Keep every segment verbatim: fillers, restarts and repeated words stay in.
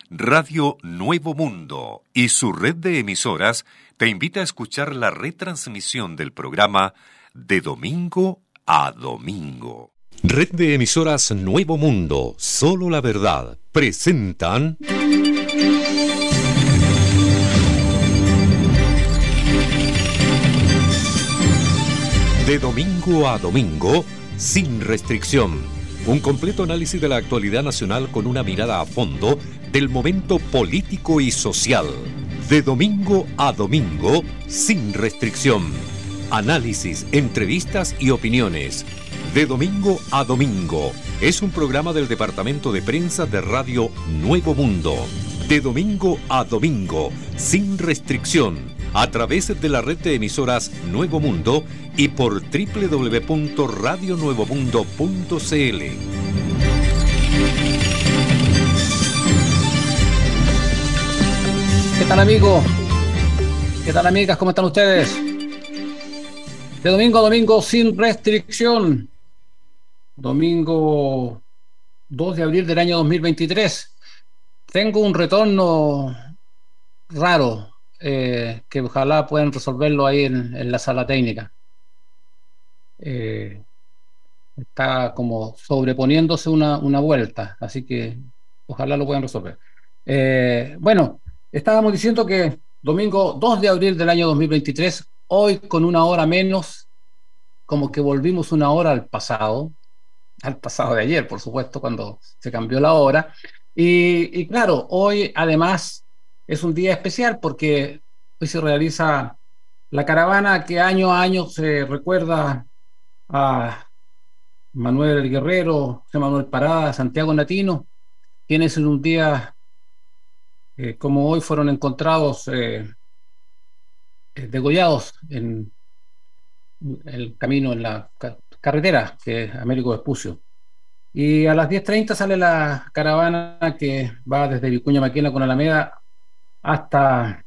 Radio Nuevo Mundo y su red de emisoras te invita a escuchar la retransmisión del programa de domingo a domingo. Red de emisoras Nuevo Mundo, solo la verdad, presentan... De domingo a domingo, sin restricción. Un completo análisis de la actualidad nacional con una mirada a fondo del momento político y social. De domingo a domingo, sin restricción. Análisis, entrevistas y opiniones. De domingo a domingo. Es un programa del Departamento de Prensa de Radio Nuevo Mundo. De domingo a domingo, sin restricción. A través de la red de emisoras Nuevo Mundo y por doble u doble u doble u punto radio nuevo mundo punto c l. ¿Qué tal, amigos? ¿Qué tal, amigas? ¿Cómo están ustedes? De domingo a domingo sin restricción. Domingo dos de abril del año dos mil veintitrés. Tengo un retorno raro. Eh, que ojalá puedan resolverlo ahí en, en la sala técnica. Eh, está como sobreponiéndose una, una vuelta, así que ojalá lo puedan resolver. Eh, bueno, estábamos diciendo que domingo dos de abril del año dos mil veintitrés, hoy con una hora menos, como que volvimos una hora al pasado, al pasado de ayer, por supuesto, cuando se cambió la hora. Y, y claro, hoy además es un día especial porque hoy se realiza la caravana que año a año se recuerda a Manuel el Guerrero, José Manuel Parada, Santiago Natino, quienes en un día eh, como hoy fueron encontrados eh, eh, degollados en, en el camino, en la ca- carretera que es Américo Vespucio. Y a las diez treinta sale la caravana que va desde Vicuña Maquena con Alameda hasta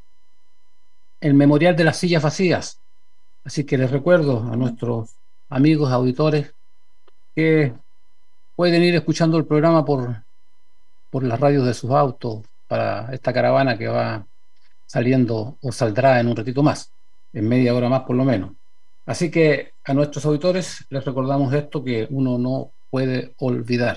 el Memorial de las Sillas Vacías. Así que les recuerdo a nuestros amigos auditores que pueden ir escuchando el programa por, por las radios de sus autos para esta caravana que va saliendo o saldrá en un ratito más, en media hora más por lo menos. Así que a nuestros auditores les recordamos esto que uno no puede olvidar,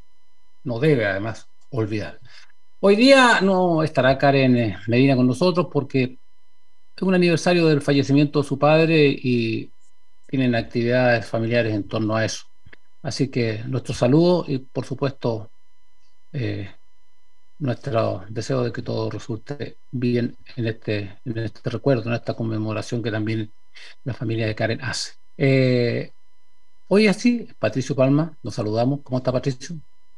no debe además olvidar. Hoy día no estará Karen Medina con nosotros porque es un aniversario del fallecimiento de su padre y tienen actividades familiares en torno a eso. Así que nuestro saludo y, por supuesto, eh, nuestro deseo de que todo resulte bien en este, en este recuerdo, en esta conmemoración que también la familia de Karen hace. Eh, hoy así, Patricio Palma, nos saludamos. ¿Cómo está, Patricio?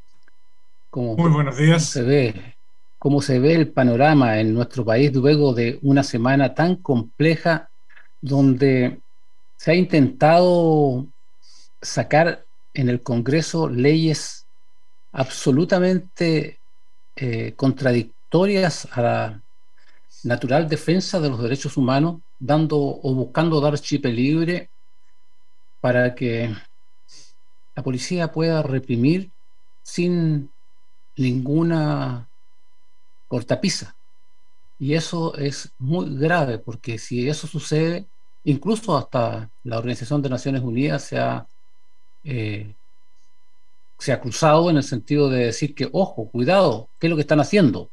¿Cómo, Muy buenos días. ¿Cómo se ve? ¿Cómo se ve el panorama en nuestro país luego de una semana tan compleja donde se ha intentado sacar en el Congreso leyes absolutamente eh, contradictorias a la natural defensa de los derechos humanos, dando o buscando dar chip libre para que la policía pueda reprimir sin ninguna cortapisa? Y eso es muy grave, porque si eso sucede, incluso hasta la Organización de Naciones Unidas se ha, eh, se ha cruzado en el sentido de decir que, ojo, cuidado, ¿qué es lo que están haciendo?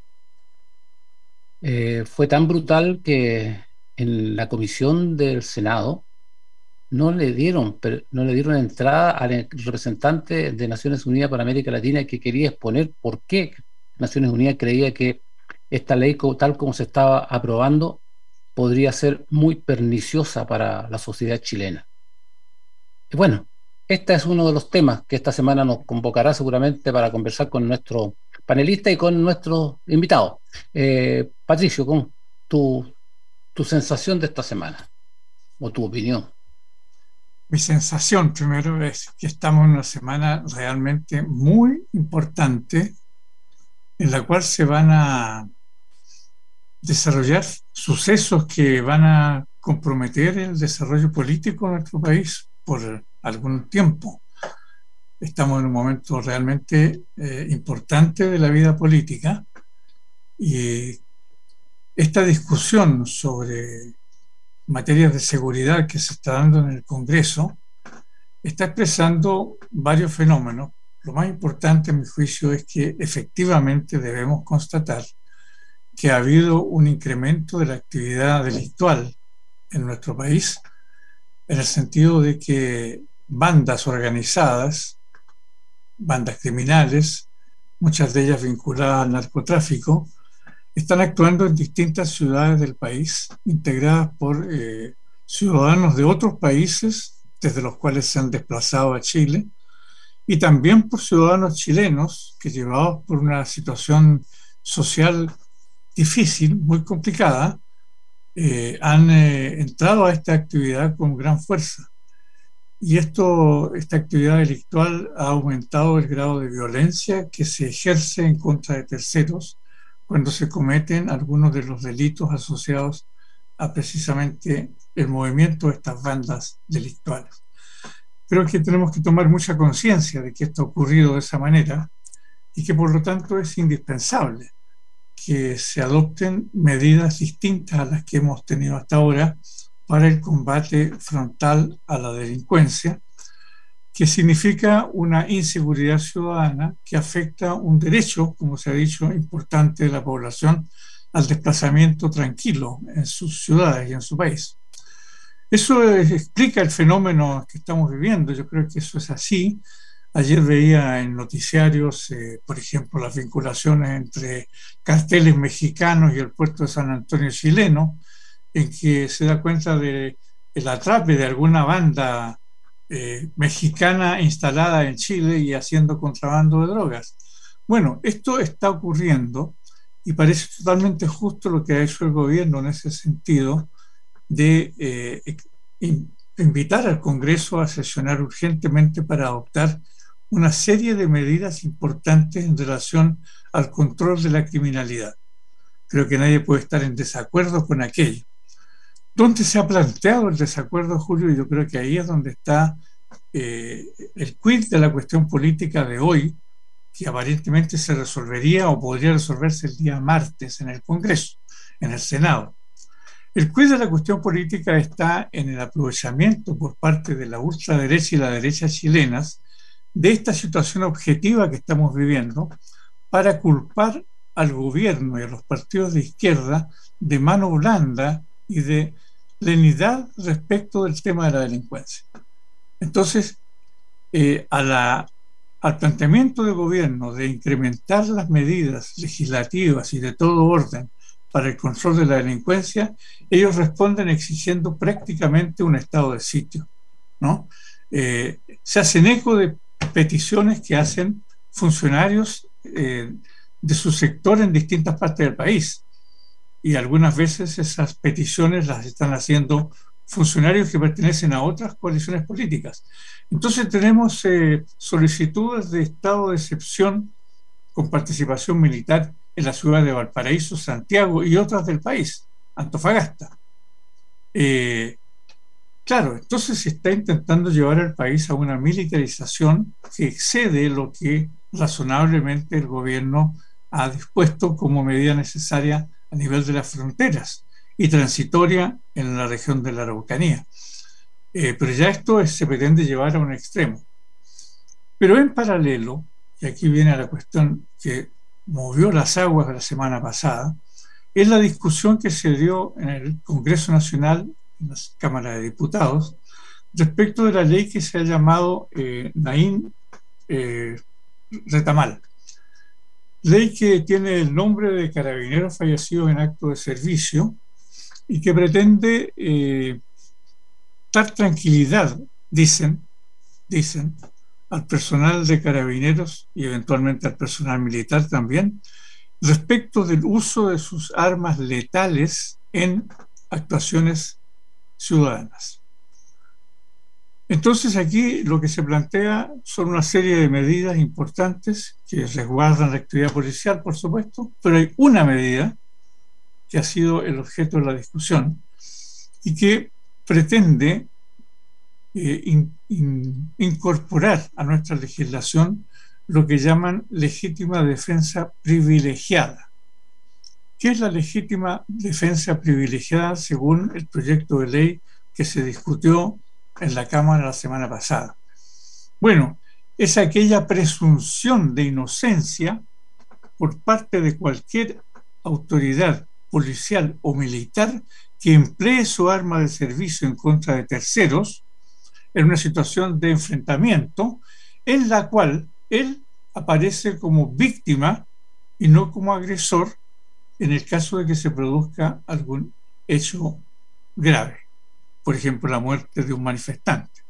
Eh, fue tan brutal que en la comisión del Senado no le dieron, no le dieron entrada al representante de Naciones Unidas para América Latina que quería exponer por qué Naciones Unidas creía que esta ley, tal como se estaba aprobando, podría ser muy perniciosa para la sociedad chilena. Y bueno, este es uno de los temas que esta semana nos convocará seguramente para conversar con nuestro panelista y con nuestros invitados. Eh, Patricio, ¿con tu, tu sensación de esta semana o tu opinión? Mi sensación primero es que estamos en una semana realmente muy importante en la cual se van a desarrollar sucesos que van a comprometer el desarrollo político de nuestro país por algún tiempo. Estamos en un momento realmente eh, importante de la vida política Y esta discusión sobre materias de seguridad que se está dando en el Congreso está expresando varios fenómenos. Lo más importante, en mi juicio, es que efectivamente debemos constatar que ha habido un incremento de la actividad delictual en nuestro país, en el sentido de que bandas organizadas, bandas criminales, muchas de ellas vinculadas al narcotráfico, están actuando en distintas ciudades del país, integradas por eh, ciudadanos de otros países, desde los cuales se han desplazado a Chile, y también por ciudadanos chilenos que, llevados por una situación social difícil, muy complicada, eh, han eh, entrado a esta actividad con gran fuerza. Y esto, esta actividad delictual ha aumentado el grado de violencia que se ejerce en contra de terceros cuando se cometen algunos de los delitos asociados a precisamente el movimiento de estas bandas delictuales. Creo que tenemos que tomar mucha conciencia de que esto ha ocurrido de esa manera y que por lo tanto es indispensable que se adopten medidas distintas a las que hemos tenido hasta ahora para el combate frontal a la delincuencia, que significa una inseguridad ciudadana que afecta un derecho, como se ha dicho, importante de la población al desplazamiento tranquilo en sus ciudades y en su país. Eso explica el fenómeno que estamos viviendo. Yo creo que eso es así. Ayer veía en noticiarios, eh, por ejemplo, las vinculaciones entre carteles mexicanos y el puerto de San Antonio chileno, en que se da cuenta de el atrape de alguna banda eh, mexicana instalada en Chile y haciendo contrabando de drogas. Bueno, esto está ocurriendo y parece totalmente justo lo que ha hecho el gobierno en ese sentido, de eh, invitar al Congreso a sesionar urgentemente para adoptar una serie de medidas importantes en relación al control de la criminalidad. Creo que nadie puede estar en desacuerdo con aquello. ¿Dónde se ha planteado el desacuerdo, Julio? Yo creo que ahí es donde está eh, el quid de la cuestión política de hoy, que aparentemente se resolvería o podría resolverse el día martes en el Congreso, en el Senado. El quid de la cuestión política está en el aprovechamiento por parte de la ultraderecha y la derecha chilenas de esta situación objetiva que estamos viviendo para culpar al gobierno y a los partidos de izquierda de mano blanda y de lenidad respecto del tema de la delincuencia. Entonces, eh, a la, al planteamiento del gobierno de incrementar las medidas legislativas y de todo orden para el control de la delincuencia, ellos responden exigiendo prácticamente un estado de sitio, ¿no? Eh, se hacen eco de peticiones que hacen funcionarios eh, de su sector en distintas partes del país, y algunas veces esas peticiones las están haciendo funcionarios que pertenecen a otras coaliciones políticas. Entonces tenemos eh, solicitudes de estado de excepción con participación militar en la ciudad de Valparaíso, Santiago y otras del país, Antofagasta. Eh, claro, entonces se está intentando llevar al país a una militarización que excede lo que razonablemente el gobierno ha dispuesto como medida necesaria a nivel de las fronteras y transitoria en la región de la Araucanía. Eh, pero ya esto es, se pretende llevar a un extremo. Pero en paralelo, y aquí viene la cuestión que movió las aguas de la semana pasada, es la discusión que se dio en el Congreso Nacional, en la Cámara de Diputados, respecto de la ley que se ha llamado eh, Naín eh, Retamal. Ley que tiene el nombre de carabineros fallecidos en acto de servicio y que pretende eh, dar tranquilidad, dicen, dicen, al personal de carabineros y eventualmente al personal militar también, respecto del uso de sus armas letales en actuaciones ciudadanas. Entonces aquí lo que se plantea son una serie de medidas importantes que resguardan la actividad policial, por supuesto, pero hay una medida que ha sido el objeto de la discusión y que pretende eh, in, in, incorporar a nuestra legislación lo que llaman legítima defensa privilegiada. ¿Qué es la legítima defensa privilegiada según el proyecto de ley que se discutió en la Cámara la semana pasada? Bueno, es aquella presunción de inocencia por parte de cualquier autoridad policial o militar que emplee su arma de servicio en contra de terceros en una situación de enfrentamiento en la cual él aparece como víctima y no como agresor en el caso de que se produzca algún hecho grave, por ejemplo, la muerte de un manifestante.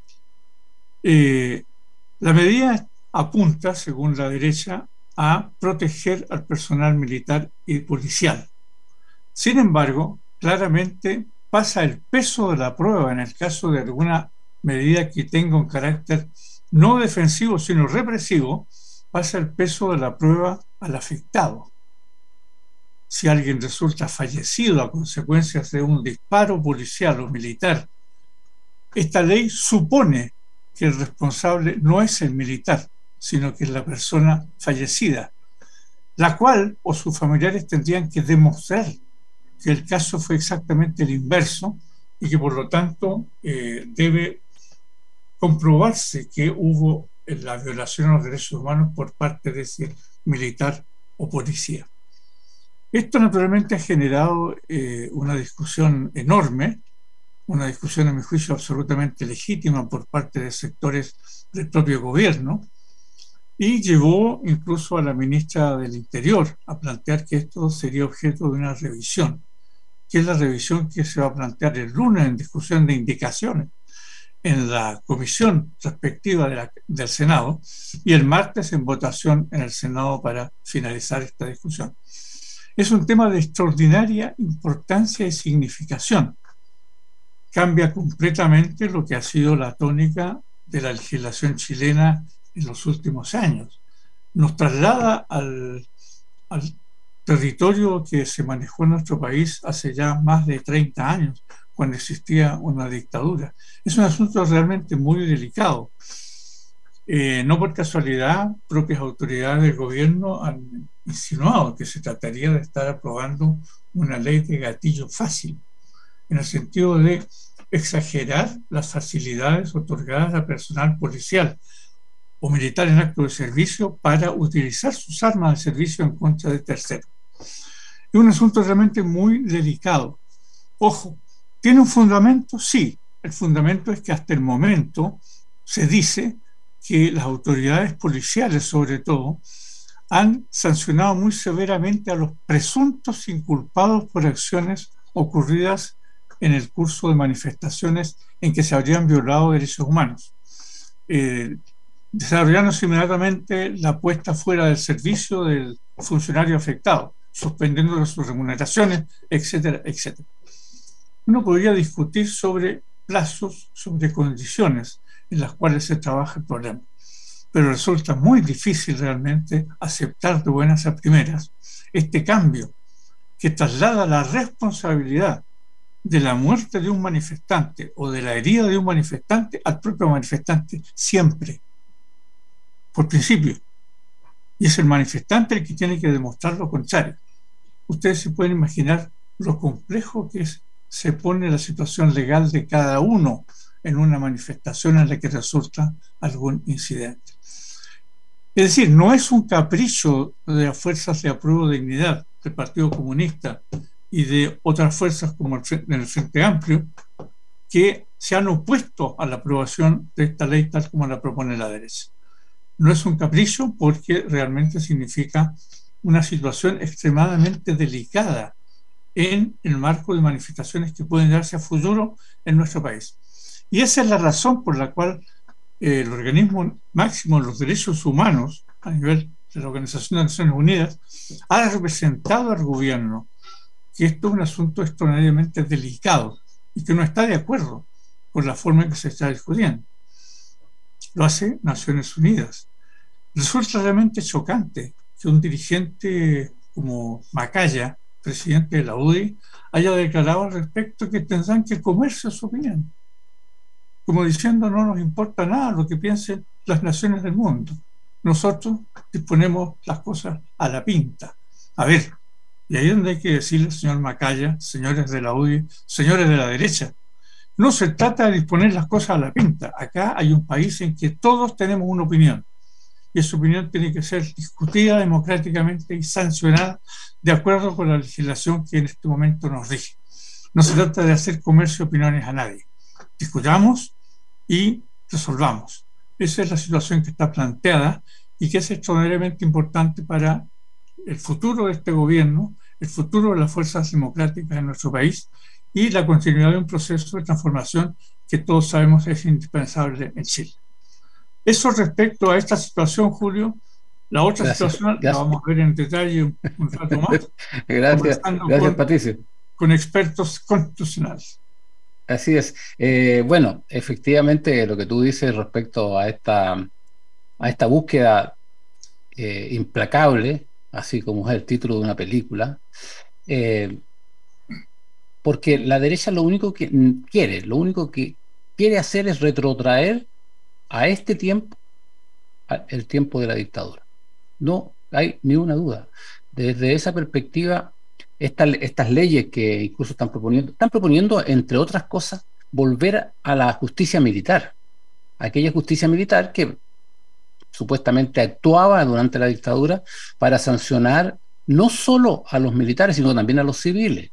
Eh, la medida apunta, según la derecha, a proteger al personal militar y policial. Sin embargo, claramente pasa el peso de la prueba en el caso de alguna medida que tenga un carácter no defensivo, sino represivo, pasa el peso de la prueba al afectado. Si alguien resulta fallecido a consecuencias de un disparo policial o militar, esta ley supone que el responsable no es el militar, sino que es la persona fallecida, la cual o sus familiares tendrían que demostrar que el caso fue exactamente el inverso y que por lo tanto eh, debe comprobarse que hubo la violación a los derechos humanos por parte de ese militar o policía. Esto naturalmente ha generado eh, una discusión enorme, una discusión a mi juicio absolutamente legítima por parte de sectores del propio gobierno, y llevó incluso a la ministra del Interior a plantear que esto sería objeto de una revisión, que es la revisión que se va a plantear el lunes en discusión de indicaciones en la comisión respectiva de la, del Senado y el martes en votación en el Senado para finalizar esta discusión. Es un tema de extraordinaria importancia y significación. Cambia completamente lo que ha sido la tónica de la legislación chilena en los últimos años. Nos traslada al, al territorio que se manejó en nuestro país hace ya más de treinta años, cuando existía una dictadura. Es un asunto realmente muy delicado. Eh, no por casualidad, propias autoridades del gobierno han insinuado que se trataría de estar aprobando una ley de gatillo fácil, en el sentido de exagerar las facilidades otorgadas a personal policial o militar en acto de servicio para utilizar sus armas de servicio en contra de terceros. Es un asunto realmente muy delicado. Ojo, ¿tiene un fundamento? Sí. El fundamento es que hasta el momento se dice que las autoridades policiales, sobre todo, han sancionado muy severamente a los presuntos inculpados por acciones ocurridas en el curso de manifestaciones en que se habrían violado derechos humanos, eh, desarrollándose inmediatamente la puesta fuera del servicio del funcionario afectado, suspendiendo sus remuneraciones, etcétera, etcétera. Uno podría discutir sobre plazos, sobre condiciones en las cuales se trabaja el problema, pero resulta muy difícil realmente aceptar de buenas a primeras este cambio que traslada la responsabilidad de la muerte de un manifestante o de la herida de un manifestante al propio manifestante siempre, por principio, y es el manifestante el que tiene que demostrar lo contrario. Ustedes se pueden imaginar lo complejo que es, se pone la situación legal de cada uno en una manifestación en la que resulta algún incidente. Es decir, no es un capricho de las fuerzas de apruebo de dignidad del Partido Comunista y de otras fuerzas como el, el Frente Amplio que se han opuesto a la aprobación de esta ley tal como la propone la derecha. No es un capricho porque realmente significa una situación extremadamente delicada en el marco de manifestaciones que pueden darse a futuro en nuestro país. Y esa es la razón por la cual eh, el organismo máximo de los derechos humanos a nivel de la Organización de Naciones Unidas ha representado al gobierno que esto es un asunto extraordinariamente delicado y que no está de acuerdo con la forma en que se está discutiendo. Lo hace Naciones Unidas. Resulta realmente chocante que un dirigente como Macaya, presidente de la U D I, haya declarado al respecto que tendrán que comerse su opinión, como diciendo no nos importa nada lo que piensen las naciones del mundo, nosotros disponemos las cosas a la pinta. A ver, Y ahí es donde hay que decirle, señor Macaya, señores de la U D I, señores de la derecha, no se trata de disponer las cosas a la pinta. Acá hay un país en que todos tenemos una opinión y esa opinión tiene que ser discutida democráticamente y sancionada de acuerdo con la legislación que en este momento nos rige. No se trata de hacer comercio de opiniones a nadie. Discutamos y resolvamos. Esa es la situación que está planteada y que es extraordinariamente importante para el futuro de este gobierno, el futuro de las fuerzas democráticas en nuestro país y la continuidad de un proceso de transformación que todos sabemos es indispensable en Chile. Eso respecto a esta situación, Julio. La otra gracias, situación gracias. La vamos a ver en detalle un, un rato más. Gracias, gracias con, Patricio. Con expertos constitucionales. Así es. Eh, bueno, efectivamente lo que tú dices respecto a esta, a esta búsqueda eh, implacable, así como es el título de una película, eh, porque la derecha lo único que quiere, lo único que quiere hacer es retrotraer a este tiempo, el tiempo de la dictadura. No hay ni una duda. Desde esa perspectiva, esta, estas leyes que incluso están proponiendo, están proponiendo, entre otras cosas, volver a la justicia militar. Aquella justicia militar que supuestamente actuaba durante la dictadura para sancionar no solo a los militares, sino también a los civiles,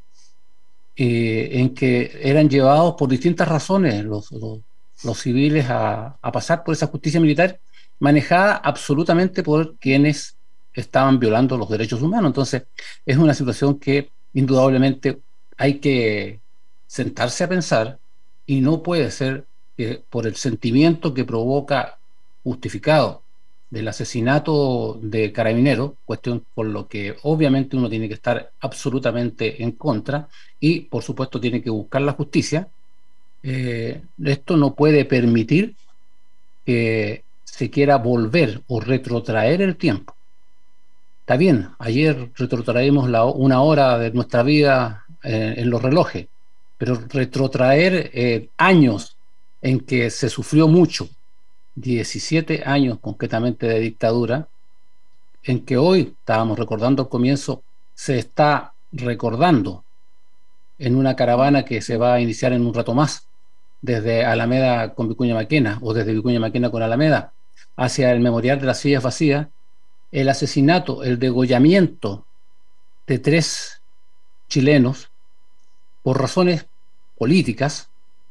eh, en que eran llevados por distintas razones los, los, los civiles a, a pasar por esa justicia militar manejada absolutamente por quienes estaban violando los derechos humanos. Entonces, es una situación que indudablemente hay que sentarse a pensar y no puede ser que por el sentimiento que provoca justificado del asesinato de Carabineros, cuestión por lo que obviamente uno tiene que estar absolutamente en contra y por supuesto tiene que buscar la justicia. Eh, esto no puede permitir que se quiera volver o retrotraer el tiempo. Está bien, ayer retrotraímos la, una hora de nuestra vida eh, en los relojes, pero retrotraer eh, años en que se sufrió mucho, diecisiete años concretamente de dictadura, en que hoy, estábamos recordando al comienzo, se está recordando en una caravana que se va a iniciar en un rato más, desde Alameda con Vicuña Maquena, o desde Vicuña Maquena con Alameda, hacia el Memorial de las Sillas Vacías, el asesinato, el degollamiento de tres chilenos por razones políticas,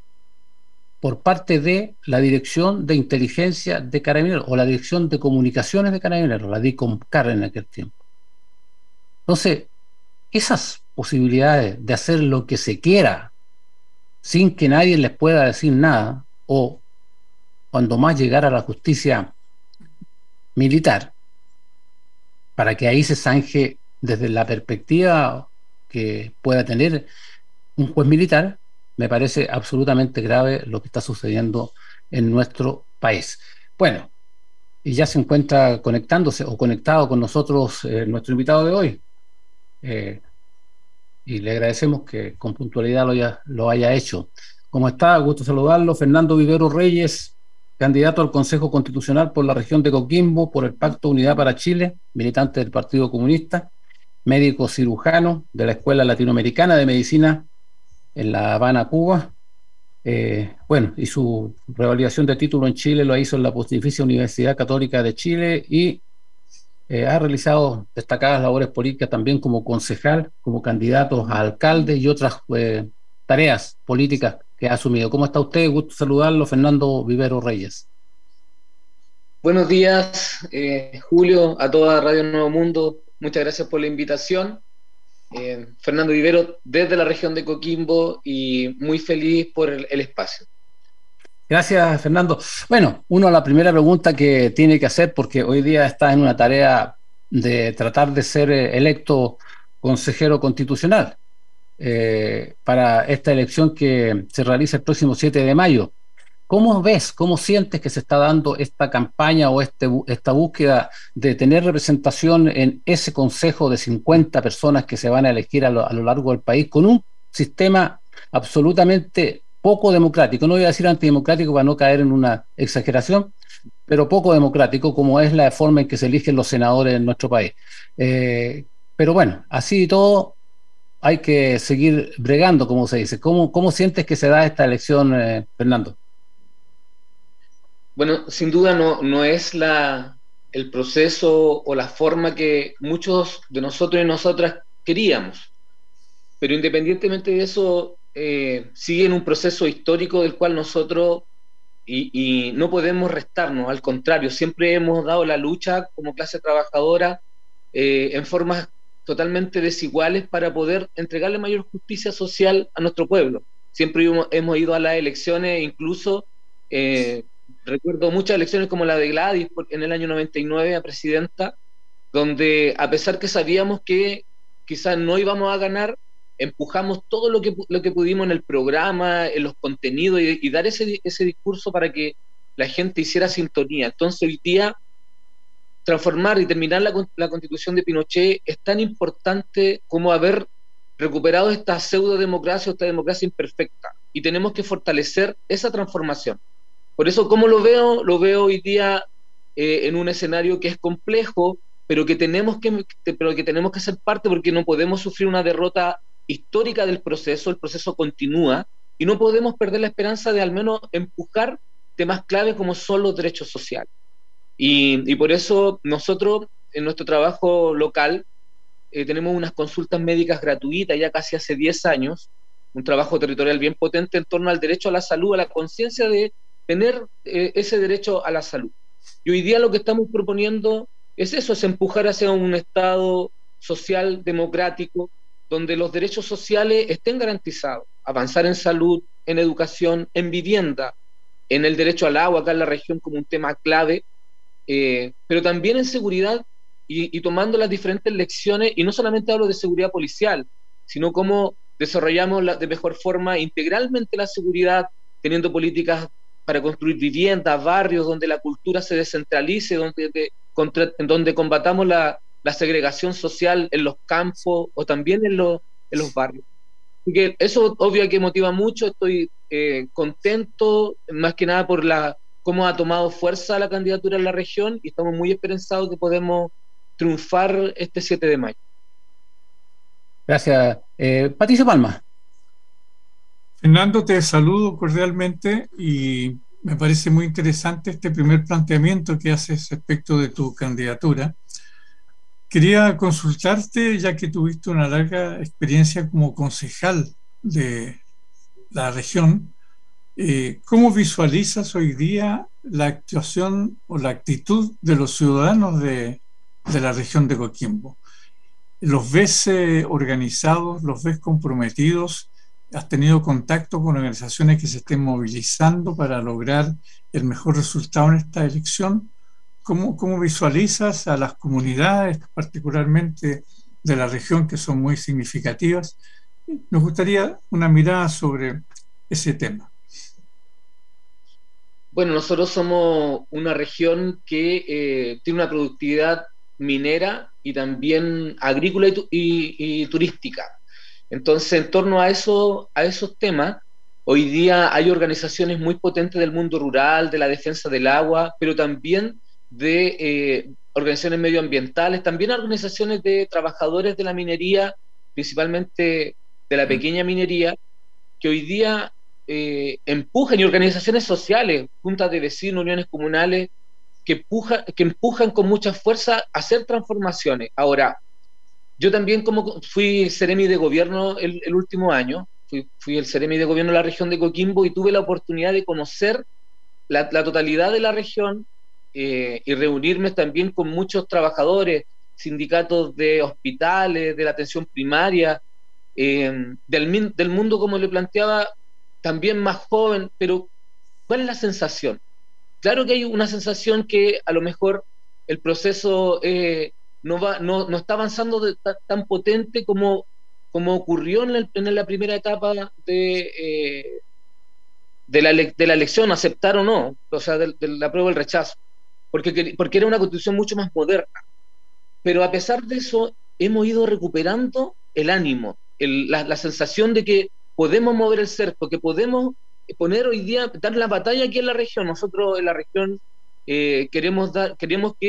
por parte de la Dirección de Inteligencia de Carabineros o la Dirección de Comunicaciones de Carabineros, la DICOMCAR en aquel tiempo. Entonces, esas posibilidades de hacer lo que se quiera sin que nadie les pueda decir nada, o cuando más llegar a la justicia militar, para que ahí se zanje desde la perspectiva que pueda tener un juez militar, me parece absolutamente grave lo que está sucediendo en nuestro país. Bueno, y ya se encuentra conectándose o conectado con nosotros eh, nuestro invitado de hoy. Eh, y le agradecemos que con puntualidad lo haya, lo haya hecho. ¿Cómo está? Gusto saludarlo. Fernando Vivero Reyes, candidato al Consejo Constitucional por la región de Coquimbo, por el Pacto Unidad para Chile, militante del Partido Comunista, médico cirujano de la Escuela Latinoamericana de Medicina en La Habana, Cuba. Eh, bueno, y su revalidación de título en Chile lo hizo en la Pontificia Universidad Católica de Chile y eh, ha realizado destacadas labores políticas también como concejal, como candidato a alcalde y otras eh, tareas políticas que ha asumido. ¿Cómo está usted? Gusto saludarlo, Fernando Vivero Reyes. Buenos días, eh, Julio, a toda Radio Nuevo Mundo. Muchas gracias por la invitación. Eh, Fernando Vivero desde la región de Coquimbo y muy feliz por el, el espacio. Gracias, Fernando. Bueno, uno, la primera pregunta que tiene que hacer, porque hoy día está en una tarea de tratar de ser electo consejero constitucional eh, para esta elección que se realiza el próximo siete de mayo. ¿Cómo ves, cómo sientes que se está dando esta campaña o este, esta búsqueda de tener representación en ese consejo de cincuenta personas que se van a elegir a lo, a lo largo del país con un sistema absolutamente poco democrático? No voy a decir antidemocrático para no caer en una exageración, pero poco democrático, como es la forma en que se eligen los senadores en nuestro país. Eh, pero bueno, así y todo hay que seguir bregando, como se dice. ¿Cómo, cómo sientes que se da esta elección, eh, Fernando? Bueno, sin duda no, no es la, el proceso o la forma que muchos de nosotros y nosotras queríamos, pero independientemente de eso, eh, sigue en un proceso histórico del cual nosotros y, y no podemos restarnos, al contrario, siempre hemos dado la lucha como clase trabajadora eh, en formas totalmente desiguales para poder entregarle mayor justicia social a nuestro pueblo. Siempre hemos, hemos ido a las elecciones, incluso eh, recuerdo muchas elecciones como la de Gladys en el año noventa y nueve a presidenta, donde a pesar que sabíamos que quizás no íbamos a ganar, empujamos todo lo que, lo que pudimos en el programa, en los contenidos y, y dar ese, ese discurso para que la gente hiciera sintonía. Entonces hoy día transformar y terminar la, la constitución de Pinochet es tan importante como haber recuperado esta pseudo democracia o esta democracia imperfecta, y tenemos que fortalecer esa transformación. Por eso, ¿cómo lo veo? Lo veo hoy día eh, en un escenario que es complejo, pero que tenemos que, pero que tenemos que ser parte, porque no podemos sufrir una derrota histórica del proceso. El proceso continúa y no podemos perder la esperanza de al menos empujar temas claves como son los derechos sociales. Y, y por eso nosotros en nuestro trabajo local eh, tenemos unas consultas médicas gratuitas ya casi hace diez años, un trabajo territorial bien potente en torno al derecho a la salud, a la conciencia de tener eh, ese derecho a la salud. Y hoy día lo que estamos proponiendo es eso, es empujar hacia un Estado social, democrático, donde los derechos sociales estén garantizados, avanzar en salud, en educación, en vivienda, en el derecho al agua acá en la región como un tema clave, eh, pero también en seguridad y, y tomando las diferentes lecciones, y no solamente hablo de seguridad policial, sino cómo desarrollamos la, de mejor forma integralmente la seguridad, teniendo políticas para construir viviendas, barrios, donde la cultura se descentralice, donde, de, contra, donde combatamos la, la segregación social en los campos o también en, lo, en los barrios. Así que eso obvio que motiva mucho, estoy eh, contento, más que nada por la cómo ha tomado fuerza la candidatura en la región, y estamos muy esperanzados que podemos triunfar este siete de mayo. Gracias. Eh, Patricio Palma. Fernando, te saludo cordialmente y me parece muy interesante este primer planteamiento que haces respecto de tu candidatura. Quería consultarte, ya que tuviste una larga experiencia como concejal de la región, eh, ¿cómo visualizas hoy día la actuación o la actitud de los ciudadanos de, de la región de Coquimbo? ¿Los ves eh, organizados, los ves comprometidos? ¿Has tenido contacto con organizaciones que se estén movilizando para lograr el mejor resultado en esta elección? ¿Cómo, cómo visualizas a las comunidades, particularmente de la región, que son muy significativas? Nos gustaría una mirada sobre ese tema. Bueno, nosotros somos una región que eh, tiene una productividad minera y también agrícola y, y, y turística. Entonces, en torno a, eso, a esos temas, hoy día hay organizaciones muy potentes del mundo rural, de la defensa del agua, pero también de eh, organizaciones medioambientales, también organizaciones de trabajadores de la minería, principalmente de la pequeña minería, que hoy día eh, empujan, y organizaciones sociales, juntas de vecinos, uniones comunales, que, empuja, que empujan con mucha fuerza a hacer transformaciones. Ahora, yo también como fui Seremi de Gobierno el, el último año, fui, fui el Seremi de Gobierno de la región de Coquimbo y tuve la oportunidad de conocer la, la totalidad de la región eh, y reunirme también con muchos trabajadores, sindicatos de hospitales, de la atención primaria, eh, del, del mundo, como le planteaba, también más joven, pero ¿cuál es la sensación? Claro que hay una sensación que a lo mejor el proceso eh, no, va, no, no está avanzando de, tan, tan potente como, como ocurrió en, el, en la primera etapa de, eh, de, la, de la elección, aceptar o no, o sea, de, de la prueba o el rechazo, porque, porque era una constitución mucho más moderna. Pero a pesar de eso, hemos ido recuperando el ánimo, el, la, la sensación de que podemos mover el cerco, que podemos poner hoy día, dar la batalla aquí en la región. Nosotros en la región eh, queremos, dar, queremos que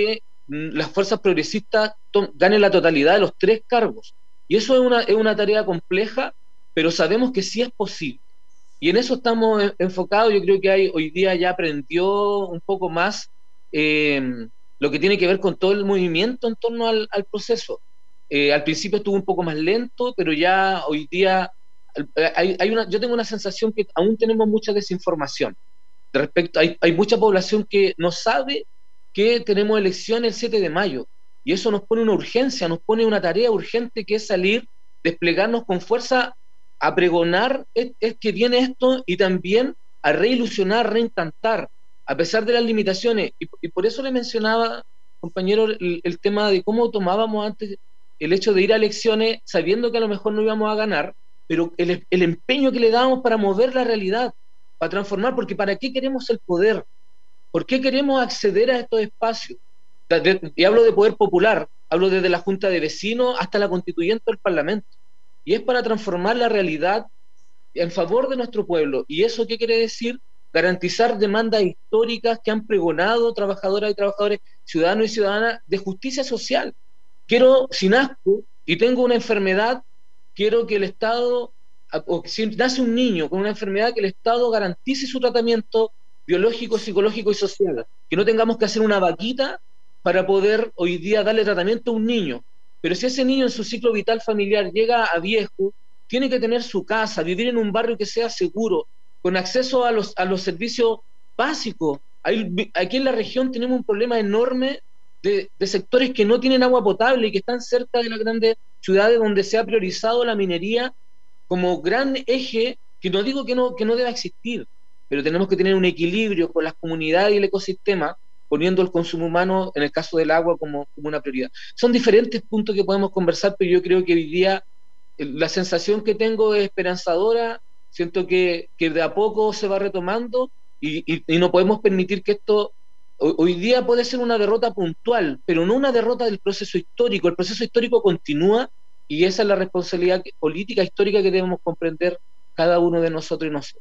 las fuerzas progresistas ganen la totalidad de los tres cargos. Y eso es una, es una tarea compleja, pero sabemos que sí es posible. Y en eso estamos enfocados. Yo creo que hay, hoy día ya aprendió un poco más eh, lo que tiene que ver con todo el movimiento en torno al, al proceso. Eh, al principio estuvo un poco más lento, pero ya hoy día hay, hay una, yo tengo una sensación que aún tenemos mucha desinformación. De respecto, hay, hay mucha población que no sabe que tenemos elecciones el siete de mayo, y eso nos pone una urgencia, nos pone una tarea urgente, que es salir, desplegarnos con fuerza a pregonar es, es que viene esto, y también a reilusionar, reencantar, a pesar de las limitaciones. Y, y por eso le mencionaba, compañero, el, el tema de cómo tomábamos antes el hecho de ir a elecciones sabiendo que a lo mejor no íbamos a ganar, pero el, el empeño que le dábamos para mover la realidad, para transformar, porque ¿para qué queremos el poder? ¿Por qué queremos acceder a estos espacios? De, de, y hablo de poder popular, hablo desde la Junta de Vecinos hasta la Constituyente del Parlamento. Y es para transformar la realidad en favor de nuestro pueblo. ¿Y eso qué quiere decir? Garantizar demandas históricas que han pregonado trabajadoras y trabajadores, ciudadanos y ciudadanas, de justicia social. Quiero, si nazco y tengo una enfermedad, quiero que el Estado, o si nace un niño con una enfermedad, que el Estado garantice su tratamiento biológico, psicológico y social. Que no tengamos que hacer una vaquita para poder hoy día darle tratamiento a un niño. Pero si ese niño en su ciclo vital familiar llega a viejo, tiene que tener su casa, vivir en un barrio que sea seguro, con acceso a los, a los servicios básicos. Hay, aquí en la región tenemos un problema enorme de, de sectores que no tienen agua potable y que están cerca de las grandes ciudades, donde se ha priorizado la minería como gran eje, que no digo que no, que no deba existir, pero tenemos que tener un equilibrio con las comunidades y el ecosistema, poniendo el consumo humano, en el caso del agua, como, como una prioridad. Son diferentes puntos que podemos conversar, pero yo creo que hoy día la sensación que tengo es esperanzadora. Siento que, que de a poco se va retomando, y, y, y no podemos permitir que esto, hoy, hoy día puede ser una derrota puntual, pero no una derrota del proceso histórico. El proceso histórico continúa, y esa es la responsabilidad política histórica que debemos comprender cada uno de nosotros y nosotros.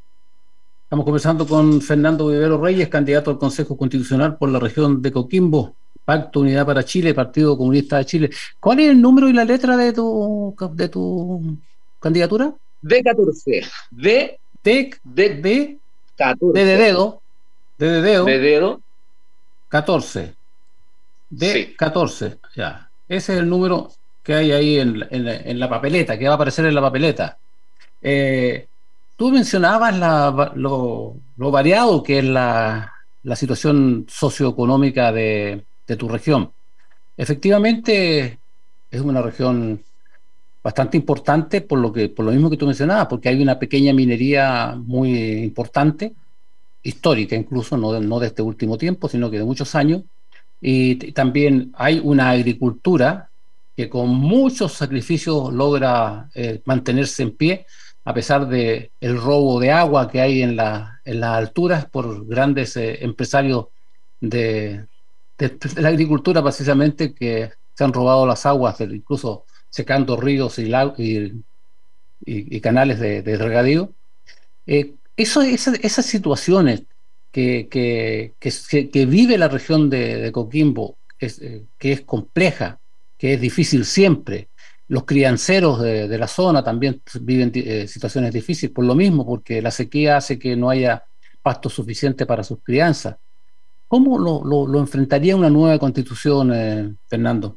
Estamos conversando con Fernando Vivero Reyes, candidato al Consejo Constitucional por la región de Coquimbo, Pacto Unidad para Chile, Partido Comunista de Chile. ¿Cuál es el número y la letra de tu, de tu candidatura? D catorce. D. D. D. D. catorce. D de dedo. D de dedo. De dedo. catorce. D. Sí. catorce. Ya. Ese es el número que hay ahí en, en, en la papeleta, que va a aparecer en la papeleta. Eh, tú mencionabas la, lo, lo variado que es la, la situación socioeconómica de, de tu región. Efectivamente, es una región bastante importante por lo que, por lo mismo que tú mencionabas, porque hay una pequeña minería muy importante, histórica incluso, no de, no de este último tiempo, sino que de muchos años, y, y también hay una agricultura que con muchos sacrificios logra eh, mantenerse en pie, a pesar de el robo de agua que hay en, la, en las alturas por grandes eh, empresarios de, de, de la agricultura, precisamente, que se han robado las aguas, incluso secando ríos y, y, y, y canales de, de regadío. Eh, eso, esa, esas situaciones que, que, que, que vive la región de, de Coquimbo, es, eh, que es compleja, que es difícil siempre. Los crianceros de, de la zona también viven eh, situaciones difíciles por lo mismo, porque la sequía hace que no haya pasto suficiente para sus crianzas. ¿Cómo lo, lo, lo enfrentaría una nueva constitución, eh, Fernando?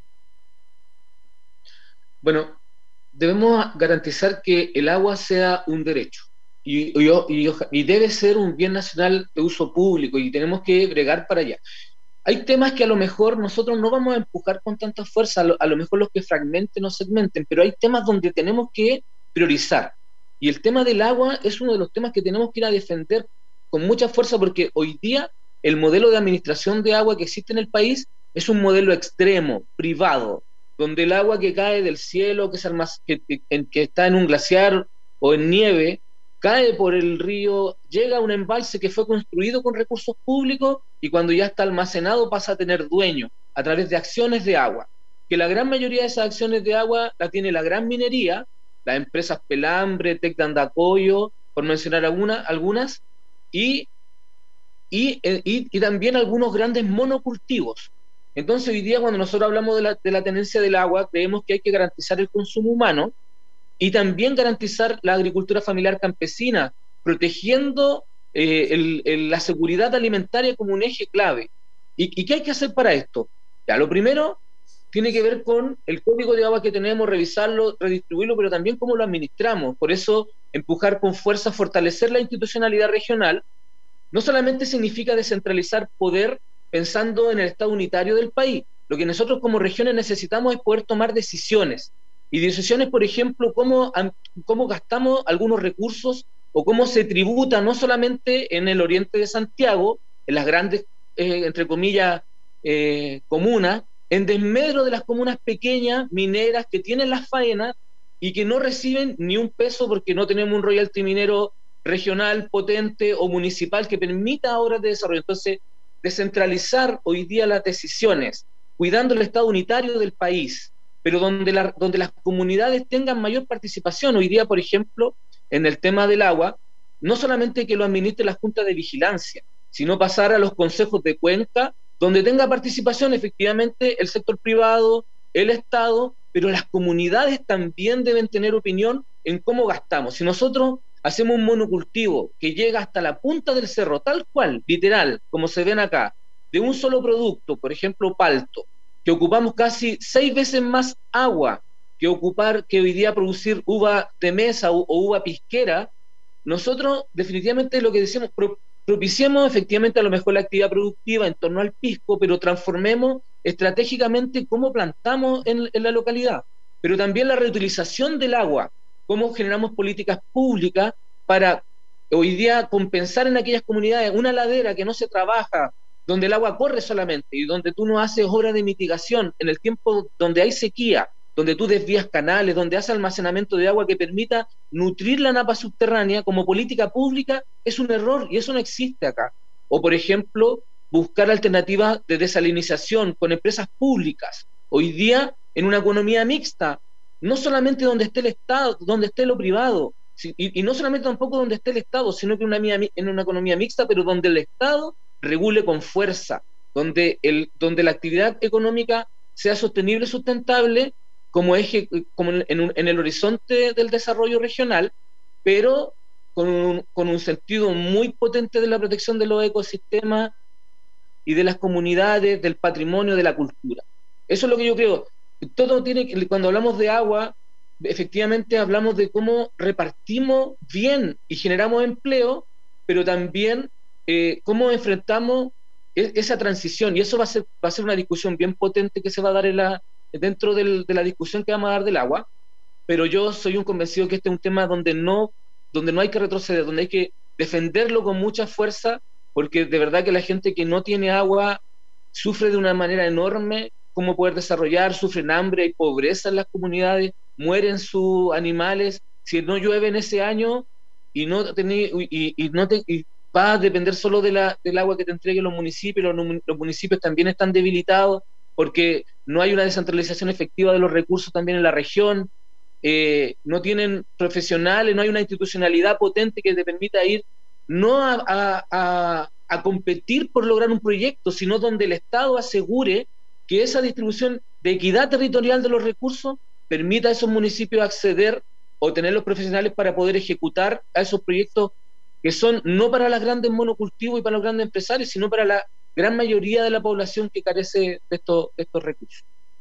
Bueno, debemos garantizar que el agua sea un derecho y, y, y, y debe ser un bien nacional de uso público, y tenemos que bregar para allá. Hay temas que a lo mejor nosotros no vamos a empujar con tanta fuerza, a lo, a lo mejor los que fragmenten o segmenten, pero hay temas donde tenemos que priorizar. Y el tema del agua es uno de los temas que tenemos que ir a defender con mucha fuerza, porque hoy día el modelo de administración de agua que existe en el país es un modelo extremo, privado, donde el agua que cae del cielo, que, se almac- que, que, que está en un glaciar o en nieve, cae por el río, llega a un embalse que fue construido con recursos públicos, y cuando ya está almacenado pasa a tener dueño a través de acciones de agua, que la gran mayoría de esas acciones de agua la tiene la gran minería, las empresas Pelambre, Tec de Andacollo, por mencionar alguna, algunas, y, y, y, y también algunos grandes monocultivos. Entonces hoy día cuando nosotros hablamos de la, de la tenencia del agua, creemos que hay que garantizar el consumo humano y también garantizar la agricultura familiar campesina, protegiendo eh, el, el, la seguridad alimentaria como un eje clave. ¿Y, ¿Y qué hay que hacer para esto? Ya, lo primero tiene que ver con el código de agua que tenemos, revisarlo, redistribuirlo, pero también cómo lo administramos. Por eso, empujar con fuerza, fortalecer la institucionalidad regional, no solamente significa descentralizar poder pensando en el Estado unitario del país. Lo que nosotros como regiones necesitamos es poder tomar decisiones. Y decisiones, por ejemplo, cómo, cómo gastamos algunos recursos o cómo se tributa no solamente en el oriente de Santiago, en las grandes, eh, entre comillas, eh, comunas, en desmedro de las comunas pequeñas, mineras, que tienen las faenas y que no reciben ni un peso porque no tenemos un royalty minero regional, potente o municipal que permita obras de desarrollo. Entonces, descentralizar hoy día las decisiones, cuidando el Estado unitario del país, pero donde, la, donde las comunidades tengan mayor participación. Hoy día, por ejemplo, en el tema del agua, no solamente que lo administre la Junta de Vigilancia, sino pasar a los consejos de cuenca, donde tenga participación efectivamente el sector privado, el Estado, pero las comunidades también deben tener opinión en cómo gastamos. Si nosotros hacemos un monocultivo que llega hasta la punta del cerro, tal cual, literal, como se ven acá, de un solo producto, por ejemplo, palto, que ocupamos casi seis veces más agua que ocupar, que hoy día producir uva de mesa o, o uva pisquera, nosotros definitivamente lo que decimos, pro, propiciemos efectivamente a lo mejor la actividad productiva en torno al pisco, pero transformemos estratégicamente cómo plantamos en, en la localidad, pero también la reutilización del agua, cómo generamos políticas públicas para hoy día compensar en aquellas comunidades una ladera que no se trabaja, donde el agua corre solamente y donde tú no haces obras de mitigación en el tiempo donde hay sequía, donde tú desvías canales, donde haces almacenamiento de agua que permita nutrir la napa subterránea como política pública, es un error y eso no existe acá. O por ejemplo, buscar alternativas de desalinización con empresas públicas. Hoy día, en una economía mixta, no solamente donde esté el Estado, donde esté lo privado, y, y no solamente tampoco donde esté el Estado, sino que una, en una economía mixta, pero donde el Estado regule con fuerza, donde, el, donde la actividad económica sea sostenible, sustentable, como eje, como en, un, en el horizonte del desarrollo regional, pero con un, con un sentido muy potente de la protección de los ecosistemas y de las comunidades, del patrimonio, de la cultura. Eso es lo que yo creo. Todo tiene que, cuando hablamos de agua, efectivamente hablamos de cómo repartimos bien y generamos empleo, pero también eh, cómo enfrentamos esa transición, y eso va a ser, va a ser una discusión bien potente que se va a dar en la, dentro del, de la discusión que vamos a dar del agua, pero yo soy un convencido que este es un tema donde no, donde no hay que retroceder, donde hay que defenderlo con mucha fuerza, porque de verdad que la gente que no tiene agua sufre de una manera enorme cómo poder desarrollar, sufren hambre, hay pobreza en las comunidades, mueren sus animales, si no llueve en ese año y no, tenés, y, y no te, y va a depender solo de la, del agua que te entreguen los municipios, los, los municipios también están debilitados porque no hay una descentralización efectiva de los recursos también en la región, eh, no tienen profesionales, no hay una institucionalidad potente que te permita ir no a, a, a, a competir por lograr un proyecto, sino donde el Estado asegure que esa distribución de equidad territorial de los recursos permita a esos municipios acceder o tener los profesionales para poder ejecutar a esos proyectos que son no para las grandes monocultivos y para los grandes empresarios, sino para la gran mayoría de la población que carece de estos, de estos recursos.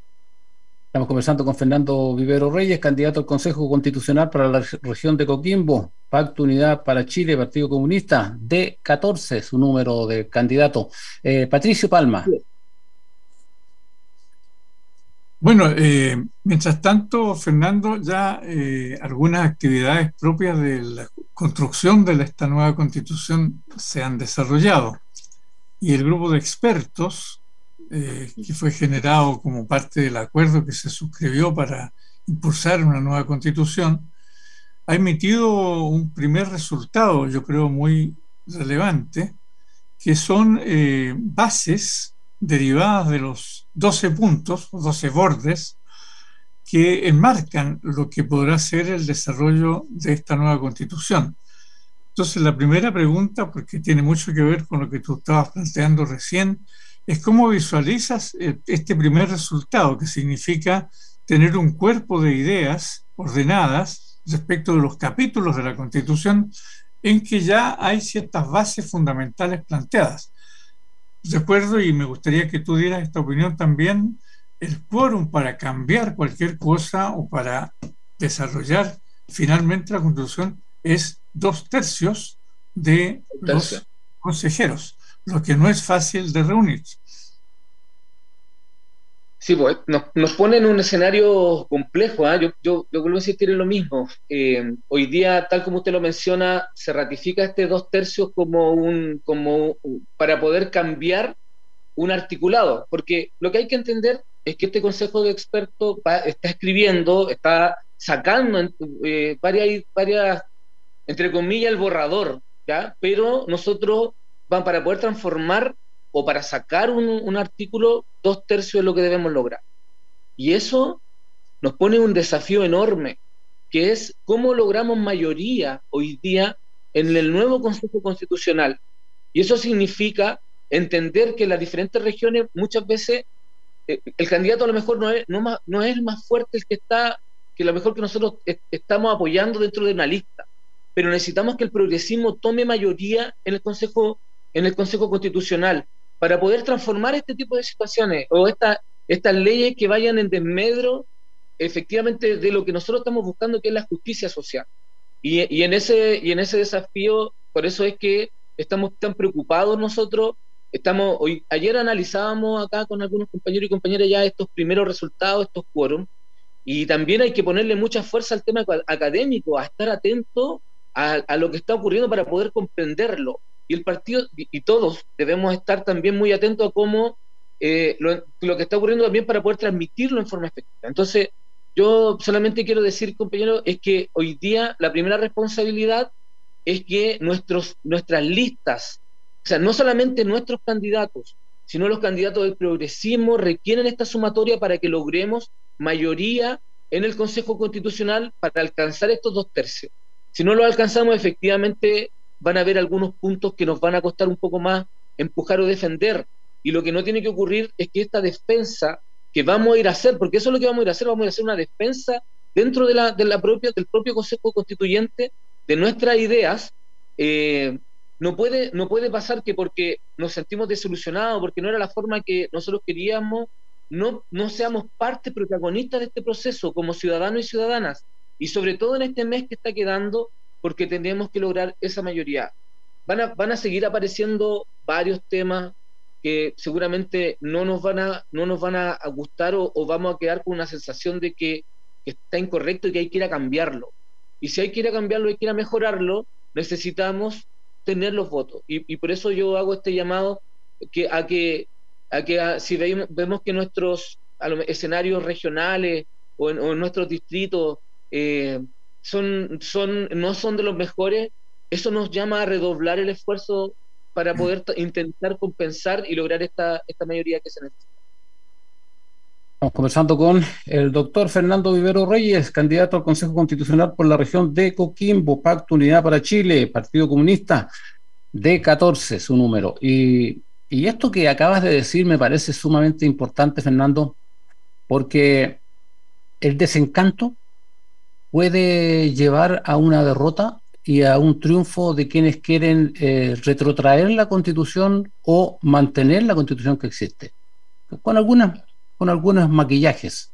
Estamos conversando con Fernando Vivero Reyes, candidato al Consejo Constitucional para la región de Coquimbo, Pacto Unidad para Chile, Partido Comunista, D catorce, su número de candidato. Eh, Patricio Palma. Sí. Bueno, eh, mientras tanto, Fernando, ya eh, algunas actividades propias de la construcción de esta nueva Constitución se han desarrollado y el grupo de expertos eh, que fue generado como parte del acuerdo que se suscribió para impulsar una nueva Constitución ha emitido un primer resultado, yo creo muy relevante, que son eh, bases derivadas de los doce puntos, doce bordes, que enmarcan lo que podrá ser el desarrollo de esta nueva Constitución. Entonces, la primera pregunta, porque tiene mucho que ver con lo que tú estabas planteando recién, es cómo visualizas este primer resultado, que significa tener un cuerpo de ideas ordenadas respecto de los capítulos de la Constitución en que ya hay ciertas bases fundamentales planteadas. Recuerdo, y me gustaría que tú dieras esta opinión también, el quórum para cambiar cualquier cosa o para desarrollar finalmente la Constitución es dos tercios de los consejeros, lo que no es fácil de reunir. Sí, pues nos, nos pone en un escenario complejo. ¿eh? Yo, yo, yo vuelvo a insistir en lo mismo. Eh, hoy día, tal como usted lo menciona, se ratifica este dos tercios como un, como para poder cambiar un articulado, porque lo que hay que entender es que este Consejo de Expertos va, está escribiendo, está sacando eh, varias, varias, entre comillas, el borrador, ¿ya? Pero nosotros van para poder transformar o para sacar un, un artículo, dos tercios es lo que debemos lograr. Y eso nos pone un desafío enorme, que es cómo logramos mayoría hoy día en el nuevo Consejo Constitucional. Y eso significa entender que en las diferentes regiones muchas veces eh, el candidato a lo mejor no es, no, más, no es el más fuerte, el que está, que a lo mejor que nosotros est estamos apoyando dentro de una lista, pero necesitamos que el progresismo tome mayoría en el Consejo, en el Consejo Constitucional para poder transformar este tipo de situaciones o esta, estas leyes que vayan en desmedro efectivamente de lo que nosotros estamos buscando, que es la justicia social. Y, y, en, ese, y en ese desafío, por eso es que estamos tan preocupados nosotros. Estamos, hoy, ayer analizábamos acá con algunos compañeros y compañeras ya estos primeros resultados, estos quórum, y también hay que ponerle mucha fuerza al tema académico, a estar atento a, a lo que está ocurriendo para poder comprenderlo. Y el partido, y, y todos debemos estar también muy atentos a cómo eh, lo, lo que está ocurriendo también para poder transmitirlo en forma efectiva. Entonces, yo solamente quiero decir, compañeros, es que hoy día la primera responsabilidad es que nuestros, nuestras listas, o sea, no solamente nuestros candidatos, sino los candidatos del progresismo requieren esta sumatoria para que logremos mayoría en el Consejo Constitucional para alcanzar estos dos tercios. Si no lo alcanzamos, efectivamente van a haber algunos puntos que nos van a costar un poco más empujar o defender, y lo que no tiene que ocurrir es que esta defensa que vamos a ir a hacer, porque eso es lo que vamos a ir a hacer, vamos a ir a hacer una defensa dentro de la, de la propia, del propio Consejo Constituyente de nuestras ideas. eh, no puede, no puede pasar que porque nos sentimos desilusionados, porque no era la forma que nosotros queríamos, no, no seamos parte protagonista de este proceso como ciudadanos y ciudadanas, y sobre todo en este mes que está quedando, porque tenemos que lograr esa mayoría. Van a, van a seguir apareciendo varios temas que seguramente no nos van a, no nos van a gustar o, o vamos a quedar con una sensación de que, que está incorrecto y que hay que ir a cambiarlo. Y si hay que ir a cambiarlo, hay que ir a mejorarlo, necesitamos tener los votos. Y, y por eso yo hago este llamado que, a que, a que a, si vemos, vemos que nuestros a los escenarios regionales o en, o en nuestros distritos eh, son, son, no son de los mejores, eso nos llama a redoblar el esfuerzo para poder intentar compensar y lograr esta, esta mayoría que se necesita. Estamos conversando con el doctor Fernando Vivero Reyes, candidato al Consejo Constitucional por la región de Coquimbo, Pacto Unidad para Chile, Partido Comunista, D catorce, su número. Y, y esto que acabas de decir me parece sumamente importante, Fernando, porque el desencanto puede llevar a una derrota y a un triunfo de quienes quieren eh, retrotraer la Constitución o mantener la Constitución que existe, con algunas, con algunos maquillajes,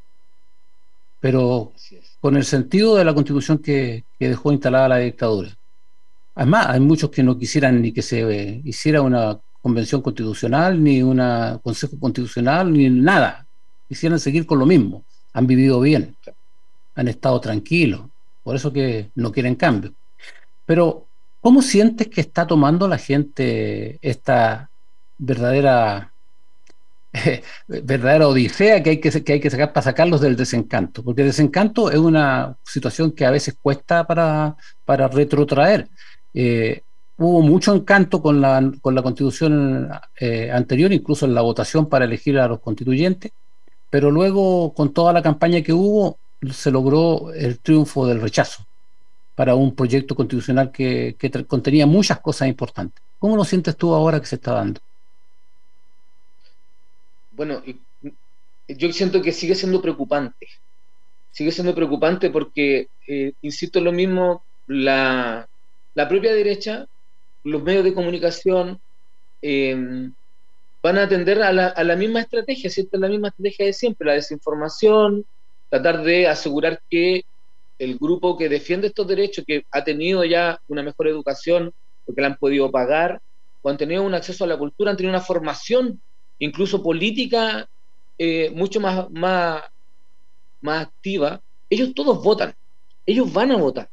pero con el sentido de la Constitución que, que dejó instalada la dictadura. Además, hay muchos que no quisieran ni que se eh, hiciera una convención constitucional, ni un consejo constitucional, ni nada. Quisieran seguir con lo mismo. Han vivido bien, han estado tranquilos, por eso que no quieren cambio. Pero, ¿cómo sientes que está tomando la gente esta verdadera eh, verdadera odisea que hay que, que hay que sacar para sacarlos del desencanto? Porque el desencanto es una situación que a veces cuesta para, para retrotraer. Eh, hubo mucho encanto con la, con la constitución eh, anterior, incluso en la votación para elegir a los constituyentes, pero luego, con toda la campaña que hubo, se logró el triunfo del rechazo para un proyecto constitucional que, que contenía muchas cosas importantes. ¿Cómo lo sientes tú ahora que se está dando? bueno, yo siento que sigue siendo preocupante. Sigue siendo preocupante porque, eh, insisto en lo mismo, la, la propia derecha, los medios de comunicación, eh, van a atender a la, a la misma estrategia, ¿cierto? La misma estrategia de siempre, la desinformación, tratar de asegurar que el grupo que defiende estos derechos, que ha tenido ya una mejor educación, porque la han podido pagar, o han tenido un acceso a la cultura, han tenido una formación, incluso política, eh, mucho más, más, más activa, ellos todos votan, ellos van a votar,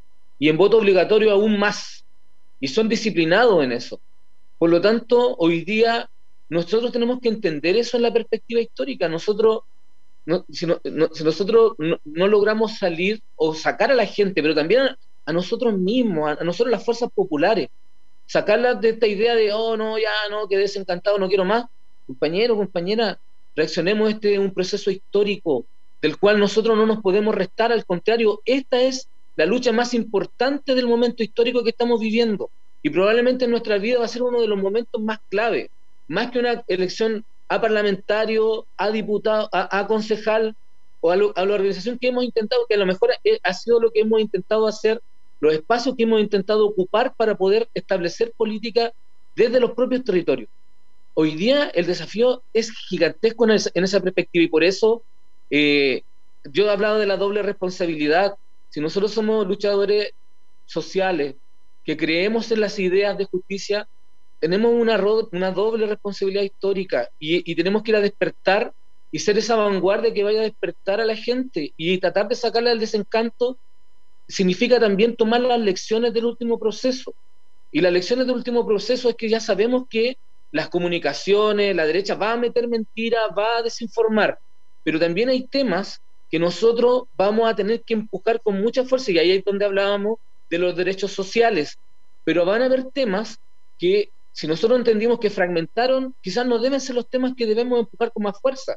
y en voto obligatorio aún más, y son disciplinados en eso. Por lo tanto, hoy día nosotros tenemos que entender eso en la perspectiva histórica. Nosotros, no, si, no, no, si nosotros no, no logramos salir o sacar a la gente, pero también a, a nosotros mismos, a, a nosotros las fuerzas populares, sacarlas de esta idea de, oh, no, ya, no, quedé desencantado, no quiero más. Compañeros, compañeras, reaccionemos, este es un proceso histórico del cual nosotros no nos podemos restar, al contrario, esta es la lucha más importante del momento histórico que estamos viviendo, y probablemente en nuestra vida va a ser uno de los momentos más clave, más que una elección a parlamentario, a diputado, a, a concejal o a, lo, a la organización que hemos intentado, que a lo mejor ha sido lo que hemos intentado hacer, los espacios que hemos intentado ocupar para poder establecer política desde los propios territorios. Hoy día el desafío es gigantesco en esa, en esa perspectiva, y por eso eh, yo he hablado de la doble responsabilidad. Si nosotros somos luchadores sociales que creemos en las ideas de justicia, tenemos una, una doble responsabilidad histórica, y, y tenemos que ir a despertar y ser esa vanguardia que vaya a despertar a la gente, y tratar de sacarla del desencanto significa también tomar las lecciones del último proceso. Y las lecciones del último proceso es que ya sabemos que las comunicaciones, la derecha va a meter mentiras, va a desinformar, pero también hay temas que nosotros vamos a tener que empujar con mucha fuerza, y ahí es donde hablábamos de los derechos sociales, pero van a haber temas que, si nosotros entendimos que fragmentaron, quizás no deben ser los temas que debemos empujar con más fuerza.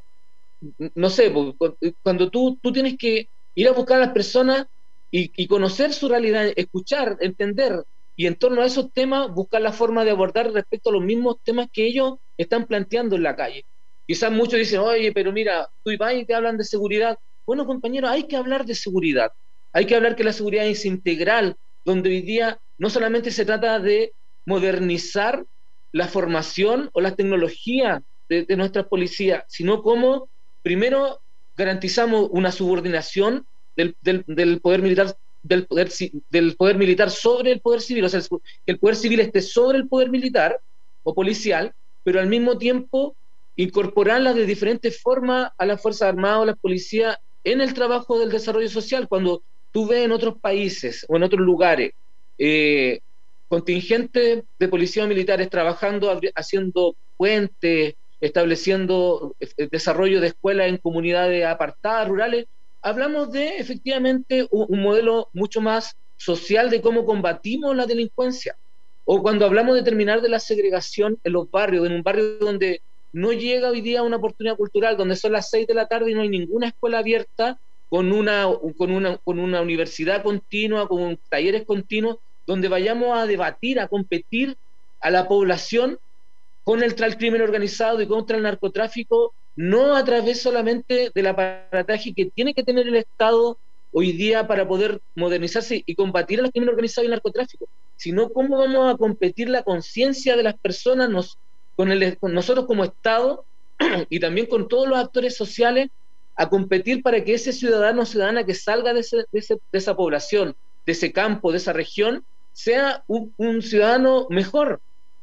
No sé, cuando tú, tú tienes que ir a buscar a las personas y, y conocer su realidad, escuchar, entender, y en torno a esos temas buscar la forma de abordar respecto a los mismos temas que ellos están planteando en la calle. Quizás muchos dicen, oye, pero mira, tú y vas y te hablan de seguridad. Bueno, compañeros, hay que hablar de seguridad, hay que hablar que la seguridad es integral, donde hoy día no solamente se trata de modernizar la formación o la tecnología de, de nuestras policías, sino cómo primero garantizamos una subordinación del, del, del poder militar del poder, del poder militar sobre el poder civil, o sea, que el poder civil esté sobre el poder militar o policial, pero al mismo tiempo incorporarlas de diferentes formas a las Fuerzas Armadas o a las policías en el trabajo del desarrollo social. Cuando tú ves en otros países o en otros lugares eh, contingentes de policías militares trabajando, haciendo puentes, estableciendo desarrollo de escuelas en comunidades apartadas, rurales, hablamos de efectivamente un, un modelo mucho más social de cómo combatimos la delincuencia. O cuando hablamos de terminar de la segregación en los barrios, en un barrio donde no llega hoy día una oportunidad cultural, donde son las seis de la tarde y no hay ninguna escuela abierta, con una, con una, con una universidad continua, con talleres continuos, donde vayamos a debatir, a competir a la población contra el crimen organizado y contra el narcotráfico, no a través solamente del aparataje que tiene que tener el Estado hoy día para poder modernizarse y combatir al crimen organizado y el narcotráfico, sino cómo vamos a competir la conciencia de las personas nos, con, el, con nosotros como Estado y también con todos los actores sociales, a competir para que ese ciudadano o ciudadana que salga de, ese, de, ese, de esa población, de ese campo, de esa región, sea un, un ciudadano mejor,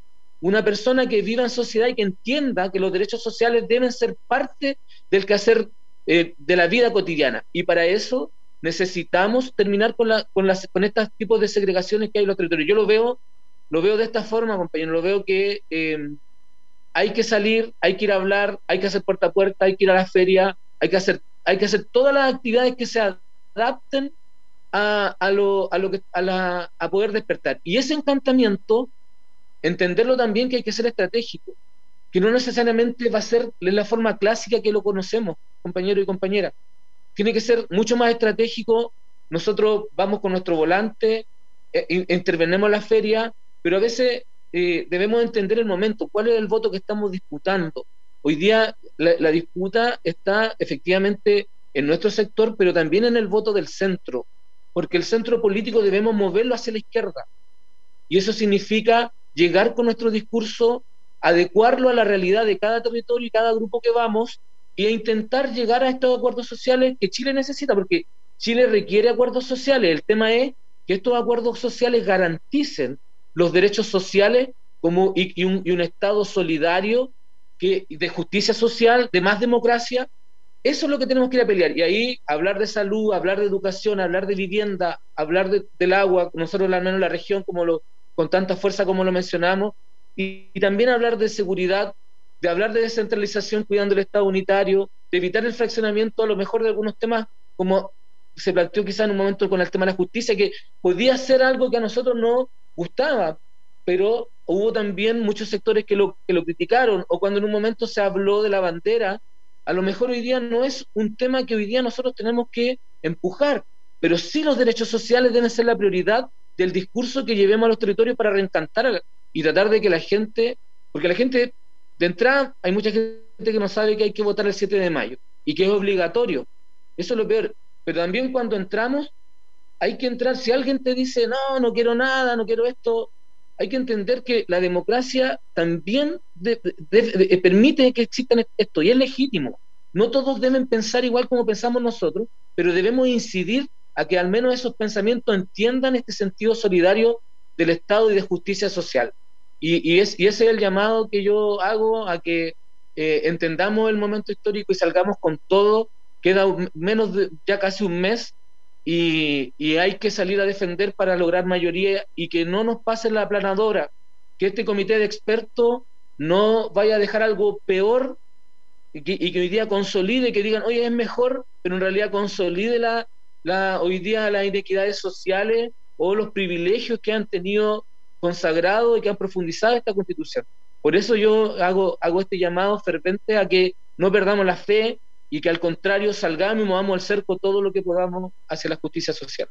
una persona que viva en sociedad y que entienda que los derechos sociales deben ser parte del quehacer eh, de la vida cotidiana. Y para eso necesitamos terminar con, la, con, las, con estos tipos de segregaciones que hay en los territorios. Yo lo veo, lo veo de esta forma, compañero, lo veo que eh, hay que salir, hay que ir a hablar, hay que hacer puerta a puerta, hay que ir a la feria, hay que hacer, hay que hacer todas las actividades que se adapten a, a, lo, a, lo que, a, la, a poder despertar. Y ese encantamiento, entenderlo también que hay que ser estratégico, que no necesariamente va a ser de la forma clásica que lo conocemos, compañero y compañera. Tiene que ser mucho más estratégico. Nosotros vamos con nuestro volante, eh, intervenemos en la feria, pero a veces eh, debemos entender el momento, cuál es el voto que estamos disputando, hoy día la, la disputa está efectivamente en nuestro sector, pero también en el voto del centro, porque el centro político debemos moverlo hacia la izquierda, y eso significa llegar con nuestro discurso, adecuarlo a la realidad de cada territorio y cada grupo que vamos, e intentar llegar a estos acuerdos sociales que Chile necesita, porque Chile requiere acuerdos sociales. El tema es que estos acuerdos sociales garanticen los derechos sociales como, y, y, un, y un Estado solidario, que, de justicia social, de más democracia. Eso es lo que tenemos que ir a pelear. Y ahí hablar de salud, hablar de educación, hablar de vivienda, hablar de, del agua, nosotros al menos en la región, como lo, con tanta fuerza como lo mencionamos, y, y también hablar de seguridad, de hablar de descentralización cuidando el Estado unitario, de evitar el fraccionamiento a lo mejor de algunos temas, como se planteó quizá en un momento con el tema de la justicia, que podía ser algo que a nosotros no gustaba, pero hubo también muchos sectores que lo, que lo criticaron, o cuando en un momento se habló de la bandera, a lo mejor hoy día no es un tema que hoy día nosotros tenemos que empujar, pero sí los derechos sociales deben ser la prioridad del discurso que llevemos a los territorios para reencantar y tratar de que la gente, porque la gente, de entrada, hay mucha gente que no sabe que hay que votar el siete de mayo y que es obligatorio. Eso es lo peor. Pero también cuando entramos, hay que entrar. Si alguien te dice, no, no quiero nada, no quiero esto, hay que entender que la democracia también de, de, de, de, permite que existan esto, y es legítimo. No todos deben pensar igual como pensamos nosotros, pero debemos incidir a que al menos esos pensamientos entiendan este sentido solidario del Estado y de justicia social. Y, y, es, y ese es el llamado que yo hago, a que eh, entendamos el momento histórico y salgamos con todo. Queda menos de ya casi un mes, y, y hay que salir a defender para lograr mayoría, y que no nos pase la aplanadora, que este comité de expertos no vaya a dejar algo peor, y que, y que hoy día consolide, que digan, oye, es mejor, pero en realidad consolide la, la, hoy día las inequidades sociales o los privilegios que han tenido consagrado y que han profundizado esta Constitución. Por eso yo hago, hago este llamado fervente a que no perdamos la fe, y que al contrario salgamos y movamos al cerco todo lo que podamos hacia la justicia social.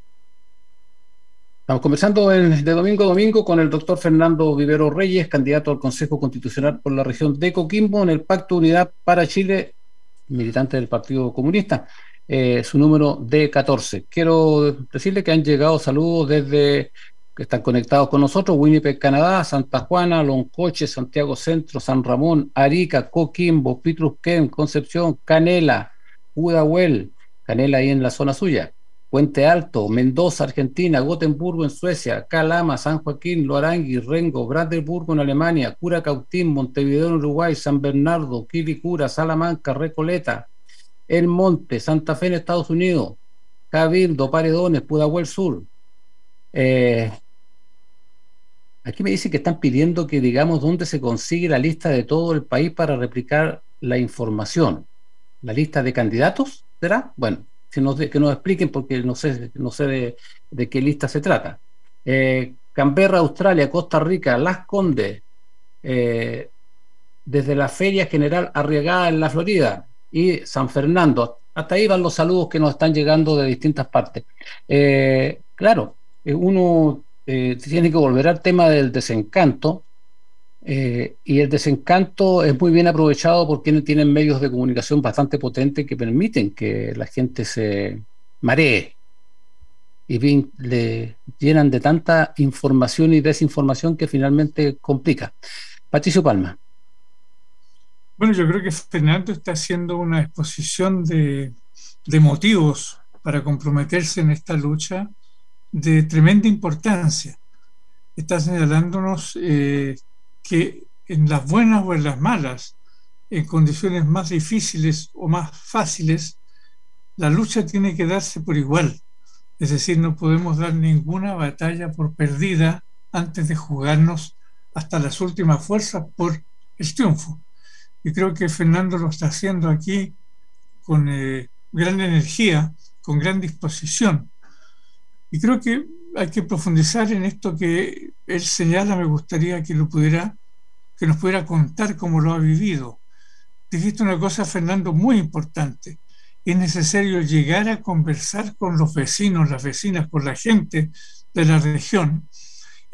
Estamos conversando el, de domingo a domingo con el doctor Fernando Vivero Reyes, candidato al Consejo Constitucional por la región de Coquimbo en el Pacto Unidad para Chile, militante del Partido Comunista, eh, su número D catorce. Quiero decirle que han llegado saludos desde que están conectados con nosotros: Winnipeg, Canadá, Santa Juana, Loncoche, Santiago Centro, San Ramón, Arica, Coquimbo, Pitrusquén, Concepción, Canela, Pudahuel, Canela ahí en la zona suya, Puente Alto, Mendoza, Argentina, Gotemburgo en Suecia, Calama, San Joaquín, Loarangui, Rengo, Brandeburgo en Alemania, Curacautín, Montevideo en Uruguay, San Bernardo, Quilicura, Salamanca, Recoleta, El Monte, Santa Fe en Estados Unidos, Cabildo, Paredones, Pudahuel Sur. Eh, aquí me dicen que están pidiendo que digamos dónde se consigue la lista de todo el país para replicar la información. ¿La lista de candidatos será? Bueno, si nos, que nos expliquen, porque no sé, no sé de, de qué lista se trata. Eh, Canberra, Australia, Costa Rica, Las Condes, eh, desde la Feria General Arriagada en la Florida, y San Fernando. Hasta ahí van los saludos que nos están llegando de distintas partes. Eh, claro, uno eh, tiene que volver al tema del desencanto, eh, y el desencanto es muy bien aprovechado por quienes tienen medios de comunicación bastante potentes que permiten que la gente se maree y bien, le llenan de tanta información y desinformación que finalmente complica. Patricio Palma. Bueno, yo creo que Fernando está haciendo una exposición de, de motivos para comprometerse en esta lucha de tremenda importancia. Está señalándonos eh, que en las buenas o en las malas, en condiciones más difíciles o más fáciles, la lucha tiene que darse por igual. Es decir, no podemos dar ninguna batalla por perdida antes de jugarnos hasta las últimas fuerzas por el triunfo. Y creo que Fernando lo está haciendo aquí con eh, gran energía, con gran disposición. Y creo que hay que profundizar en esto que él señala. Me gustaría que lo pudiera, que nos pudiera contar cómo lo ha vivido. Dijiste una cosa, Fernando, muy importante. Es necesario llegar a conversar con los vecinos, las vecinas, con la gente de la región,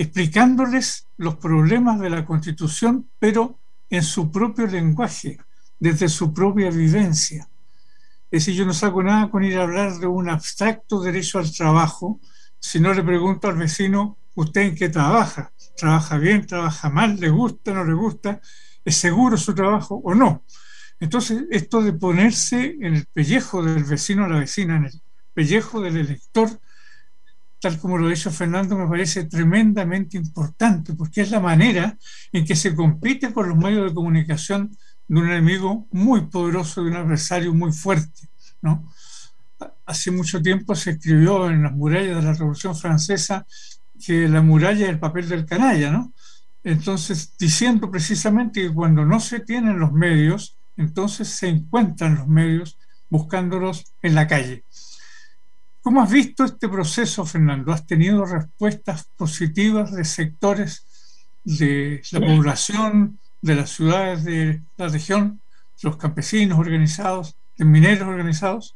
explicándoles los problemas de la Constitución, pero en su propio lenguaje, desde su propia vivencia. Es decir, yo no saco nada con ir a hablar de un abstracto derecho al trabajo si no le pregunto al vecino, ¿usted en qué trabaja? ¿Trabaja bien? ¿Trabaja mal? ¿Le gusta? ¿No le gusta? ¿Es seguro su trabajo o no? Entonces, esto de ponerse en el pellejo del vecino o la vecina, en el pellejo del elector, tal como lo ha dicho Fernando, me parece tremendamente importante, porque es la manera en que se compite con los medios de comunicación de un enemigo muy poderoso, de un adversario muy fuerte, ¿no? Hace mucho tiempo se escribió en las murallas de la Revolución Francesa que la muralla es el papel del canalla, ¿no? Entonces, diciendo precisamente que cuando no se tienen los medios, entonces se encuentran los medios buscándolos en la calle. ¿Cómo has visto este proceso, Fernando? ¿Has tenido respuestas positivas de sectores de la población, de las ciudades de la región, los campesinos organizados, de mineros organizados?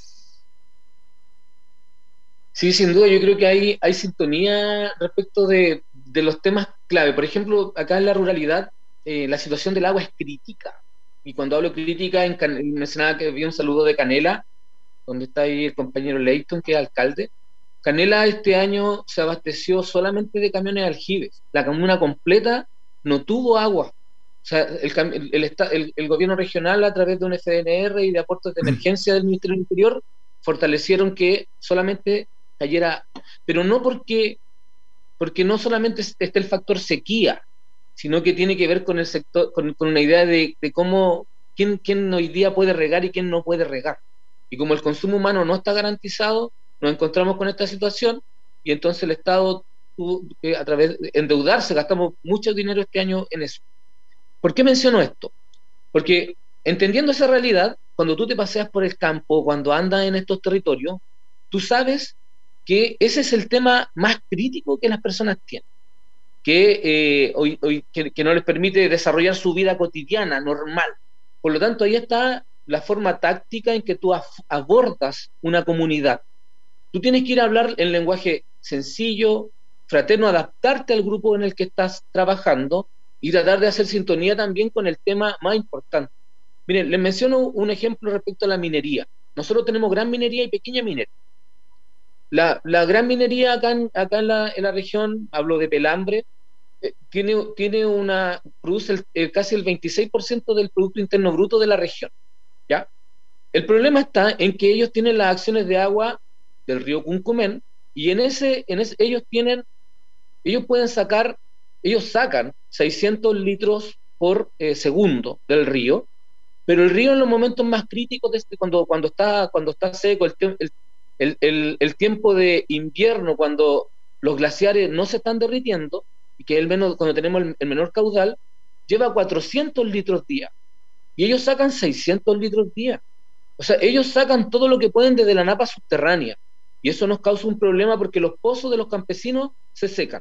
Sí, sin duda, yo creo que hay, hay sintonía respecto de, de los temas clave. Por ejemplo, acá en la ruralidad, eh, la situación del agua es crítica. Y cuando hablo crítica, en Can- mencionaba que había un saludo de Canela, donde está ahí el compañero Leighton, que es alcalde. Canela este año se abasteció solamente de camiones de aljibes. La comuna completa no tuvo agua. O sea, el, el, el, el, el gobierno regional, a través de un F D N R y de aportes de emergencia del Ministerio del Interior, fortalecieron que solamente cayera, pero no porque, porque no solamente esté el factor sequía, sino que tiene que ver con el sector, con, con una idea de, de cómo, quién, quién hoy día puede regar y quién no puede regar. Y como el consumo humano no está garantizado, nos encontramos con esta situación y entonces el Estado tuvo que, a través de endeudarse, gastamos mucho dinero este año en eso. ¿Por qué menciono esto? Porque entendiendo esa realidad, cuando tú te paseas por el campo, cuando andas en estos territorios, tú sabes que ese es el tema más crítico que las personas tienen, que, eh, hoy, hoy, que, que no les permite desarrollar su vida cotidiana, normal. Por lo tanto, ahí está la forma táctica en que tú abordas una comunidad. Tú tienes que ir a hablar en lenguaje sencillo, fraterno, adaptarte al grupo en el que estás trabajando y tratar de hacer sintonía también con el tema más importante. Miren, les menciono un ejemplo respecto a la minería. Nosotros tenemos gran minería y pequeña minería. La, la gran minería acá en, acá en, la, en la región, hablo de Pelambre, eh, tiene, tiene una, produce el, el, casi el veintiséis por ciento del Producto Interno Bruto de la región, ¿ya? El problema está en que ellos tienen las acciones de agua del río Cuncumén y en ese, en ese ellos tienen, ellos pueden sacar, ellos sacan seiscientos litros por eh, segundo del río, pero el río en los momentos más críticos, de este, cuando, cuando, está, cuando está seco, el, el El, el, el tiempo de invierno, cuando los glaciares no se están derritiendo, y que el menos, cuando tenemos el, el menor caudal, lleva cuatrocientos litros día, y ellos sacan seiscientos litros día. O sea, ellos sacan todo lo que pueden desde la napa subterránea, y eso nos causa un problema porque los pozos de los campesinos se secan.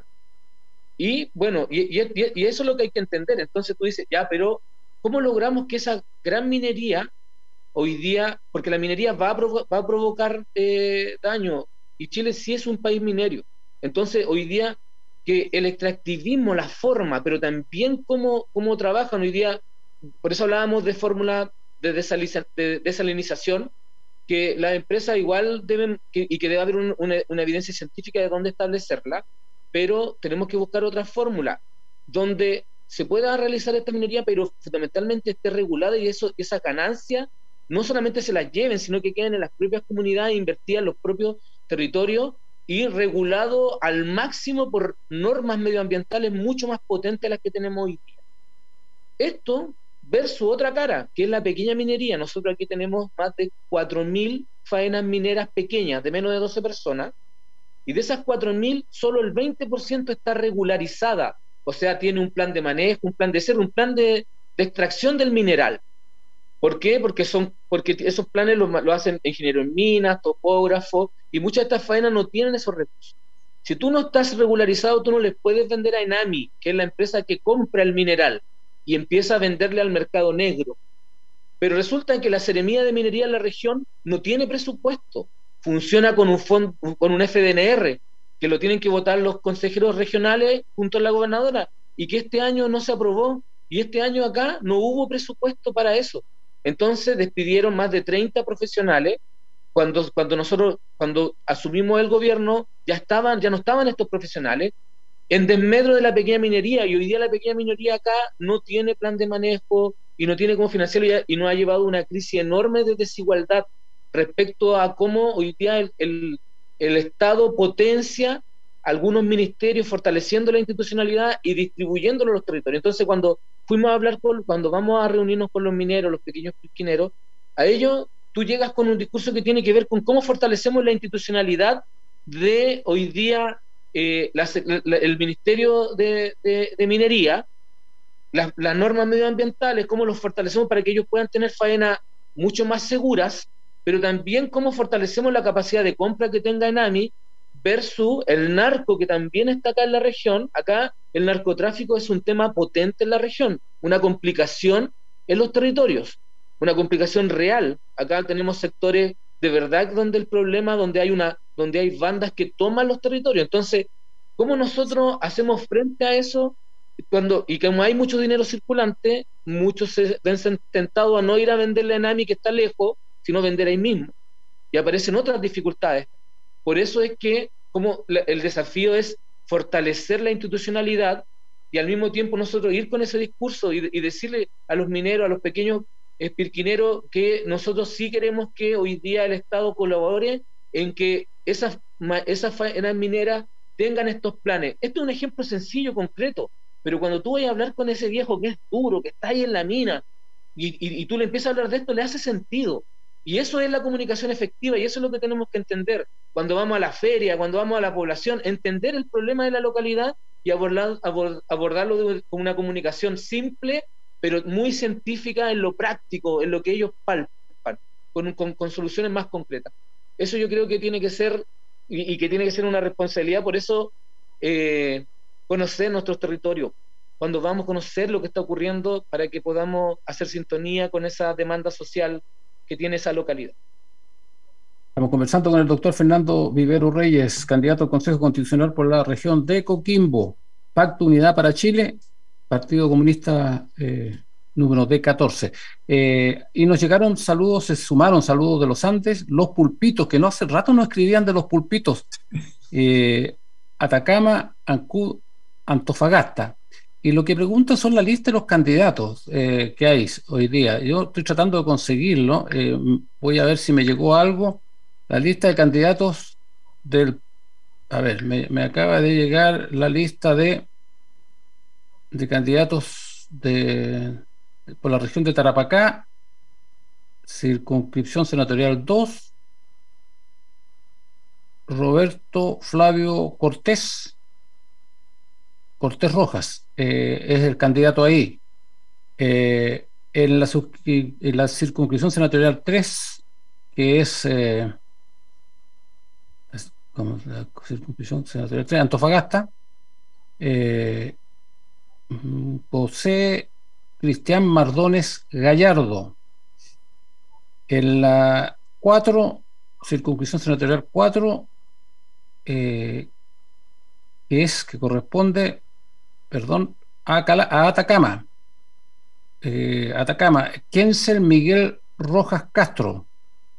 Y bueno, y, y, y eso es lo que hay que entender. Entonces tú dices, ya, pero ¿cómo logramos que esa gran minería hoy día, porque la minería va a, provo va a provocar eh, daño, y Chile sí es un país minerio, entonces hoy día que el extractivismo, la forma, pero también cómo, cómo trabajan hoy día, por eso hablábamos de fórmula de, de desalinización, que las empresas igual deben, que, y que debe haber un, una, una evidencia científica de dónde establecerla, pero tenemos que buscar otra fórmula, donde se pueda realizar esta minería, pero fundamentalmente esté regulada y eso, esa ganancia no solamente se las lleven, sino que queden en las propias comunidades, invertidas en los propios territorios y regulado al máximo por normas medioambientales mucho más potentes de las que tenemos hoy día. Esto versus otra cara, que es la pequeña minería. Nosotros aquí tenemos más de cuatro mil faenas mineras pequeñas, de menos de doce personas, y de esas cuatro mil, solo el veinte por ciento está regularizada, o sea, tiene un plan de manejo, un plan de cierre, un plan de, de extracción del mineral. ¿Por qué? Porque, son, porque esos planes lo, lo hacen ingenieros en minas, topógrafos, y muchas de estas faenas no tienen esos recursos. Si tú no estás regularizado, tú no les puedes vender a Enami, que es la empresa que compra el mineral, y empieza a venderle al mercado negro. Pero resulta que la Seremía de Minería en la región no tiene presupuesto, funciona con un, fondo, con un F D N R, que lo tienen que votar los consejeros regionales junto a la gobernadora, y que este año no se aprobó, y este año acá no hubo presupuesto para eso. Entonces despidieron más de treinta profesionales. Cuando, cuando nosotros, cuando asumimos el gobierno, ya estaban, ya no estaban estos profesionales en desmedro de la pequeña minería, y hoy día la pequeña minería acá no tiene plan de manejo y no tiene cómo financiarlo, y, y nos ha llevado a una crisis enorme de desigualdad respecto a cómo hoy día el, el, el Estado potencia algunos ministerios, fortaleciendo la institucionalidad y distribuyéndolo a los territorios. Entonces, cuando fuimos a hablar con, cuando vamos a reunirnos con los mineros, los pequeños pesquineros, a ellos tú llegas con un discurso que tiene que ver con cómo fortalecemos la institucionalidad de hoy día eh, la, la, el Ministerio de, de, de Minería, las, las normas medioambientales, cómo los fortalecemos para que ellos puedan tener faenas mucho más seguras, pero también cómo fortalecemos la capacidad de compra que tenga ENAMI versus el narco que también está acá en la región. Acá el narcotráfico es un tema potente en la región, una complicación en los territorios, una complicación real. Acá tenemos sectores de verdad donde el problema, donde hay una, donde hay bandas que toman los territorios. Entonces, ¿cómo nosotros hacemos frente a eso? Cuando, y como hay mucho dinero circulante, muchos se ven tentados a no ir a venderle a ENAMI que está lejos, sino vender ahí mismo. Y aparecen otras dificultades. Por eso es que como la, el desafío es fortalecer la institucionalidad y al mismo tiempo nosotros ir con ese discurso y, y decirle a los mineros, a los pequeños espirquineros, que nosotros sí queremos que hoy día el Estado colabore en que esas, esas faenas mineras tengan estos planes. Esto es un ejemplo sencillo, concreto, pero cuando tú vayas a hablar con ese viejo que es duro, que está ahí en la mina, y, y, y tú le empiezas a hablar de esto, le hace sentido. Y eso es la comunicación efectiva, y eso es lo que tenemos que entender. Cuando vamos a la feria, cuando vamos a la población, entender el problema de la localidad y abordar, abord, abordarlo de, con una comunicación simple, pero muy científica en lo práctico, en lo que ellos palpan, con, con, con soluciones más concretas. Eso yo creo que tiene que ser, y, y que tiene que ser una responsabilidad. Por eso, eh, conocer nuestros territorios, cuando vamos a conocer lo que está ocurriendo, para que podamos hacer sintonía con esa demanda social que tiene esa localidad. Estamos conversando con el doctor Fernando Vivero Reyes, candidato al Consejo Constitucional por la región de Coquimbo, Pacto Unidad para Chile, Partido Comunista eh, número D catorce. Eh, y nos llegaron saludos, se sumaron saludos de los Andes, los pulpitos, que no hace rato no escribían de los pulpitos, eh, Atacama, Ancud, Antofagasta. Y lo que pregunto son la lista de los candidatos eh, que hay hoy día. Yo estoy tratando de conseguirlo. Eh, voy a ver si me llegó algo. La lista de candidatos del... A ver, me, me acaba de llegar la lista de, de candidatos de, por la región de Tarapacá, circunscripción senatorial dos, Roberto Flavio Cortés, Cortés Rojas, eh, es el candidato ahí. Eh, en, la en la circunscripción senatorial tres, que es, eh, es como la circunscripción senatorial tres, Antofagasta, eh, José Cristian Mardones Gallardo. En la cuatro, circunscripción senatorial cuatro, eh, que es, que corresponde, perdón, a, Cala, a Atacama. Eh, Atacama, Kensel Miguel Rojas Castro.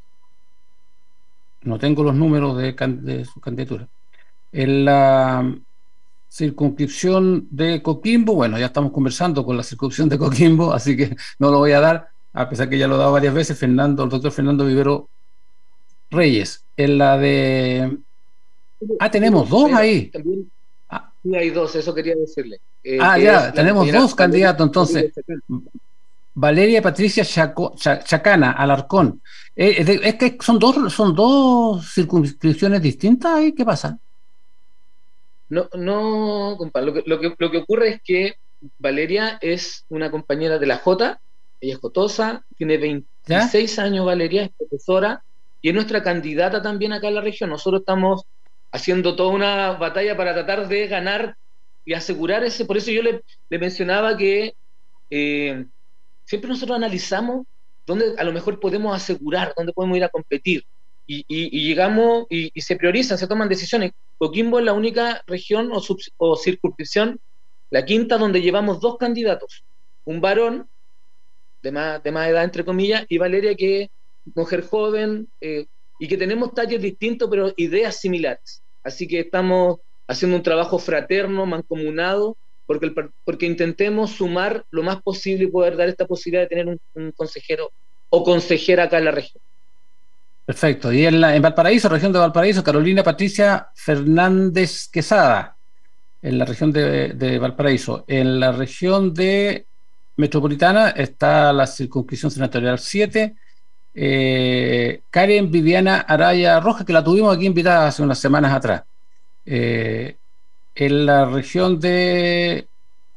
No tengo los números de, de su candidatura. En la circunscripción de Coquimbo, bueno, ya estamos conversando con la circunscripción de Coquimbo, así que no lo voy a dar, a pesar que ya lo he dado varias veces, Fernando, el doctor Fernando Vivero Reyes. En la de... Ah, tenemos dos ahí. También, ah. Sí, hay dos, eso quería decirle. Eh, ah, ya, tenemos dos candidatos, entonces. Valeria Patricia Chaco, Ch Chacana, Alarcón. Eh, es, es que son dos, son dos circunscripciones distintas ahí, ¿qué pasa? No, no, compadre, lo que, lo que, lo que ocurre es que Valeria es una compañera de la J, ella es jotosa, tiene veintiséis ¿Ya? años Valeria, es profesora, y es nuestra candidata también acá en la región. Nosotros estamos haciendo toda una batalla para tratar de ganar y asegurar ese, por eso yo le, le mencionaba que eh, siempre nosotros analizamos dónde a lo mejor podemos asegurar, dónde podemos ir a competir, y, y, y llegamos, y, y se priorizan, se toman decisiones. Coquimbo es la única región o, sub, o circunscripción, la quinta, donde llevamos dos candidatos, un varón de más, de más edad, entre comillas, y Valeria, que es mujer joven, eh, y que tenemos talles distintos, pero ideas similares. Así que estamos haciendo un trabajo fraterno, mancomunado, porque, el, porque intentemos sumar lo más posible y poder dar esta posibilidad de tener un, un consejero o consejera acá en la región. Perfecto. Y en, la, en Valparaíso, región de Valparaíso, Carolina Patricia Fernández Quesada, en la región de, de Valparaíso. En la región de Metropolitana está la circunscripción senatorial siete, eh, Karen Viviana Araya Rojas, que la tuvimos aquí invitada hace unas semanas atrás. Eh, en la región de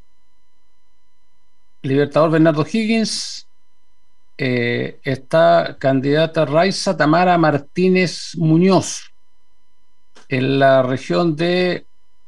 Libertador Bernardo Higgins eh, está candidata Raiza Tamara Martínez Muñoz. En la región de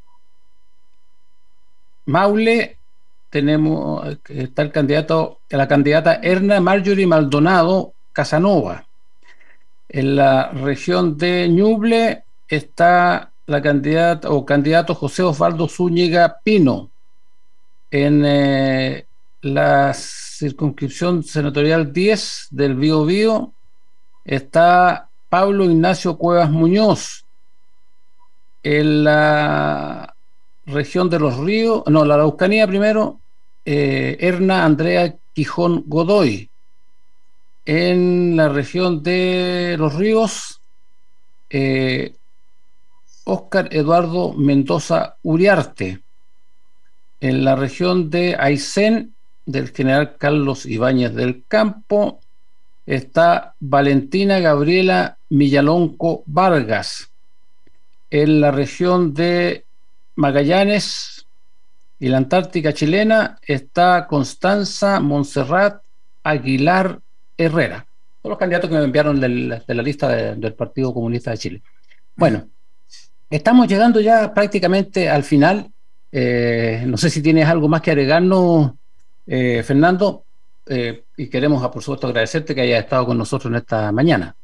Maule tenemos, está el candidato, la candidata Erna Marjorie Maldonado Casanova. En la región de Ñuble está la candidata o candidato José Osvaldo Zúñiga Pino. En eh, la circunscripción senatorial diez del Bío Bío está Pablo Ignacio Cuevas Muñoz. En la región de los Ríos, no, la Araucanía primero, eh, Erna Andrea Quijón Godoy. En la región de los Ríos, eh, Óscar Eduardo Mendoza Uriarte. En la región de Aysén, del general Carlos Ibáñez del Campo, está Valentina Gabriela Millalonco Vargas. En la región de Magallanes y la Antártica chilena está Constanza Montserrat Aguilar Herrera. Son los candidatos que me enviaron del, de la lista de, del Partido Comunista de Chile. Bueno, estamos llegando ya prácticamente al final. Eh, no sé si tienes algo más que agregarnos, eh, Fernando, eh, y queremos, por supuesto, agradecerte que hayas estado con nosotros en esta mañana.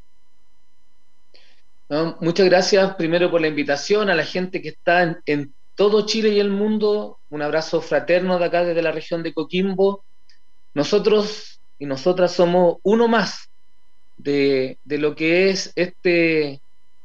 No, muchas gracias primero por la invitación, a la gente que está en, en todo Chile y el mundo. Un abrazo fraterno de acá desde la región de Coquimbo. Nosotros y nosotras somos uno más de, de lo que es este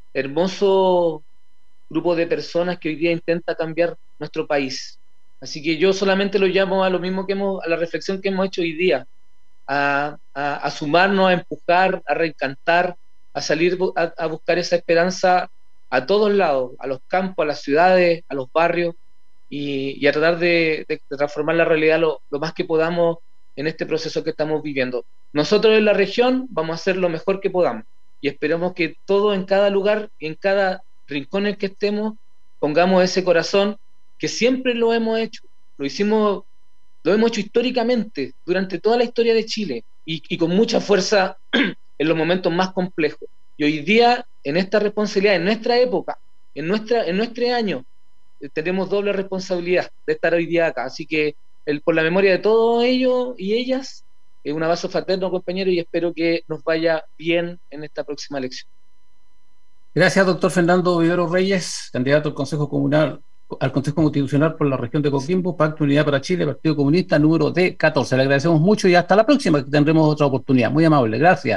hermoso grupo de personas que hoy día intenta cambiar nuestro país. Así que yo solamente lo llamo a lo mismo que hemos, a la reflexión que hemos hecho hoy día, a, a, a sumarnos, a empujar, a reencantar, a salir a, a buscar esa esperanza a todos lados, a los campos, a las ciudades, a los barrios, y, y a tratar de, de, de transformar la realidad lo, lo más que podamos en este proceso que estamos viviendo. Nosotros en la región vamos a hacer lo mejor que podamos, y esperemos que todo en cada lugar, en cada rincón en el que estemos, pongamos ese corazón que siempre lo hemos hecho, lo hicimos, lo hemos hecho históricamente, durante toda la historia de Chile, y, y con mucha fuerza en los momentos más complejos. Y hoy día, en esta responsabilidad, en nuestra época, en, nuestra, en nuestro año, eh, tenemos doble responsabilidad de estar hoy día acá. Así que, el, por la memoria de todos ellos y ellas, eh, un abrazo fraterno, compañero, y espero que nos vaya bien en esta próxima elección. Gracias, doctor Fernando Vivero Reyes, candidato al Consejo Comunal, al Consejo Constitucional por la región de Coquimbo, Pacto Unidad para Chile, Partido Comunista, número D catorce. Le agradecemos mucho y hasta la próxima, que tendremos otra oportunidad. Muy amable, gracias.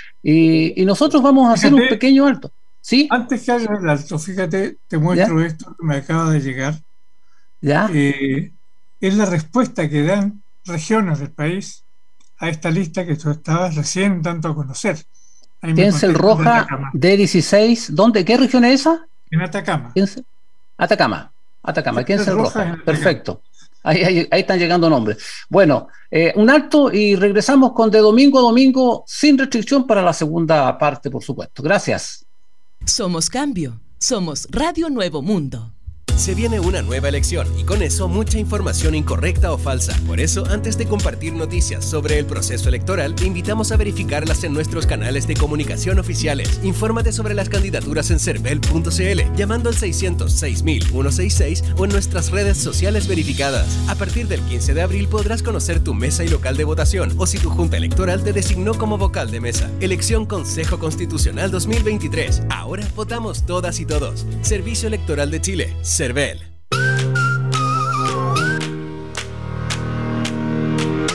Y, y nosotros vamos a fíjate, hacer un pequeño alto. ¿Sí? Antes que haga el alto, fíjate, te muestro ¿Ya? esto que me acaba de llegar. ¿Ya? Eh, es la respuesta que dan regiones del país a esta lista que tú estabas recién dando a conocer. Tencel Roja D dieciséis, ¿dónde? ¿Qué región es esa? En Atacama. Tencel, Atacama, Atacama, Tencel Roja, Atacama. Perfecto. Ahí, ahí, ahí están llegando nombres. Bueno, eh, un alto y regresamos con de domingo a domingo sin restricción para la segunda parte, por supuesto. Gracias. Somos Cambio, somos Radio Nuevo Mundo. Se viene una nueva elección y con eso mucha información incorrecta o falsa. Por eso, antes de compartir noticias sobre el proceso electoral, te invitamos a verificarlas en nuestros canales de comunicación oficiales. Infórmate sobre las candidaturas en cervel punto c l, llamando al seiscientos seis mil ciento sesenta y seis o en nuestras redes sociales verificadas. A partir del quince de abril podrás conocer tu mesa y local de votación o si tu junta electoral te designó como vocal de mesa. Elección Consejo Constitucional dos mil veintitrés. Ahora votamos todas y todos. Servicio Electoral de Chile. CERVEL.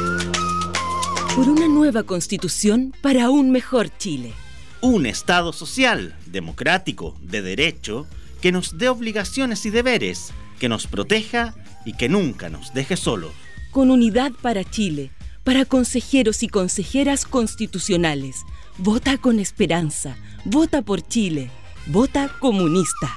nueva Constitución para un mejor Chile. Un Estado social, democrático, de derecho, que nos dé obligaciones y deberes, que nos proteja y que nunca nos deje solos. Con unidad para Chile, para consejeros y consejeras constitucionales. Vota con esperanza, vota por Chile, vota comunista.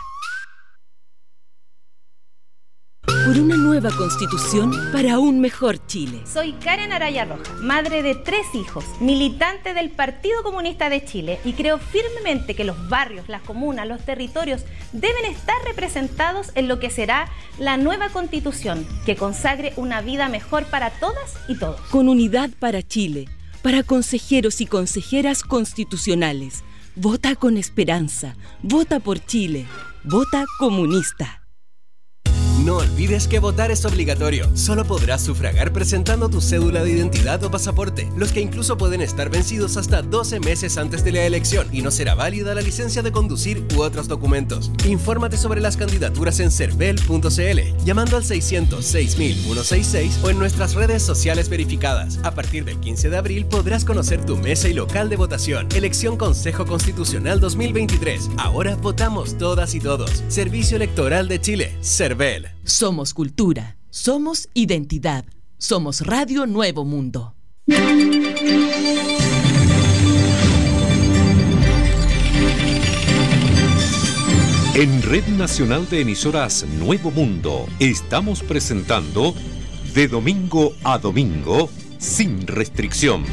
Por una nueva Constitución para un mejor Chile. Soy Karen Araya Rojas, madre de tres hijos, militante del Partido Comunista de Chile, y creo firmemente que los barrios, las comunas, los territorios deben estar representados en lo que será la nueva Constitución, que consagre una vida mejor para todas y todos. Con unidad para Chile, para consejeros y consejeras constitucionales. Vota con esperanza, vota por Chile, vota comunista. No olvides que votar es obligatorio. Solo podrás sufragar presentando tu cédula de identidad o pasaporte, los que incluso pueden estar vencidos hasta doce meses antes de la elección, y no será válida la licencia de conducir u otros documentos. Infórmate sobre las candidaturas en cervel punto c l, llamando al seiscientos seis mil ciento sesenta y seis o en nuestras redes sociales verificadas. A partir del quince de abril podrás conocer tu mesa y local de votación. Elección Consejo Constitucional dos mil veintitrés. Ahora votamos todas y todos. Servicio Electoral de Chile, Cervel. Somos cultura, somos identidad, somos Radio Nuevo Mundo. En Red Nacional de Emisoras Nuevo Mundo estamos presentando De Domingo a Domingo, sin restricción.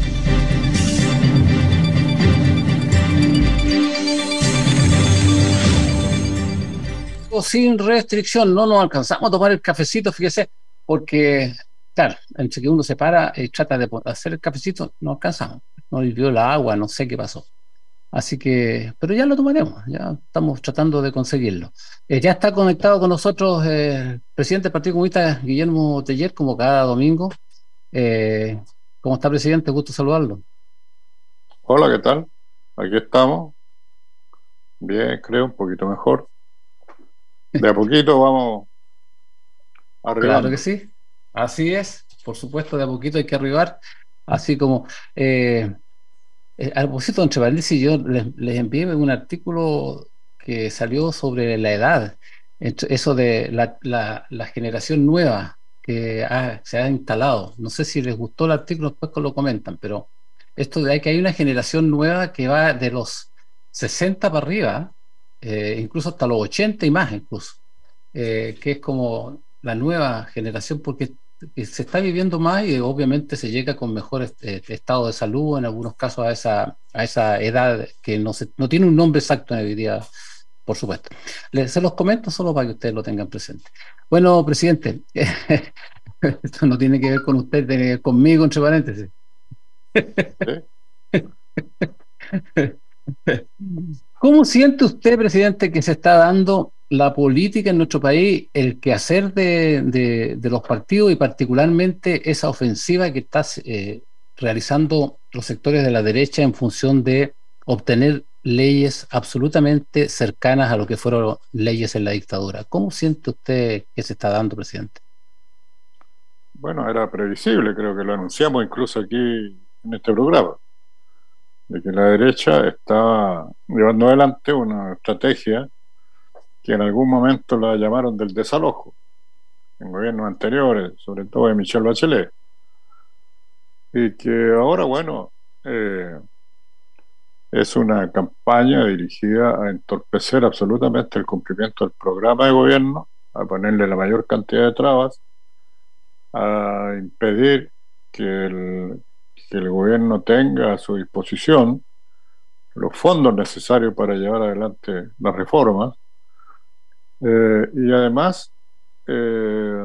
Sin restricción, no nos alcanzamos a tomar el cafecito, fíjese, porque, claro, entre que uno se para y trata de hacer el cafecito, no alcanzamos, no hirvió la agua, no sé qué pasó. Así que, pero ya lo tomaremos, ya estamos tratando de conseguirlo. Eh, ya está conectado con nosotros eh, el presidente del Partido Comunista, Guillermo Teller, como cada domingo. Eh, ¿Cómo está, presidente? Gusto saludarlo. Hola, ¿qué tal? Aquí estamos. Bien, creo, un poquito mejor. De a poquito vamos arribando. Claro que sí, así es, por supuesto, de a poquito hay que arribar, así como eh, eh, al propósito, entre paréntesis, yo les, les envié un artículo que salió sobre la edad, eso de la, la, la generación nueva que ha, se ha instalado. No sé si les gustó el artículo, después lo comentan, pero esto de que hay una generación nueva que va de los sesenta para arriba, Eh, incluso hasta los ochenta y más incluso, eh, que es como la nueva generación, porque se está viviendo más y obviamente se llega con mejor eh, estado de salud, en algunos casos a esa, a esa edad que no, se, no tiene un nombre exacto en hoy día, por supuesto. Les, se los comento solo para que ustedes lo tengan presente. Bueno, presidente, esto no tiene que ver con usted, tiene que ver conmigo, entre paréntesis. ¿Cómo siente usted, presidente, que se está dando la política en nuestro país, el quehacer de, de, de los partidos y particularmente esa ofensiva que está eh, realizando los sectores de la derecha en función de obtener leyes absolutamente cercanas a lo que fueron leyes en la dictadura? ¿Cómo siente usted que se está dando, presidente? Bueno, era previsible, creo que lo anunciamos incluso aquí en este programa, de que la derecha está llevando adelante una estrategia que en algún momento la llamaron del desalojo, en gobiernos anteriores, sobre todo de Michelle Bachelet, y que ahora, bueno, eh, es una campaña dirigida a entorpecer absolutamente el cumplimiento del programa de gobierno, a ponerle la mayor cantidad de trabas, a impedir que el que el gobierno tenga a su disposición los fondos necesarios para llevar adelante las reformas, eh, y además eh,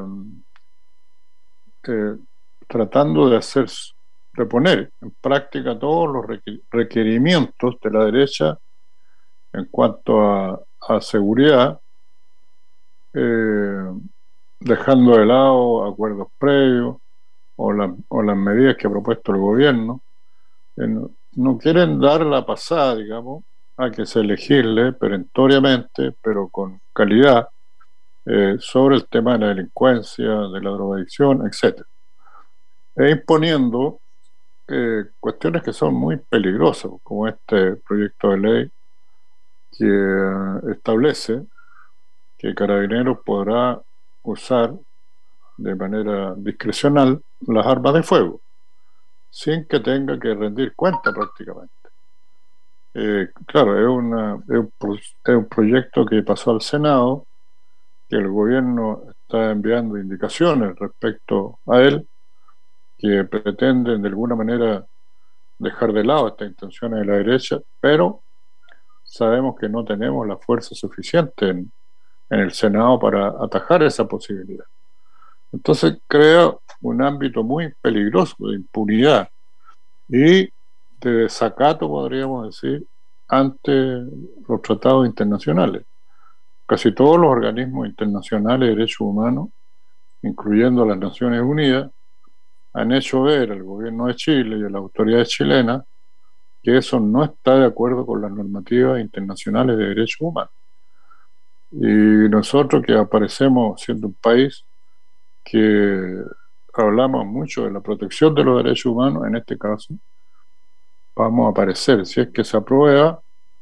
eh, tratando de hacer, de poner en práctica todos los requerimientos de la derecha en cuanto a, a seguridad, eh, dejando de lado acuerdos previos O, la, o las medidas que ha propuesto el gobierno. Eh, no, no quieren dar la pasada, digamos, a que se legisle perentoriamente, pero con calidad, eh, sobre el tema de la delincuencia, de la drogadicción, etcétera, e imponiendo eh, cuestiones que son muy peligrosas, como este proyecto de ley que eh, establece que Carabineros podrá usar de manera discrecional las armas de fuego, sin que tenga que rendir cuenta prácticamente. Eh, claro, es, una, es, un, es un proyecto que pasó al Senado, que el gobierno está enviando indicaciones respecto a él, que pretenden de alguna manera dejar de lado estas intenciones de la derecha, pero sabemos que no tenemos la fuerza suficiente en, en el Senado para atajar esa posibilidad. Entonces crea un ámbito muy peligroso de impunidad y de desacato, podríamos decir, ante los tratados internacionales. Casi todos los organismos internacionales de derechos humanos, incluyendo las Naciones Unidas, han hecho ver al gobierno de Chile y a las autoridades chilenas que eso no está de acuerdo con las normativas internacionales de derechos humanos. Y nosotros, que aparecemos siendo un país que hablamos mucho de la protección de los derechos humanos, en este caso vamos a aparecer, si es que se aprueba,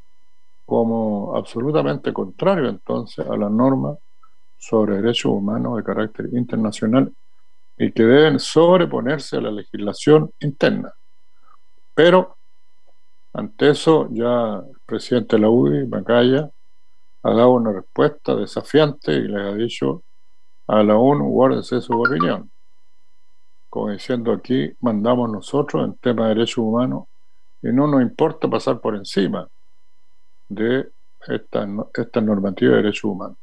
como absolutamente contrario entonces a las normas sobre derechos humanos de carácter internacional y que deben sobreponerse a la legislación interna. Pero ante eso ya el presidente de la U D I, Macaya, ha dado una respuesta desafiante y les ha dicho a la ONU: guárdense su opinión, como diciendo, aquí mandamos nosotros en temas de derechos humanos y no nos importa pasar por encima de esta, esta normativa de derechos humanos.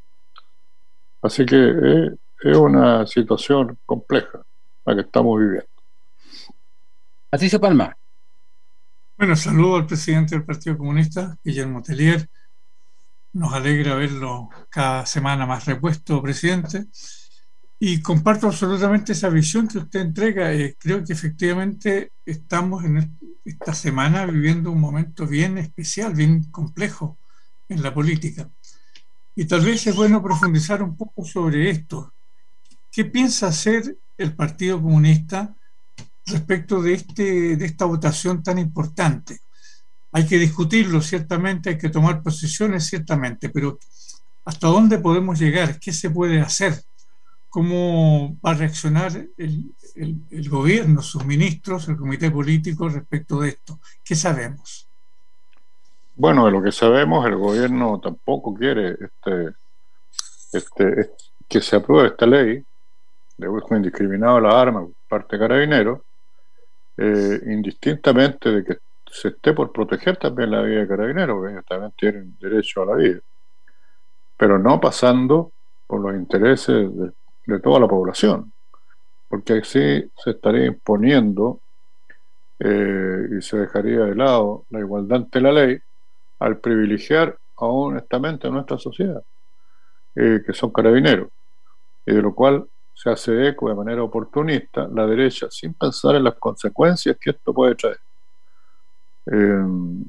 Así que es, es una situación compleja la que estamos viviendo. Patricio Palma. Bueno, saludo al presidente del Partido Comunista, Guillermo Tellier. Nos alegra verlo cada semana más repuesto, presidente. Y comparto absolutamente esa visión que usted entrega. Eh, creo que efectivamente estamos en esta semana viviendo un momento bien especial, bien complejo en la política. Y tal vez es bueno profundizar un poco sobre esto. ¿Qué piensa hacer el Partido Comunista respecto de, este, de esta votación tan importante? Hay que discutirlo, ciertamente, hay que tomar posiciones, ciertamente, pero ¿hasta dónde podemos llegar? ¿Qué se puede hacer? ¿Cómo va a reaccionar el, el, el gobierno, sus ministros, el comité político respecto de esto? ¿Qué sabemos? Bueno, de lo que sabemos, el gobierno tampoco quiere este, este, que se apruebe esta ley de uso indiscriminado de las armas por parte de Carabineros, eh, indistintamente de que se esté por proteger también la vida de Carabineros, porque ellos también tienen derecho a la vida, pero no pasando por los intereses de, de toda la población, porque así se estaría imponiendo eh, y se dejaría de lado la igualdad ante la ley al privilegiar a un estamento de nuestra sociedad, eh, que son Carabineros, y de lo cual se hace eco de manera oportunista la derecha, sin pensar en las consecuencias que esto puede traer. Eh,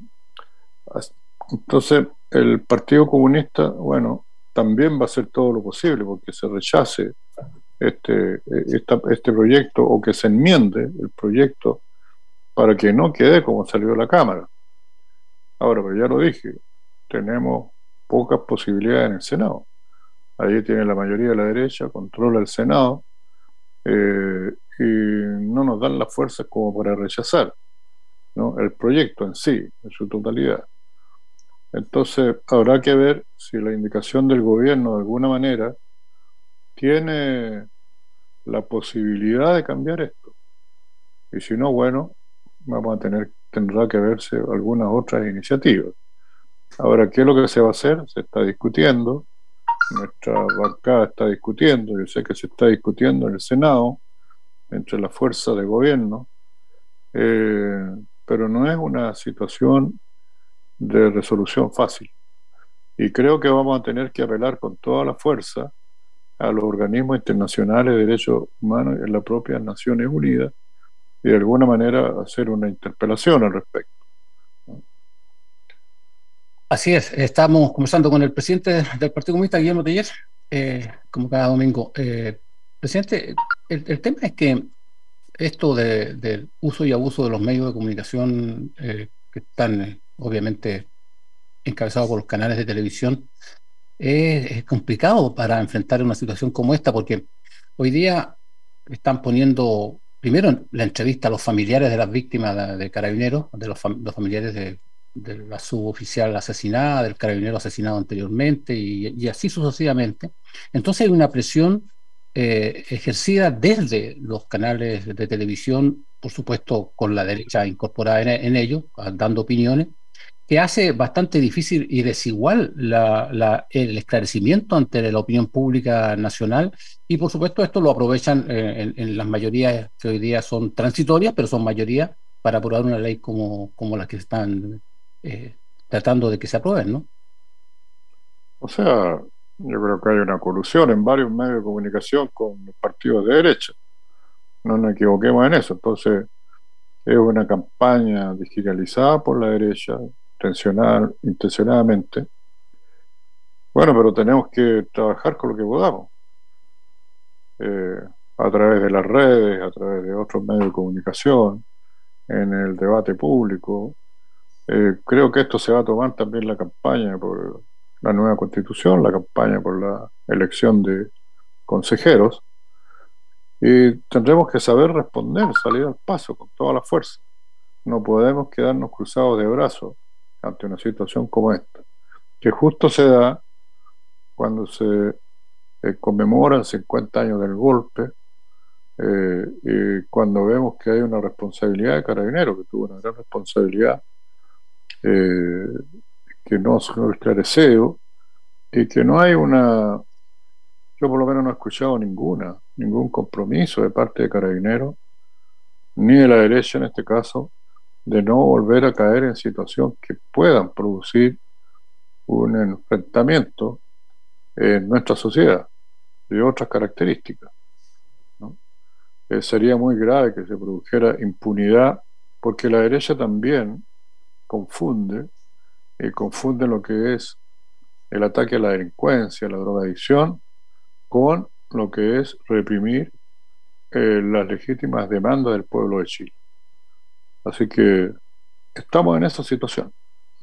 entonces el Partido Comunista, bueno, también va a hacer todo lo posible porque se rechace este, esta, este proyecto, o que se enmiende el proyecto para que no quede como salió de la Cámara. Ahora, pero ya lo dije, tenemos pocas posibilidades en el Senado. Ahí tiene la mayoría de la derecha, controla el Senado, eh, y no nos dan las fuerzas como para rechazar, ¿no?, el proyecto en sí, en su totalidad. Entonces habrá que ver si la indicación del gobierno de alguna manera tiene la posibilidad de cambiar esto, y si no, bueno, vamos a tener, tendrá que verse algunas otras iniciativas. Ahora, ¿qué es lo que se va a hacer? Se está discutiendo, nuestra bancada está discutiendo, yo sé que se está discutiendo en el Senado entre las fuerzas de gobierno, eh, pero no es una situación de resolución fácil, y creo que vamos a tener que apelar con toda la fuerza a los organismos internacionales de derechos humanos y en las propias Naciones Unidas, y de alguna manera hacer una interpelación al respecto. Así es, estamos conversando con el presidente del Partido Comunista, Guillermo Tellier, eh, como cada domingo. Eh, presidente, el, el tema es que esto de, del uso y abuso de los medios de comunicación eh, que están eh, obviamente encabezados por los canales de televisión es, es complicado para enfrentar una situación como esta, porque hoy día están poniendo primero en la entrevista a los familiares de las víctimas de, de Carabineros, de los, fam los familiares de, de la suboficial asesinada, del carabinero asesinado anteriormente y, y así sucesivamente. Entonces hay una presión eh, ejercida desde los canales de televisión, por supuesto con la derecha incorporada en, en ello, dando opiniones, que hace bastante difícil y desigual la, la, el esclarecimiento ante la opinión pública nacional, y por supuesto esto lo aprovechan eh, en, en las mayorías que hoy día son transitorias, pero son mayoría para aprobar una ley como, como las que están eh, tratando de que se aprueben, ¿no? O sea, yo creo que hay una colusión en varios medios de comunicación con los partidos de derecha. No nos equivoquemos en eso. Entonces, es una campaña digitalizada por la derecha, intencional, intencionadamente. Bueno, pero tenemos que trabajar con lo que podamos. Eh, a través de las redes, a través de otros medios de comunicación, en el debate público. Eh, creo que esto se va a tomar también la campaña por la nueva constitución, la campaña por la elección de consejeros, y tendremos que saber responder, salir al paso con toda la fuerza. No podemos quedarnos cruzados de brazos ante una situación como esta, que justo se da cuando se eh, conmemoran cincuenta años del golpe, eh, y cuando vemos que hay una responsabilidad de Carabineros, que tuvo una gran responsabilidad, eh, que no se ha esclarecido, y que no hay una, yo por lo menos no he escuchado ninguna, ningún compromiso de parte de Carabineros, ni de la derecha en este caso, de no volver a caer en situaciones que puedan producir un enfrentamiento en nuestra sociedad de otras características, ¿no? Eh, sería muy grave que se produjera impunidad, porque la derecha también confunde, y confunde lo que es el ataque a la delincuencia, a la drogadicción, con lo que es reprimir eh, las legítimas demandas del pueblo de Chile. Así que estamos en esa situación.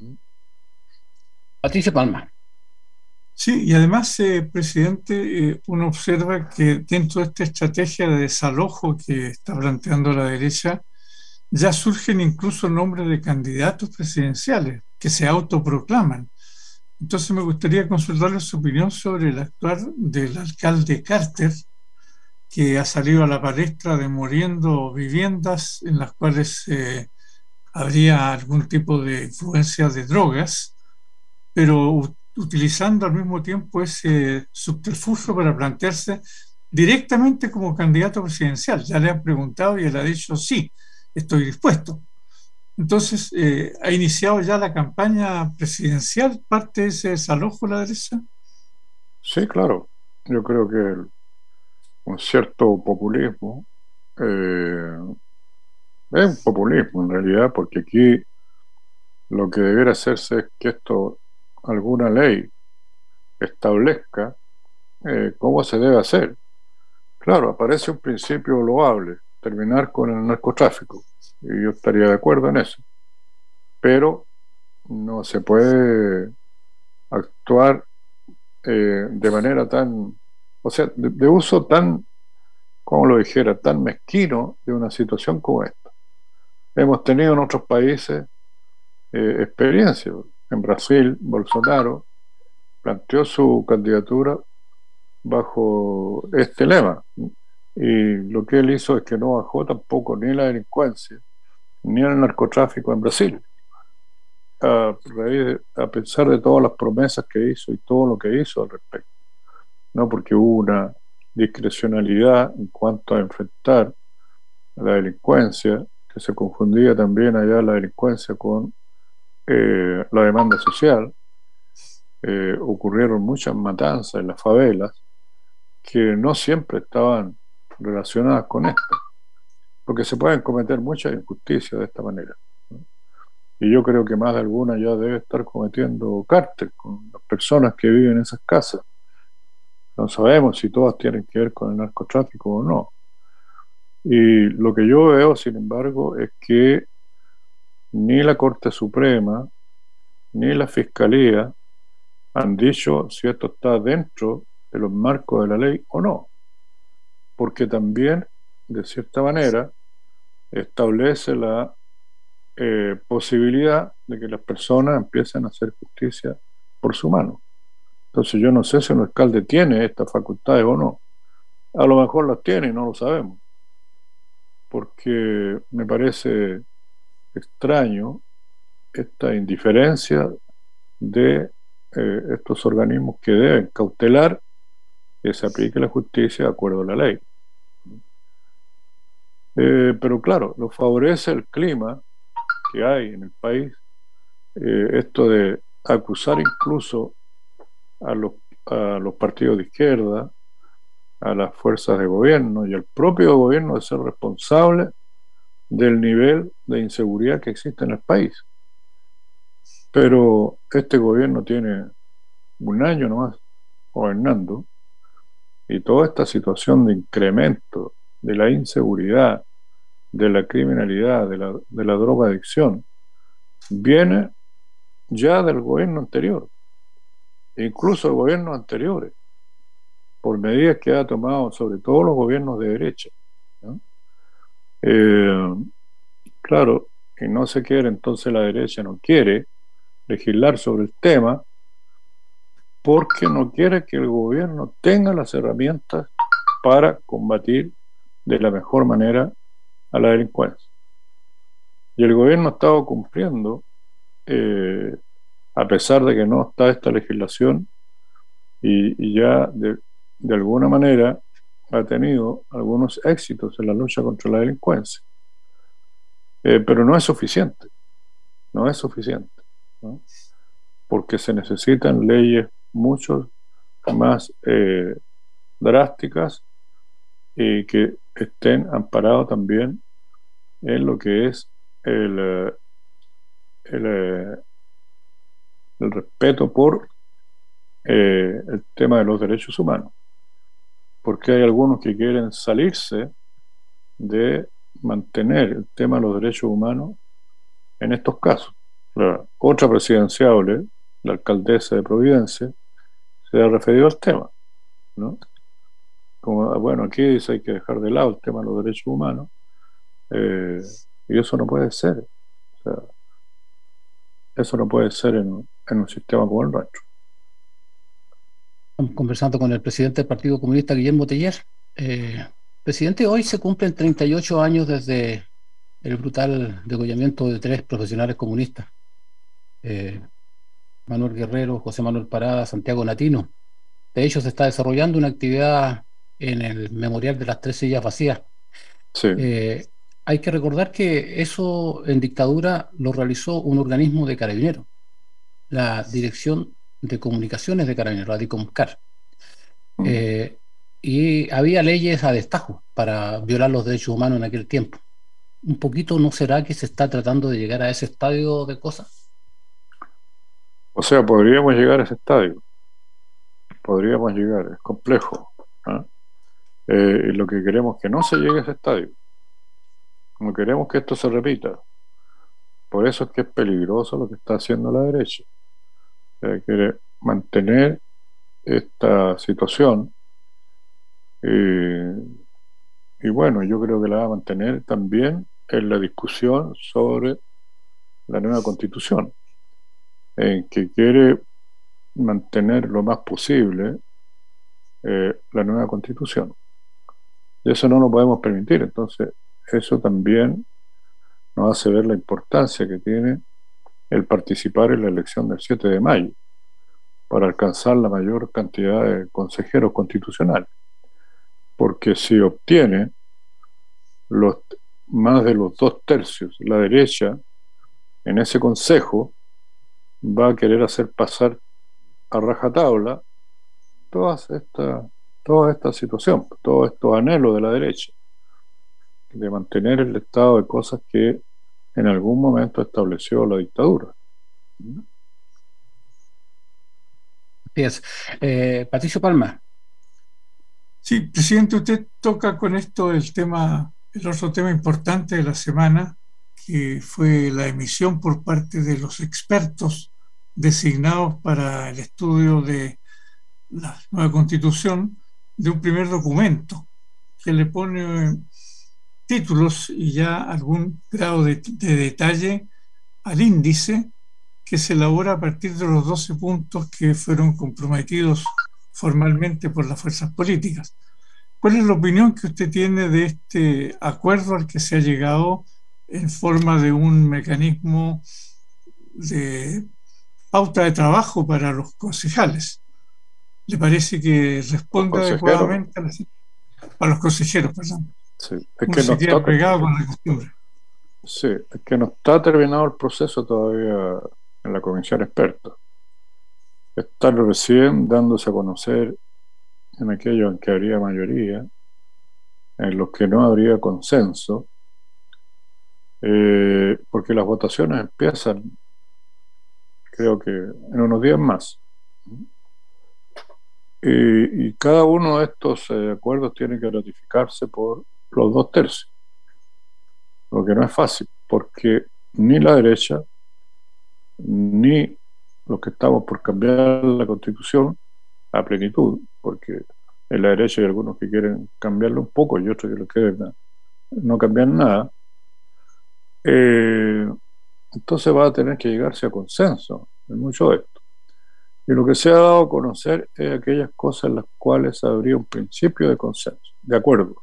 Patricio Palma. Sí, y además, eh, presidente, eh, uno observa que dentro de esta estrategia de desalojo que está planteando la derecha, ya surgen incluso nombres de candidatos presidenciales que se autoproclaman. Entonces me gustaría consultarle su opinión sobre el actuar del alcalde Carter, que ha salido a la palestra demoliendo viviendas en las cuales eh, habría algún tipo de influencia de drogas, pero utilizando al mismo tiempo ese subterfugio para plantearse directamente como candidato presidencial. Ya le han preguntado y él ha dicho sí, estoy dispuesto. Entonces, eh, ¿ha iniciado ya la campaña presidencial, parte de ese desalojo de la derecha? Sí, claro. Yo creo que el, un cierto populismo eh, es un populismo en realidad, porque aquí lo que debiera hacerse es que esto, alguna ley establezca eh, cómo se debe hacer. Claro, aparece un principio loable, terminar con el narcotráfico, y yo estaría de acuerdo en eso, pero no se puede actuar eh, de manera tan, o sea, de, de uso tan, como lo dijera, tan mezquino de una situación como esta. Hemos tenido en otros países eh, experiencias. En Brasil, Bolsonaro planteó su candidatura bajo este lema, y lo que él hizo es que no bajó tampoco ni la delincuencia ni el narcotráfico en Brasil, a, a pesar de todas las promesas que hizo y todo lo que hizo al respecto, no, porque hubo una discrecionalidad en cuanto a enfrentar la delincuencia, que se confundía también allá la delincuencia con eh, la demanda social. Eh, ocurrieron muchas matanzas en las favelas que no siempre estaban relacionadas con esto, porque se pueden cometer muchas injusticias de esta manera, ¿no? Y yo creo que más de alguna ya debe estar cometiendo cártel con las personas que viven en esas casas. No sabemos si todas tienen que ver con el narcotráfico o no. Y lo que yo veo, sin embargo, es que ni la Corte Suprema ni la Fiscalía han dicho si esto está dentro de los marcos de la ley o no, porque también, de cierta manera, establece la eh, posibilidad de que las personas empiecen a hacer justicia por su mano. Entonces yo no sé si un alcalde tiene estas facultades o no. A lo mejor las tiene y no lo sabemos, porque me parece extraño esta indiferencia de eh, estos organismos que deben cautelar que se aplique la justicia de acuerdo a la ley. Eh, pero claro, lo favorece el clima que hay en el país, eh, esto de acusar incluso a los, a los partidos de izquierda, a las fuerzas de gobierno y al propio gobierno de ser responsable del nivel de inseguridad que existe en el país. Pero este gobierno tiene un año nomás gobernando y toda esta situación de incremento de la inseguridad, de la criminalidad, de la, de la drogadicción, viene ya del gobierno anterior, incluso de gobiernos anteriores, por medidas que ha tomado sobre todo los gobiernos de derecha, ¿no? Eh, claro, y no se quiere, entonces la derecha no quiere legislar sobre el tema porque no quiere que el gobierno tenga las herramientas para combatir de la mejor manera a la delincuencia. Y el gobierno ha estado cumpliendo, eh, a pesar de que no está esta legislación, y, y ya de, de alguna manera ha tenido algunos éxitos en la lucha contra la delincuencia. Eh, pero no es suficiente, no es suficiente, ¿no? Porque se necesitan leyes mucho más eh, drásticas y que estén amparados también en lo que es el, el, el respeto por eh, el tema de los derechos humanos, porque hay algunos que quieren salirse de mantener el tema de los derechos humanos en estos casos. La otra presidenciable, la alcaldesa de Providencia, se ha referido al tema, ¿no? Como, bueno, aquí dice hay que dejar de lado el tema de los derechos humanos, eh, y eso no puede ser. O sea, eso no puede ser en, en un sistema como el nuestro. Estamos conversando con el presidente del Partido Comunista, Guillermo Teller. Eh, presidente, hoy se cumplen treinta y ocho años desde el brutal degollamiento de tres profesionales comunistas. Eh, Manuel Guerrero, José Manuel Parada, Santiago Natino. De hecho, se está desarrollando una actividad en el memorial de las tres sillas vacías. Sí. Eh, hay que recordar que eso en dictadura lo realizó un organismo de Carabineros, la Dirección de Comunicaciones de Carabineros, la DICOMCAR. Mm. Eh, y había leyes a destajo para violar los derechos humanos en aquel tiempo. ¿Un poquito no será que se está tratando de llegar a ese estadio de cosas? O sea, podríamos llegar a ese estadio. Podríamos llegar, es complejo, ¿eh? Eh, y lo que queremos es que no se llegue a ese estadio. No queremos que esto se repita. Por eso es que es peligroso lo que está haciendo la derecha. Eh, quiere mantener esta situación eh, y bueno, yo creo que la va a mantener también en la discusión sobre la nueva constitución, en que quiere mantener lo más posible eh, la nueva constitución. Y eso no lo podemos permitir. Entonces, eso también nos hace ver la importancia que tiene el participar en la elección del siete de mayo para alcanzar la mayor cantidad de consejeros constitucionales. Porque si obtiene los, más de los dos tercios, la derecha en ese consejo va a querer hacer pasar a rajatabla toda esta, toda esta situación, todos estos anhelos de la derecha de mantener el estado de cosas que en algún momento estableció la dictadura. Así es. Eh, Patricio Palma. Sí, presidente, usted toca con esto el tema el otro tema importante de la semana, que fue la emisión por parte de los expertos designados para el estudio de la nueva Constitución, de un primer documento que le pone títulos y ya algún grado de, de detalle al índice que se elabora a partir de los doce puntos que fueron comprometidos formalmente por las fuerzas políticas. ¿Cuál es la opinión que usted tiene de este acuerdo al que se ha llegado en forma de un mecanismo de pauta de trabajo para los concejales? ¿Le parece que responde adecuadamente a las, para los consejeros, perdón? Sí, es que no se queda está, pegado con la costumbre. Sí, es que no está terminado el proceso todavía en la comisión experta. Está recién dándose a conocer en aquello en que habría mayoría, en los que no habría consenso, eh, porque las votaciones empiezan, creo que en unos días más. Y, y cada uno de estos eh, acuerdos tiene que ratificarse por los dos tercios, lo que no es fácil, porque ni la derecha ni los que estamos por cambiar la Constitución a plenitud, porque en la derecha hay algunos que quieren cambiarlo un poco y otros que lo quieren no cambiar nada, eh, entonces va a tener que llegarse a consenso en mucho de esto. Y lo que se ha dado a conocer es aquellas cosas en las cuales habría un principio de consenso, de acuerdo.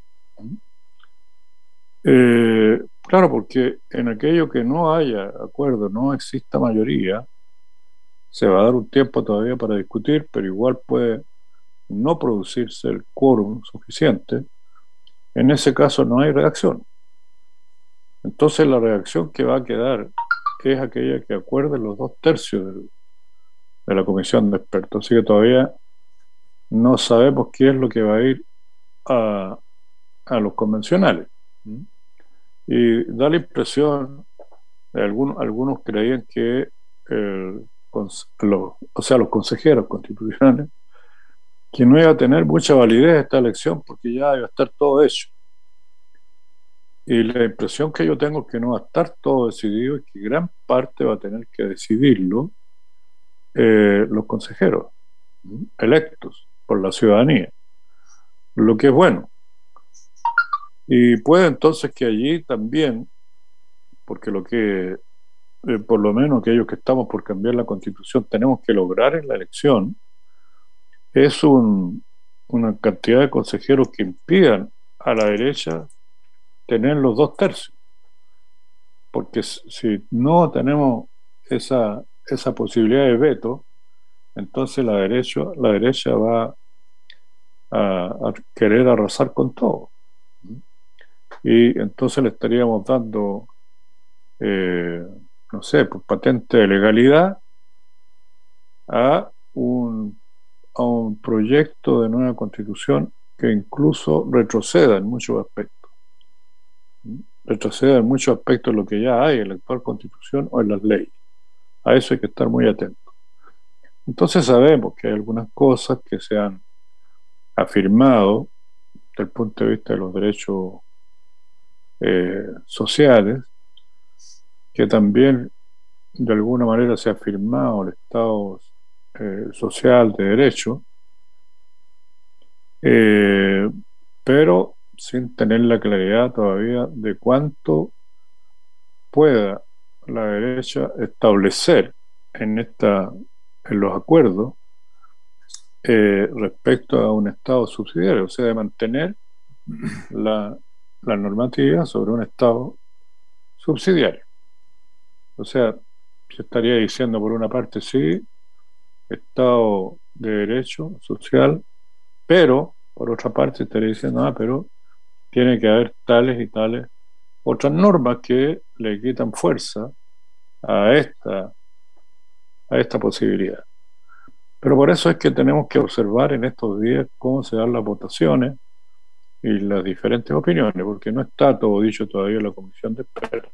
Eh, claro, porque en aquello que no haya acuerdo, no exista mayoría, se va a dar un tiempo todavía para discutir, pero igual puede no producirse el quórum suficiente. En ese caso no hay redacción. Entonces la redacción que va a quedar es aquella que acuerde los dos tercios del, de la comisión de expertos. Así que todavía no sabemos qué es lo que va a ir a, a los convencionales. Y da la impresión de algunos, algunos creían que el, los, o sea, los consejeros constitucionales, que no iba a tener mucha validez esta elección porque ya iba a estar todo hecho. Y la impresión que yo tengo es que no va a estar todo decidido y que gran parte va a tener que decidirlo eh, los consejeros electos por la ciudadanía, lo que es bueno. Y puede entonces que allí también, porque lo que, eh, por lo menos aquellos que estamos por cambiar la Constitución tenemos que lograr en la elección, es un, una cantidad de consejeros que impidan a la derecha tener los dos tercios. Porque si no tenemos esa, esa posibilidad de veto, entonces la derecha, la derecha va a, a querer arrasar con todo. Y entonces le estaríamos dando, eh, no sé, pues, patente de legalidad a un, a un proyecto de nueva Constitución que incluso retroceda en muchos aspectos. Retroceda en muchos aspectos de lo que ya hay en la actual Constitución o en las leyes. A eso hay que estar muy atentos. Entonces sabemos que hay algunas cosas que se han afirmado desde el punto de vista de los derechos eh, sociales, que también de alguna manera se ha afirmado el Estado eh, social de derecho, eh, pero sin tener la claridad todavía de cuánto pueda la derecha establecer en esta en los acuerdos eh, respecto a un Estado subsidiario, o sea, de mantener la, la normativa sobre un Estado subsidiario. O sea, se estaría diciendo por una parte sí, Estado de derecho social, pero por otra parte estaría diciendo, ah, pero tiene que haber tales y tales otras normas que le quitan fuerza a esta a esta posibilidad. Pero por eso es que tenemos que observar en estos días cómo se dan las votaciones y las diferentes opiniones, porque no está todo dicho todavía en la comisión de expertos.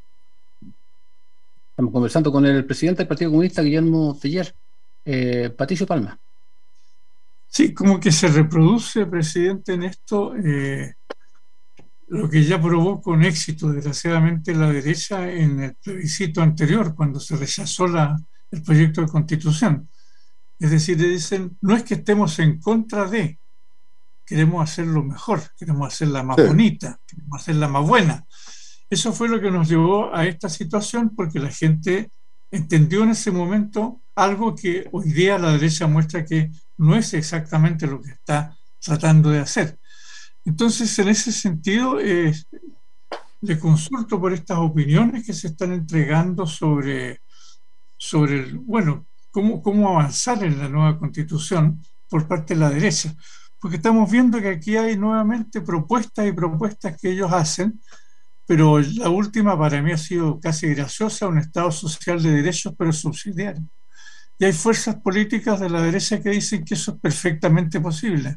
Estamos conversando con el presidente del Partido Comunista, Guillermo Teller. Eh, Patricio Palma. Sí, como que se reproduce, presidente, en esto eh, lo que ya probó con éxito, desgraciadamente, la derecha en el plebiscito anterior, cuando se rechazó la, el proyecto de constitución. Es decir, le dicen, no es que estemos en contra de, queremos hacerlo mejor, queremos hacerla más Sí. bonita, queremos hacerla más buena. Eso fue lo que nos llevó a esta situación, porque la gente entendió en ese momento algo que hoy día la derecha muestra que no es exactamente lo que está tratando de hacer. Entonces, en ese sentido, eh, le consulto por estas opiniones que se están entregando sobre, sobre el, bueno, cómo, cómo avanzar en la nueva constitución por parte de la derecha. Porque estamos viendo que aquí hay nuevamente propuestas y propuestas que ellos hacen, pero la última para mí ha sido casi graciosa, un Estado social de derechos pero subsidiario. Y hay fuerzas políticas de la derecha que dicen que eso es perfectamente posible.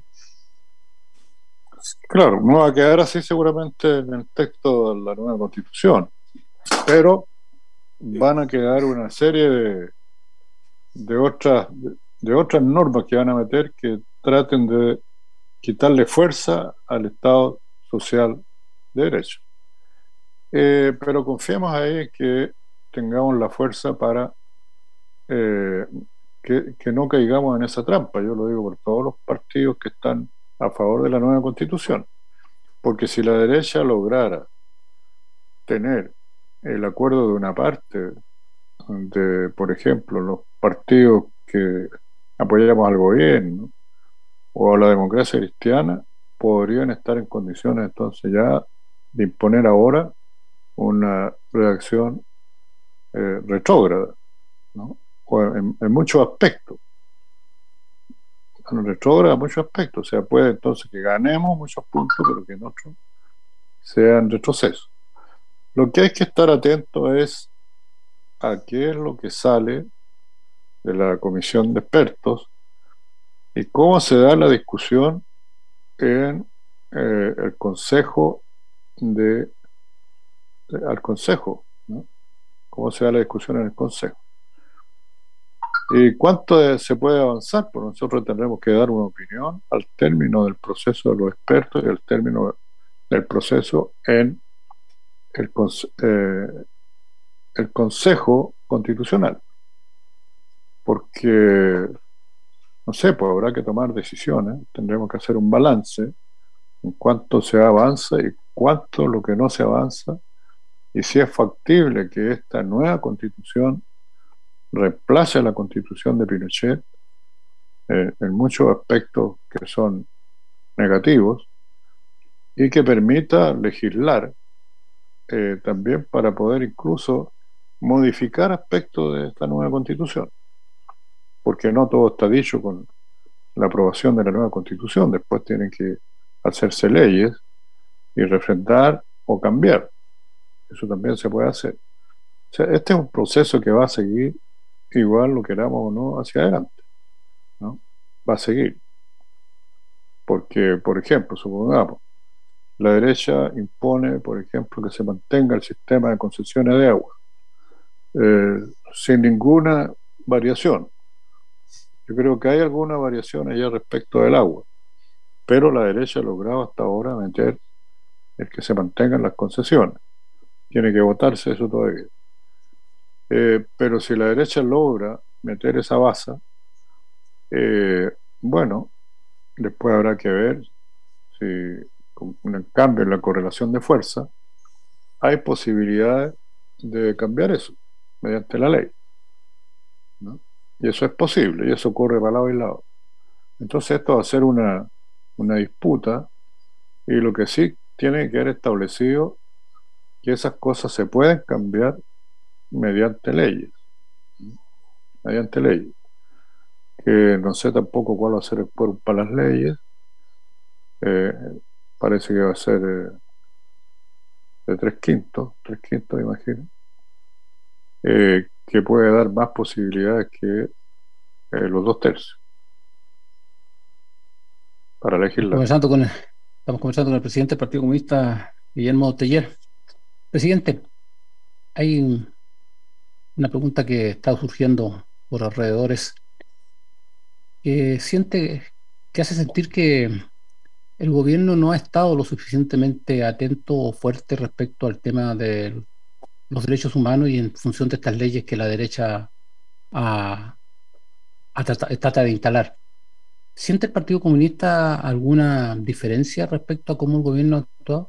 Claro, no va a quedar así seguramente en el texto de la nueva constitución, pero van a quedar una serie de, de otras de, de otras normas que van a meter que traten de quitarle fuerza al Estado social de derecho. Eh, pero confiemos ahí que tengamos la fuerza para eh, que, que no caigamos en esa trampa. Yo lo digo por todos los partidos que están a favor de la nueva constitución, porque si la derecha lograra tener el acuerdo de una parte de, por ejemplo, los partidos que apoyamos al gobierno o a la democracia cristiana, podrían estar en condiciones entonces ya de imponer ahora una redacción eh, retrógrada, ¿no? O en, en muchos aspectos. En retrógrada en muchos aspectos. O sea, puede entonces que ganemos muchos puntos, pero que en otros sean retrocesos. Lo que hay que estar atento es a qué es lo que sale de la comisión de expertos y cómo se da la discusión en eh, el consejo de, de al consejo, ¿no? Cómo se da la discusión en el consejo y cuánto de, se puede avanzar. Pues nosotros tendremos que dar una opinión al término del proceso de los expertos y al término del proceso en el, eh, el Consejo Constitucional, porque no sé, pues habrá que tomar decisiones, tendremos que hacer un balance en cuánto se avanza y cuánto lo que no se avanza, y si es factible que esta nueva constitución reemplace a la constitución de Pinochet eh, en muchos aspectos que son negativos y que permita legislar eh, también para poder incluso modificar aspectos de esta nueva constitución, porque no todo está dicho con la aprobación de la nueva constitución. Después tienen que hacerse leyes y refrendar o cambiar. Eso también se puede hacer. O sea, este es un proceso que va a seguir, igual lo queramos o no, hacia adelante, ¿no? Va a seguir. Porque, por ejemplo, supongamos, la derecha impone, por ejemplo, que se mantenga el sistema de concesiones de agua, eh, sin ninguna variación. Yo creo que hay alguna variación allá respecto del agua, pero la derecha ha logrado hasta ahora meter el que se mantengan las concesiones. Tiene que votarse eso todavía. Eh, pero si la derecha logra meter esa base, eh, bueno, después habrá que ver si con un cambio en la correlación de fuerza hay posibilidades de cambiar eso mediante la ley, ¿no? Y eso es posible, y eso corre para lado y lado. Entonces esto va a ser una, una disputa, y lo que sí tiene que quedar establecido que esas cosas se pueden cambiar mediante leyes, ¿no? Mediante leyes. Que no sé tampoco cuál va a ser el quórum para las leyes. Eh, parece que va a ser eh, de tres quintos, tres quintos, imagino. Eh, que puede dar más posibilidades que eh, los dos tercios para legislar. Conversando con el, estamos conversando con el presidente del Partido Comunista, Guillermo Teller. Presidente, hay un, una pregunta que está surgiendo por alrededores que siente, que hace sentir que el gobierno no ha estado lo suficientemente atento o fuerte respecto al tema de los derechos humanos y en función de estas leyes que la derecha ha, ha trata, trata de instalar. ¿Siente el Partido Comunista alguna diferencia respecto a cómo el gobierno ha actuado?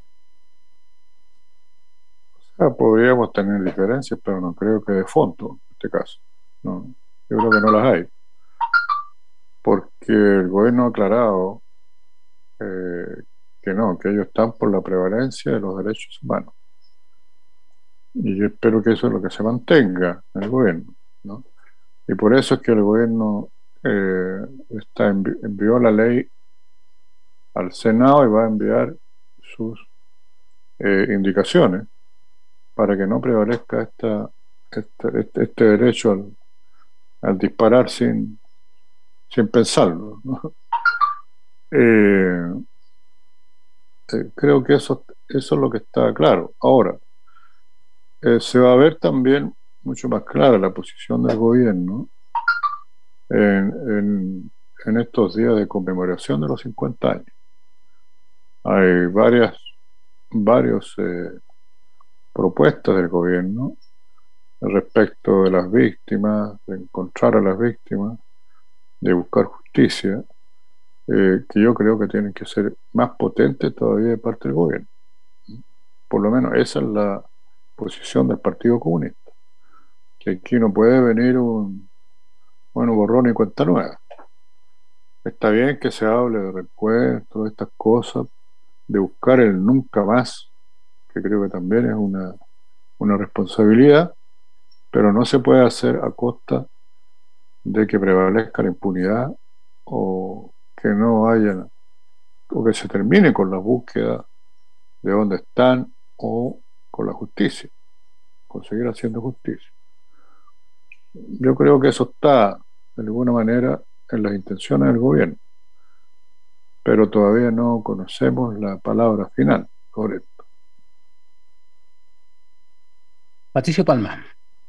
O sea, podríamos tener diferencias, pero no creo que de fondo, en este caso. No, yo creo que no las hay. Porque el gobierno ha aclarado eh, que no, que ellos están por la prevalencia de los derechos humanos. Y yo espero que eso es lo que se mantenga en el gobierno, ¿no? Y por eso es que el gobierno eh, está envi envió la ley al Senado y va a enviar sus eh, indicaciones para que no prevalezca esta, este, este, este derecho al, al disparar sin, sin pensarlo, ¿no? eh, eh, creo que eso, eso es lo que está claro. Ahora, eh, se va a ver también mucho más clara la posición del gobierno en, en, en estos días de conmemoración de los cincuenta años. Hay varias varios eh, propuestas del gobierno respecto de las víctimas, de encontrar a las víctimas, de buscar justicia, eh, que yo creo que tienen que ser más potentes todavía de parte del gobierno. Por lo menos esa es la posición del Partido Comunista, que aquí no puede venir un bueno borrón y cuenta nueva. Está bien que se hable de recuerdos, de estas cosas, de buscar el nunca más, que creo que también es una, una responsabilidad, pero no se puede hacer a costa de que prevalezca la impunidad o que no haya, o que se termine con la búsqueda de dónde están o con la justicia, conseguir haciendo justicia. Yo creo que eso está de alguna manera en las intenciones del gobierno, pero todavía no conocemos la palabra final sobre esto. Patricio Palma.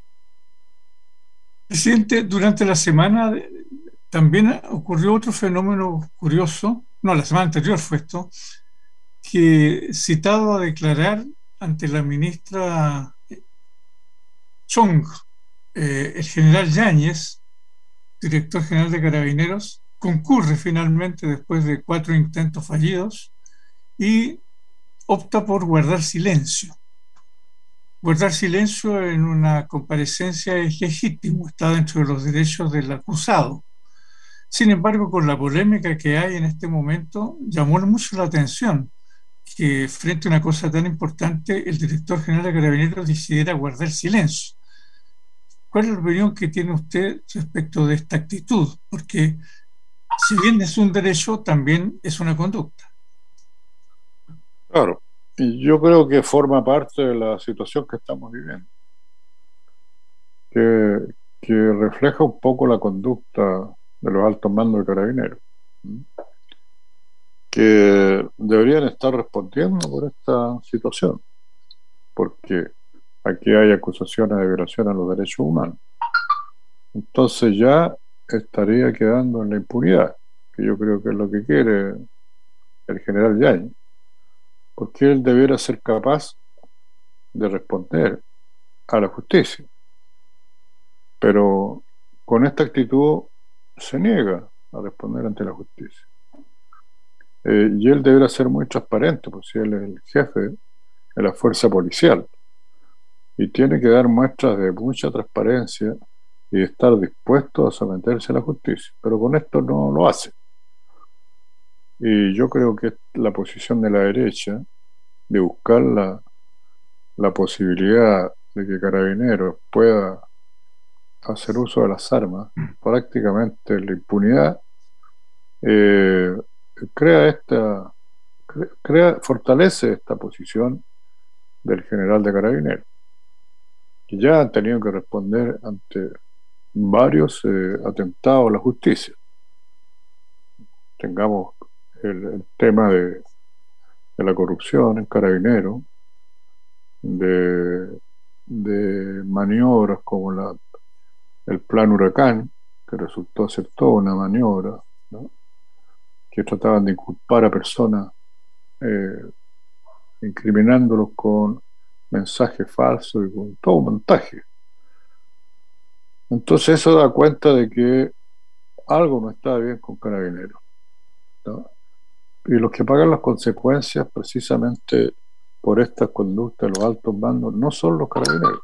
Presidente, durante la semana también ocurrió otro fenómeno curioso, no, la semana anterior fue esto, que citado a declarar ante la ministra Chong, eh, el general Yáñez, director general de Carabineros, concurre finalmente después de cuatro intentos fallidos y opta por guardar silencio. Guardar silencio en una comparecencia es legítimo, está dentro de los derechos del acusado. Sin embargo, con la polémica que hay en este momento, llamó mucho la atención que frente a una cosa tan importante, el director general de Carabineros decidiera guardar silencio. ¿Cuál es la opinión que tiene usted respecto de esta actitud? Porque si bien es un derecho, también es una conducta. Claro, y yo creo que forma parte de la situación que estamos viviendo, que, que refleja un poco la conducta de los altos mandos de Carabineros, que deberían estar respondiendo por esta situación, porque aquí hay acusaciones de violación a los derechos humanos. Entonces ya estaría quedando en la impunidad, que yo creo que es lo que quiere el general Yáñez, porque él debiera ser capaz de responder a la justicia. Pero con esta actitud se niega a responder ante la justicia. Eh, y él debiera ser muy transparente, pues si él es el jefe de la fuerza policial. Y tiene que dar muestras de mucha transparencia y estar dispuesto a someterse a la justicia. Pero con esto no lo hace. Y yo creo que la posición de la derecha de buscar la, la posibilidad de que Carabineros pueda hacer uso de las armas, prácticamente la impunidad, eh, crea esta, crea, fortalece esta posición del general de Carabineros, que ya han tenido que responder ante varios eh, atentados a la justicia. Tengamos el, el tema de, de la corrupción en Carabineros, de, de maniobras como la, el plan Huracán, que resultó ser toda una maniobra, ¿no?, que trataban de inculpar a personas eh, incriminándolos con mensajes falsos y con todo un montaje. Entonces eso da cuenta de que algo no está bien con Carabineros, ¿no? Y los que pagan las consecuencias precisamente por estas conductas de los altos mandos no son los Carabineros.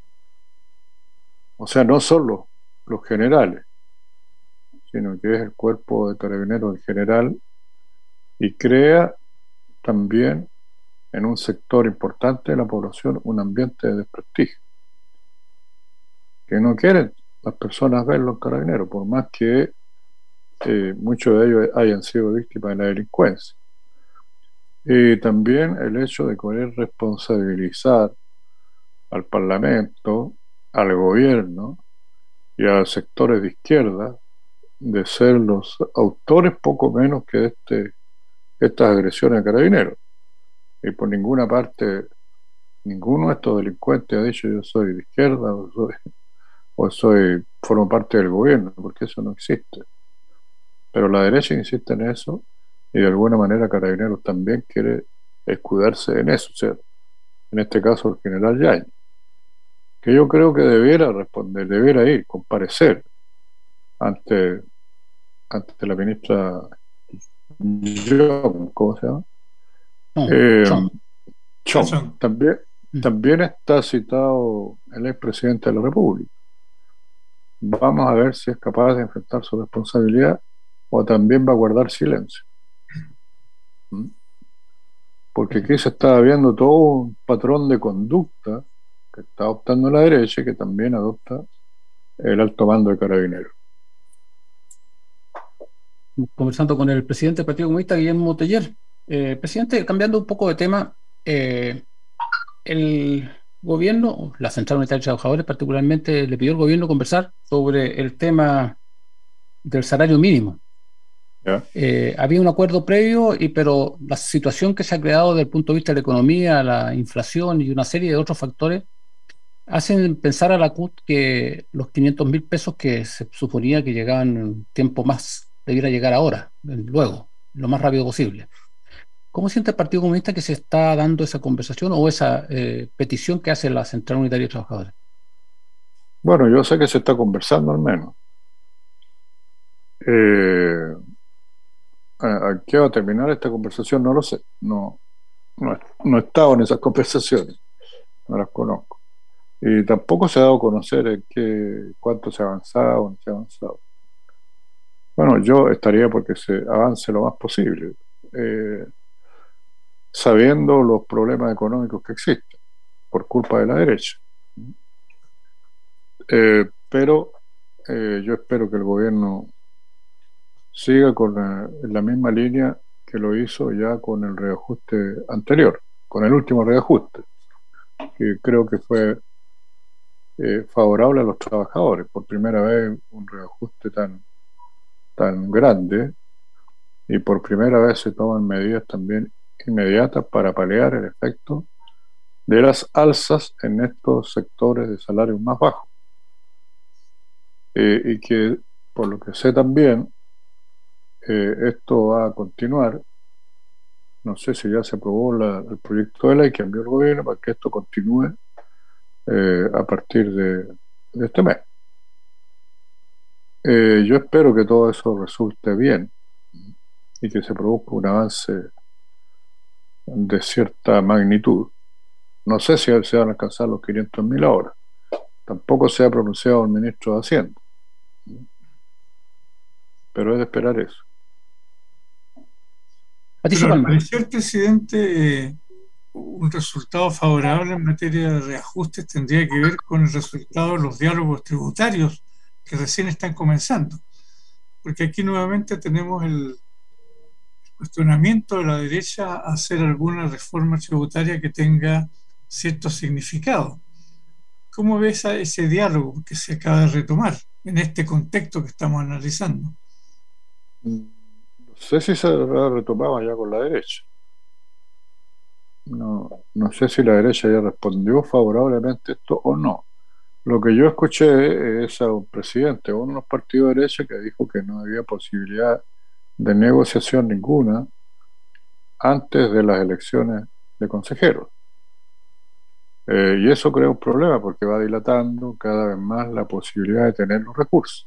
O sea, no son los, los generales, sino que es el cuerpo de Carabineros en general, y crea también en un sector importante de la población un ambiente de desprestigio, que no quieren las personas ver los Carabineros, por más que eh, muchos de ellos hayan sido víctimas de la delincuencia. Y también el hecho de querer responsabilizar al Parlamento, al gobierno y a sectores de izquierda de ser los autores poco menos que de este, estas agresiones a Carabineros. Y por ninguna parte, ninguno de estos delincuentes ha dicho yo soy de izquierda o soy, o soy formo parte del gobierno, porque eso no existe. Pero la derecha insiste en eso, y de alguna manera Carabineros también quiere escudarse en eso, o sea, en este caso el general Yáñez, que yo creo que debiera responder, debiera ir, comparecer ante, ante la ministra Chong, ¿cómo se llama? No, Eh, Chong. Chong. Chong. También, Mm. también está citado el expresidente de la República. Vamos a ver si es capaz de enfrentar su responsabilidad o también va a guardar silencio. ¿Mm? Porque aquí se está viendo todo un patrón de conducta que está adoptando la derecha y que también adopta el alto mando de Carabineros. Conversando con el presidente del Partido Comunista, Guillermo Teller. Eh, presidente, cambiando un poco de tema, eh, el gobierno, la Central Unitaria de Trabajadores particularmente, le pidió al gobierno conversar sobre el tema del salario mínimo. ¿Ya? Eh, había un acuerdo previo, y, pero la situación que se ha creado desde el punto de vista de la economía, la inflación y una serie de otros factores hacen pensar a la C U T que los quinientos mil pesos que se suponía que llegaban en un tiempo más debiera llegar ahora, luego, lo más rápido posible. ¿Cómo siente el Partido Comunista que se está dando esa conversación o esa eh, petición que hace la Central Unitaria de Trabajadores? Bueno, yo sé que se está conversando al menos. Eh, ¿a, a qué va a terminar esta conversación? No lo sé. No, no, no he estado en esas conversaciones. No las conozco. Y tampoco se ha dado a conocer en qué, cuánto se ha avanzado o no se ha avanzado. Bueno, yo estaría porque se avance lo más posible, eh, sabiendo los problemas económicos que existen por culpa de la derecha. Eh, pero eh, yo espero que el gobierno siga con la, en la misma línea que lo hizo ya con el reajuste anterior, con el último reajuste, que creo que fue eh, favorable a los trabajadores. Por primera vez un reajuste tan, tan grande, y por primera vez se toman medidas también inmediatas para paliar el efecto de las alzas en estos sectores de salarios más bajos. Eh, y que, por lo que sé también, eh, esto va a continuar. No sé si ya se aprobó la, el proyecto de ley que envió el gobierno para que esto continúe eh, a partir de, de este mes. Eh, yo espero que todo eso resulte bien y que se produzca un avance de cierta magnitud. No sé si se van a alcanzar los quinientos mil ahora. Tampoco se ha pronunciado el ministro de Hacienda. Pero es de esperar eso. Pero al parecer, presidente, eh, un resultado favorable en materia de reajustes tendría que ver con el resultado de los diálogos tributarios que recién están comenzando. Porque aquí nuevamente tenemos el cuestionamiento de la derecha a hacer alguna reforma tributaria que tenga cierto significado. ¿Cómo ves a ese diálogo que se acaba de retomar en este contexto que estamos analizando? No sé si se ha retomado ya con la derecha. No, no sé si la derecha ya respondió favorablemente a esto o no. Lo que yo escuché es a un presidente o unos partidos de derecha que dijo que no había posibilidad de negociación ninguna antes de las elecciones de consejeros. Eh, y eso crea un problema porque va dilatando cada vez más la posibilidad de tener los recursos.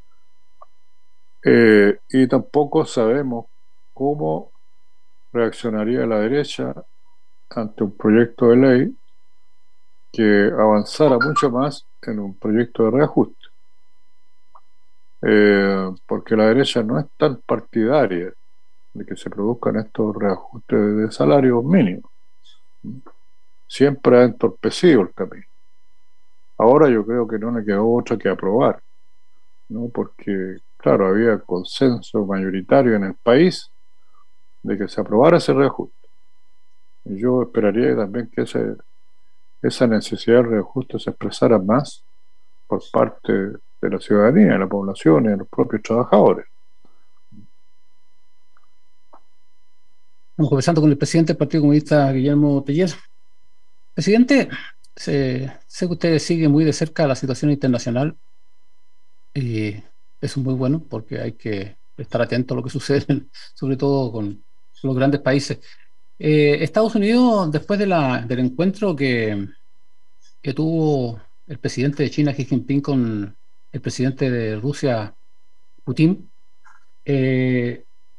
Eh, y tampoco sabemos cómo reaccionaría la derecha ante un proyecto de ley que avanzara mucho más en un proyecto de reajuste. Eh, porque la derecha no es tan partidaria de que se produzcan estos reajustes de salarios mínimos. Siempre ha entorpecido el camino. Ahora yo creo que no le quedó otra que aprobar, ¿no? Porque, claro, había consenso mayoritario en el país de que se aprobara ese reajuste. Y yo esperaría también que ese, esa necesidad de reajuste se expresara más por parte de la ciudadanía, de la población y de los propios trabajadores. Estamos conversando con el presidente del Partido Comunista, Guillermo Teller. Presidente, sé, sé que usted sigue muy de cerca la situación internacional y eso es muy bueno porque hay que estar atento a lo que sucede, sobre todo con los grandes países. Eh, Estados Unidos, después de la, del encuentro que, que tuvo el presidente de China, Xi Jinping, con el presidente de Rusia, Putin, eh,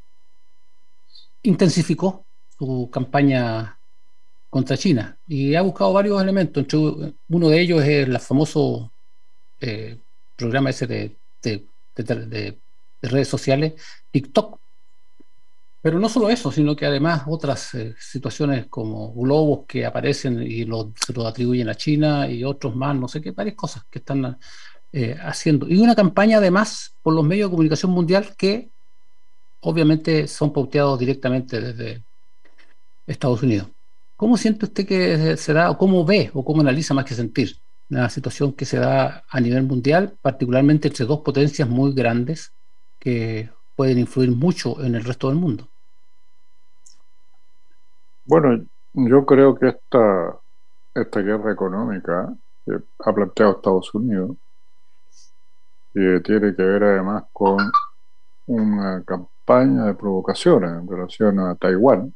intensificó su campaña contra China y ha buscado varios elementos. Entre uno de ellos es el famoso eh, programa ese de, de, de, de, de redes sociales, TikTok. Pero no solo eso, sino que además otras eh, situaciones como globos que aparecen y lo, se los atribuyen a China y otros más, no sé qué, varias cosas que están eh, haciendo. Y una campaña además por los medios de comunicación mundial que obviamente son pauteados directamente desde Estados Unidos. ¿Cómo siente usted que se da, o cómo ve, o cómo analiza más que sentir la situación que se da a nivel mundial, particularmente entre dos potencias muy grandes que pueden influir mucho en el resto del mundo? Bueno, yo creo que esta, esta guerra económica que ha planteado Estados Unidos, que tiene que ver además con una campaña de provocaciones en relación a Taiwán,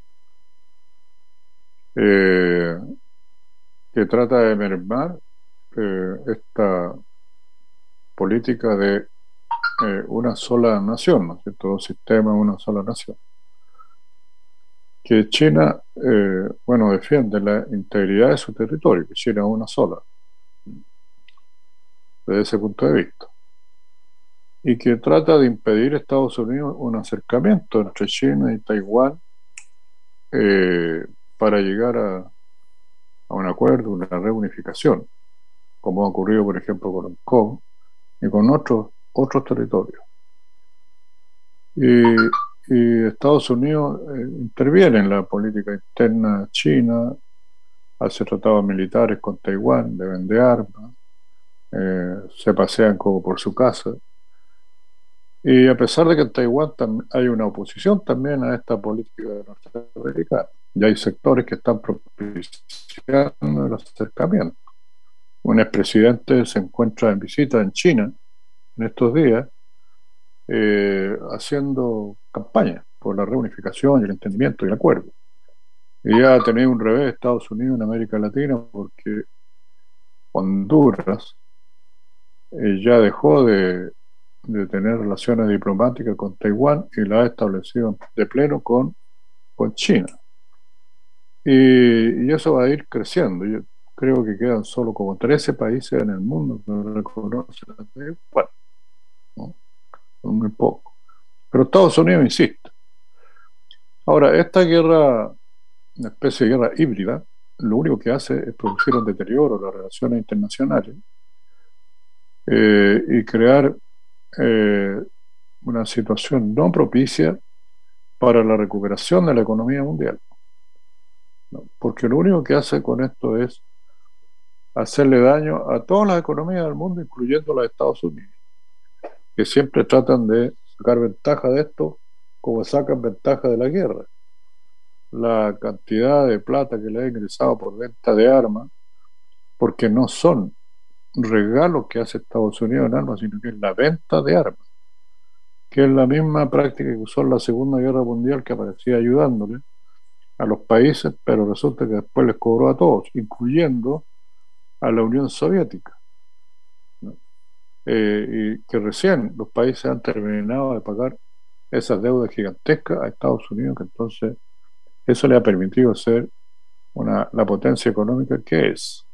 eh, que trata de mermar eh, esta política de eh, una sola nación, ¿no es cierto? Dos sistemas, una sola nación. Que China, eh, bueno, defiende la integridad de su territorio, que China es una sola, desde ese punto de vista. Y que trata de impedir a Estados Unidos un acercamiento entre China y Taiwán eh, para llegar a, a un acuerdo, una reunificación, como ha ocurrido, por ejemplo, con Hong Kong y con otros, otros territorios. Y, y Estados Unidos eh, interviene en la política interna china, hace tratados militares con Taiwán, le vende armas, eh, se pasean como por su casa. Y a pesar de que en Taiwán hay una oposición también a esta política norteamericana, y hay sectores que están propiciando el acercamiento. Un expresidente se encuentra en visita en China en estos días, eh, haciendo campaña por la reunificación y el entendimiento y el acuerdo. Y ya ha tenido un revés Estados Unidos en América Latina porque Honduras eh, ya dejó de de tener relaciones diplomáticas con Taiwán y la ha establecido de pleno con, con China. Y, y eso va a ir creciendo. Yo creo que quedan solo como trece países en el mundo que reconocen a Taiwán, ¿no? Son muy pocos. Pero Estados Unidos insiste. Ahora, esta guerra, una especie de guerra híbrida, lo único que hace es producir un deterioro de las relaciones internacionales eh, y crear Eh, una situación no propicia para la recuperación de la economía mundial, ¿no? Porque lo único que hace con esto es hacerle daño a todas las economías del mundo, incluyendo las de Estados Unidos, que siempre tratan de sacar ventaja de esto como sacan ventaja de la guerra. La cantidad de plata que le ha ingresado por venta de armas, porque no son regalos que hace Estados Unidos en armas, sino que es la venta de armas, que es la misma práctica que usó en la Segunda Guerra Mundial, que aparecía ayudándole a los países, pero resulta que después les cobró a todos, incluyendo a la Unión Soviética, ¿no? Eh, y que recién los países han terminado de pagar esas deudas gigantescas a Estados Unidos, que entonces eso le ha permitido ser una, la potencia económica que es.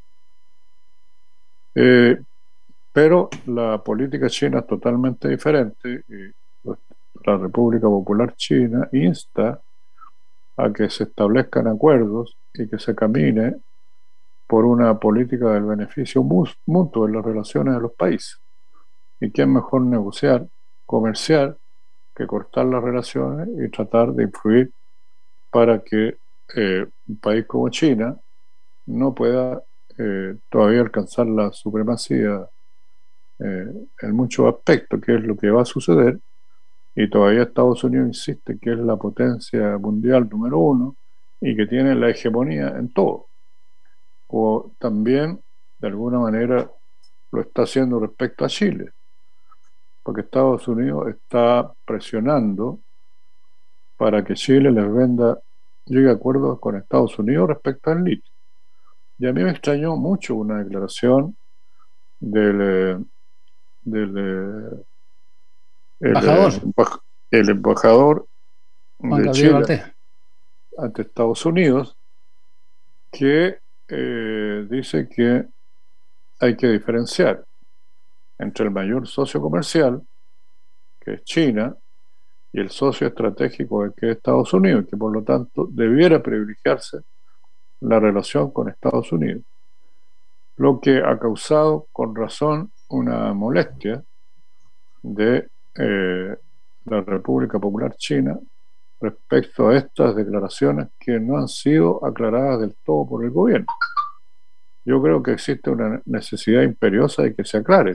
Eh, pero la política china es totalmente diferente y la República Popular China insta a que se establezcan acuerdos y que se camine por una política del beneficio mutuo en las relaciones de los países. ¿Y qué es mejor negociar, comerciar, que cortar las relaciones y tratar de influir para que eh, un país como China no pueda eh, todavía alcanzar la supremacía eh, en muchos aspectos, que es lo que va a suceder? Y todavía Estados Unidos insiste que es la potencia mundial número uno y que tiene la hegemonía en todo. O también, de alguna manera, lo está haciendo respecto a Chile, porque Estados Unidos está presionando para que Chile les venda, llegue a acuerdos con Estados Unidos respecto al litio. Y a mí me extrañó mucho una declaración del, del el embajador, el embajador de Chile ante Estados Unidos, que eh, dice que hay que diferenciar entre el mayor socio comercial, que es China, y el socio estratégico, que es Estados Unidos, que por lo tanto debiera privilegiarse la relación con Estados Unidos, lo que ha causado con razón una molestia de eh, la República Popular China respecto a estas declaraciones que no han sido aclaradas del todo por el gobierno. Yo creo que existe una necesidad imperiosa de que se aclare,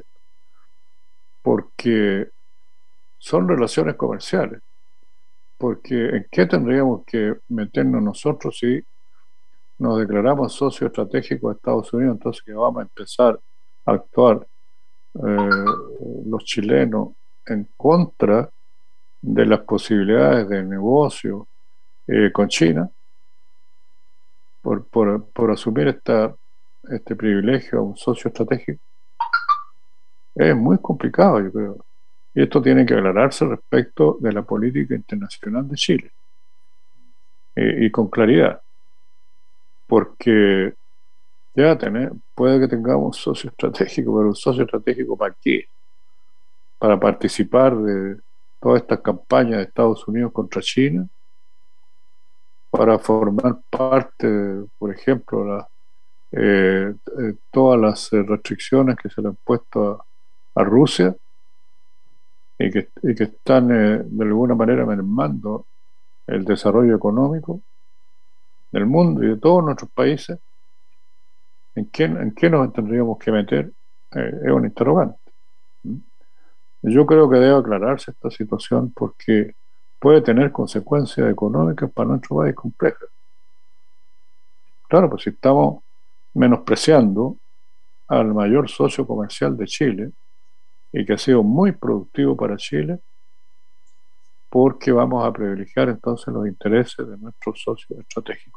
porque son relaciones comerciales. Porque ¿en qué tendríamos que meternos nosotros si nos declaramos socios estratégicos de Estados Unidos? Entonces que vamos a empezar a actuar eh, los chilenos en contra de las posibilidades de negocio eh, con China por, por, por asumir esta, este privilegio a un socio estratégico. Es muy complicado, yo creo. Y esto tiene que aclararse respecto de la política internacional de Chile. Eh, y con claridad. Porque ya tener, puede que tengamos un socio estratégico, pero un socio estratégico ¿para qué? Para participar de todas estas campañas de Estados Unidos contra China, para formar parte, por ejemplo, la, eh, eh, todas las eh, restricciones que se le han puesto a, a Rusia y que, y que están eh, de alguna manera mermando el desarrollo económico del mundo y de todos nuestros países. ¿En qué, en qué nos tendríamos que meter? Eh, es un interrogante. ¿Mm? Yo creo que debe aclararse esta situación porque puede tener consecuencias económicas para nuestro país complejas. Claro, pues si estamos menospreciando al mayor socio comercial de Chile y que ha sido muy productivo para Chile, porque vamos a privilegiar entonces los intereses de nuestros socios estratégicos.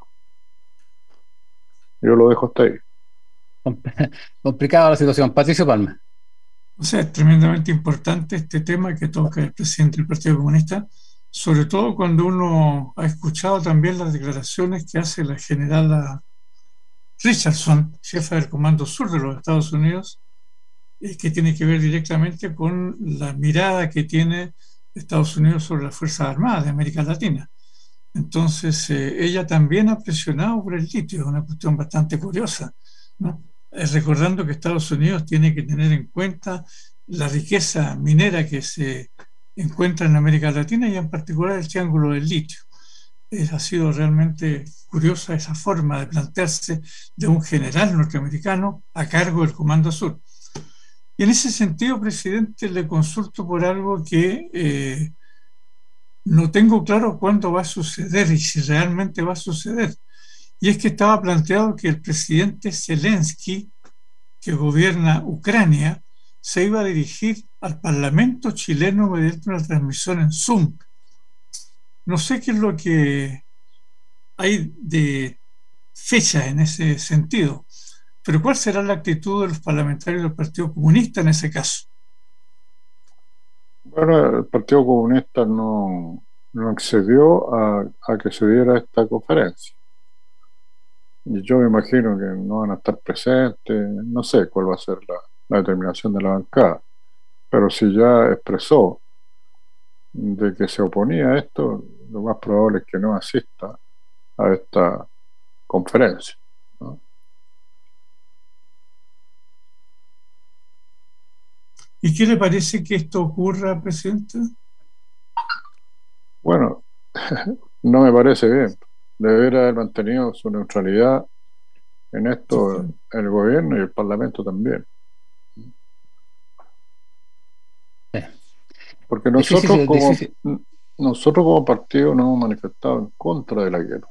Yo lo dejo hasta ahí. Complicada la situación. Patricio Palma. O sea, es tremendamente importante este tema que toca el presidente del Partido Comunista, sobre todo cuando uno ha escuchado también las declaraciones que hace la general Richardson, jefa del Comando Sur de los Estados Unidos, y que tiene que ver directamente con la mirada que tiene Estados Unidos sobre las Fuerzas Armadas de América Latina. Entonces, eh, ella también ha presionado por el litio, es una cuestión bastante curiosa, ¿no? Recordando que Estados Unidos tiene que tener en cuenta la riqueza minera que se encuentra en América Latina y en particular el triángulo del litio. Es, ha sido realmente curiosa esa forma de plantearse de un general norteamericano a cargo del Comando Sur. Y en ese sentido, presidente, le consulto por algo que eh, no tengo claro cuándo va a suceder y si realmente va a suceder. Y es que estaba planteado que el presidente Zelensky, que gobierna Ucrania, se iba a dirigir al Parlamento chileno mediante una transmisión en Zoom. No sé qué es lo que hay de fecha en ese sentido. Pero ¿cuál será la actitud de los parlamentarios del Partido Comunista en ese caso? Bueno, el Partido Comunista no, no accedió a, a que se diera esta conferencia. Y yo me imagino que no van a estar presentes, no sé cuál va a ser la, la determinación de la bancada, pero si ya expresó de que se oponía a esto, lo más probable es que no asista a esta conferencia, ¿no? ¿Y qué le parece que esto ocurra, presidente? Bueno, no me parece bien. Debería haber mantenido su neutralidad en esto el gobierno y el Parlamento también. Porque nosotros, difícil, como, difícil. nosotros como partido nos hemos manifestado en contra de la guerra.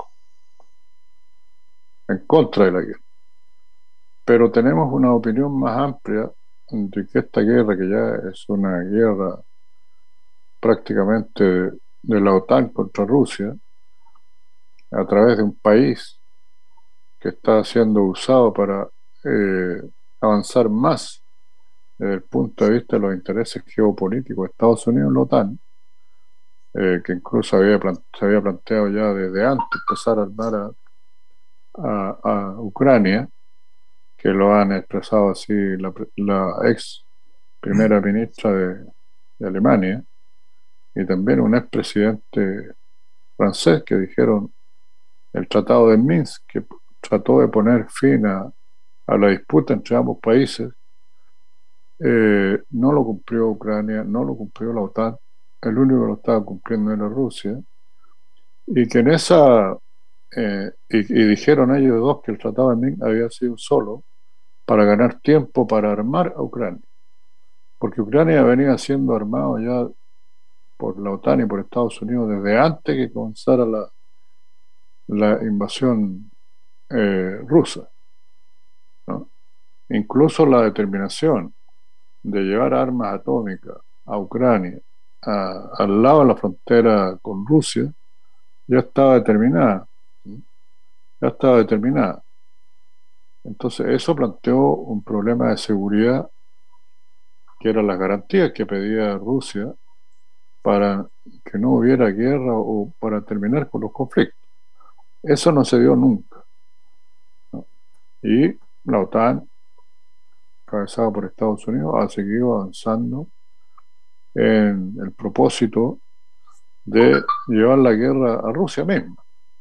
En contra de la guerra. Pero tenemos una opinión más amplia de que esta guerra, que ya es una guerra prácticamente de la OTAN contra Rusia, a través de un país que está siendo usado para eh, avanzar más desde el punto de vista de los intereses geopolíticos de Estados Unidos en la OTAN, eh, que incluso había se había planteado ya desde antes empezar a armar a, a, a Ucrania, que lo han expresado así la, la ex primera ministra de, de Alemania y también un expresidente francés, que dijeron el Tratado de Minsk, que trató de poner fin a, a la disputa entre ambos países, eh, no lo cumplió Ucrania, no lo cumplió la OTAN, el único que lo estaba cumpliendo era Rusia, y que en esa eh, y, y dijeron ellos dos que el Tratado de Minsk había sido solo para ganar tiempo para armar a Ucrania, porque Ucrania venía siendo armado ya por la OTAN y por Estados Unidos desde antes que comenzara la, la invasión eh, rusa, ¿no? Incluso la determinación de llevar armas atómicas a Ucrania, a, al lado de la frontera con Rusia, ya estaba determinada, ¿sí? ya estaba determinada. Entonces eso planteó un problema de seguridad, que eran las garantías que pedía Rusia para que no hubiera guerra o para terminar con los conflictos. Eso no se dio nunca, ¿no? Y la OTAN, encabezada por Estados Unidos, ha seguido avanzando en el propósito de llevar la guerra a Rusia misma.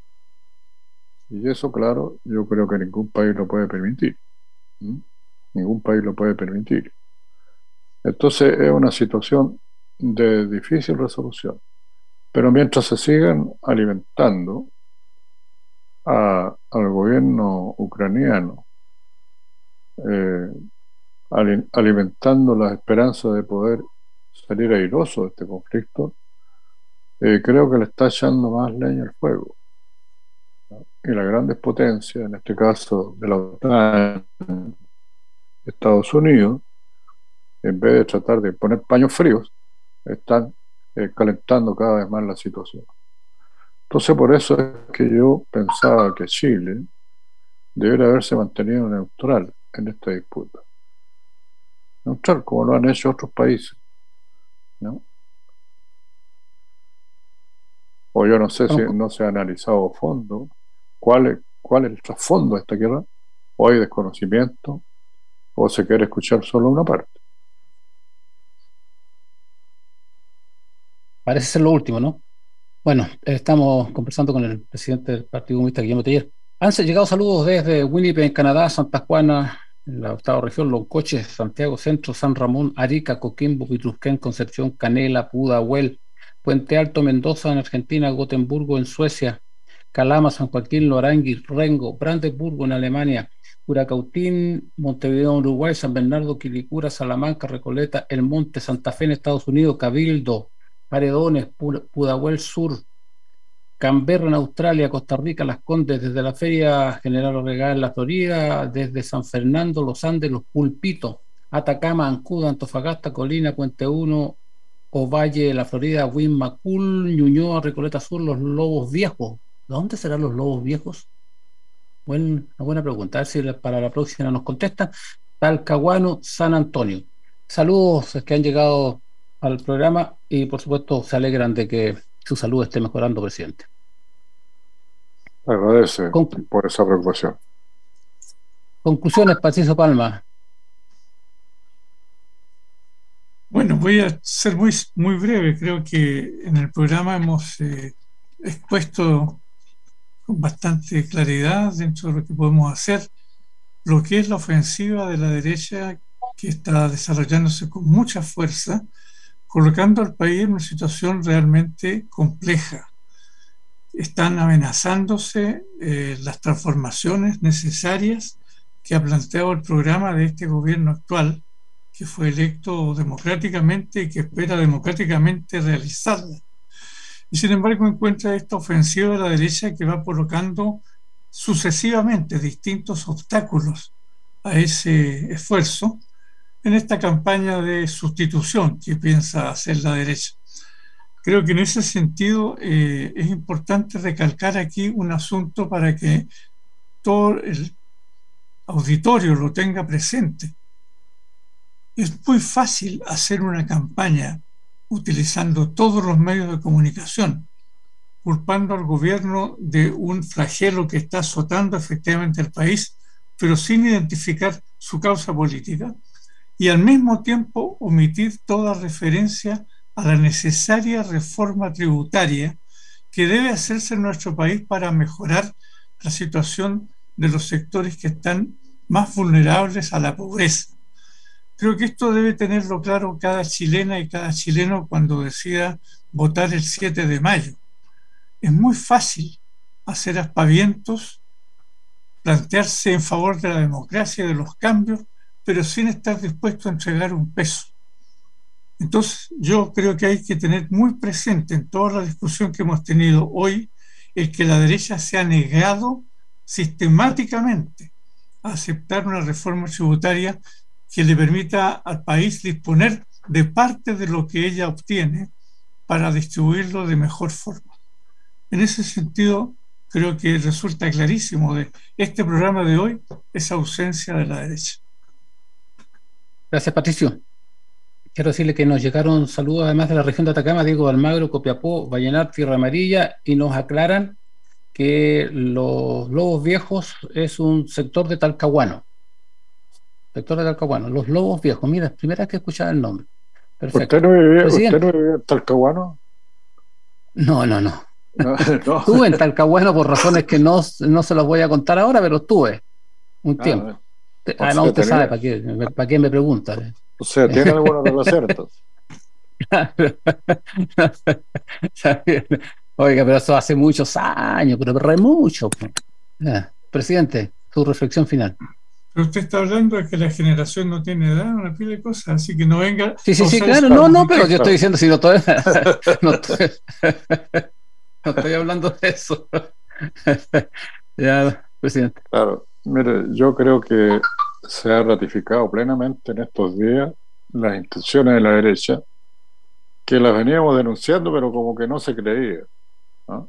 Y eso, claro, yo creo que ningún país lo puede permitir. ¿Mm? Ningún país lo puede permitir. Entonces es una situación de difícil resolución. Pero mientras se sigan alimentando a, al gobierno ucraniano, eh, al, alimentando las esperanzas de poder salir airoso de este conflicto, eh, creo que le está echando más leña al fuego. Y las grandes potencias, en este caso de la OTAN, Estados Unidos, en vez de tratar de poner paños fríos, están eh, calentando cada vez más la situación. Entonces, por eso es que yo pensaba que Chile debería haberse mantenido neutral en esta disputa. Neutral, como lo han hecho otros países, ¿no? O yo no sé si no se ha analizado a fondo cuál es, cuál es el trasfondo de esta guerra, o hay desconocimiento, o se quiere escuchar solo una parte. Parece ser lo último, ¿no? Bueno, estamos conversando con el presidente del Partido Comunista, Guillermo Teller. Han llegado saludos desde Winnipeg, en Canadá, Santa Juana, en la octava región, Loncoche, Santiago Centro, San Ramón, Arica, Coquimbo, Pitrusquén, Concepción, Canela, Pudahuel, Puente Alto, Mendoza, en Argentina, Gotemburgo, en Suecia, Calama, San Joaquín, Loarangui, Rengo, Brandeburgo, en Alemania, Curacautín, Montevideo, Uruguay, San Bernardo, Quilicura, Salamanca, Recoleta, El Monte, Santa Fe, en Estados Unidos, Cabildo, Paredones, Pudahuel Sur, Canberra, en Australia, Costa Rica, Las Condes, desde la Feria General Orregada en la Florida, desde San Fernando, Los Andes, Los Pulpitos, Atacama, Ancuda, Antofagasta, Colina, Puente Uno, Ovalle, la Florida, Huimacul, Ñuñoa, Recoleta Sur, Los Lobos Viejos, ¿Dónde serán los lobos viejos? Buen, una buena pregunta. A ver si la- para la próxima nos contestan. Talcahuano, San Antonio. Saludos que han llegado al programa y por supuesto se alegran de que su salud esté mejorando, presidente. Agradece Conclu- por esa preocupación. conclusiones, Patricio Palma. Bueno, voy a ser muy, muy breve. Creo que en el programa hemos eh, expuesto con bastante claridad dentro de lo que podemos hacer lo que es la ofensiva de la derecha que está desarrollándose con mucha fuerza, colocando al país en una situación realmente compleja. Están amenazándose eh, las transformaciones necesarias que ha planteado el programa de este gobierno actual, que fue electo democráticamente y que espera democráticamente realizarla. Y sin embargo encuentra esta ofensiva de la derecha que va colocando sucesivamente distintos obstáculos a ese esfuerzo en esta campaña de sustitución que piensa hacer la derecha. Creo que en ese sentido eh, es importante recalcar aquí un asunto para que todo el auditorio lo tenga presente. Es muy fácil hacer una campaña utilizando todos los medios de comunicación, culpando al gobierno de un flagelo que está azotando efectivamente el país, pero sin identificar su causa política, y al mismo tiempo omitir toda referencia a la necesaria reforma tributaria que debe hacerse en nuestro país para mejorar la situación de los sectores que están más vulnerables a la pobreza. Creo que esto debe tenerlo claro cada chilena y cada chileno cuando decida votar el siete de mayo. Es muy fácil hacer aspavientos, plantearse en favor de la democracia y de los cambios, pero sin estar dispuesto a entregar un peso. Entonces, yo creo que hay que tener muy presente en toda la discusión que hemos tenido hoy el que la derecha se ha negado sistemáticamente a aceptar una reforma tributaria que le permita al país disponer de parte de lo que ella obtiene para distribuirlo de mejor forma. En ese sentido, creo que resulta clarísimo de este programa de hoy esa ausencia de la derecha. Gracias, Patricio. Quiero decirle que nos llegaron saludos además de la región de Atacama, Diego Almagro, Copiapó, Vallenar, Tierra Amarilla, y nos aclaran que los Lobos Viejos es un sector de Talcahuano. Sector de Talcahuano, los Lobos Viejos. Mira, primera vez que escuchaba el nombre. Perfecto. ¿Usted no vivía, Presidente. ¿usted no vivía en Talcahuano? No, no, no. No, no. Estuve en Talcahuano por razones que no, no se los voy a contar ahora, pero estuve un Ah, tiempo. no. Además, sea, usted tenía- sabe para qué, para qué me pregunta. O sea, tiene alguna relación entonces. Oiga, pero eso hace muchos años, pero re mucho. Ya, presidente, su reflexión final. Pero usted está hablando de que la generación no tiene edad, una pila de cosas, así que no venga. Sí, sí, a sí, usar claro, esa no, no, argumentación. pero yo estoy diciendo, si no estoy, no estoy, no estoy hablando de eso. Ya, presidente. Claro, mire, yo creo que se ha ratificado plenamente en estos días las intenciones de la derecha, que las veníamos denunciando, pero como que no se creía, ¿no?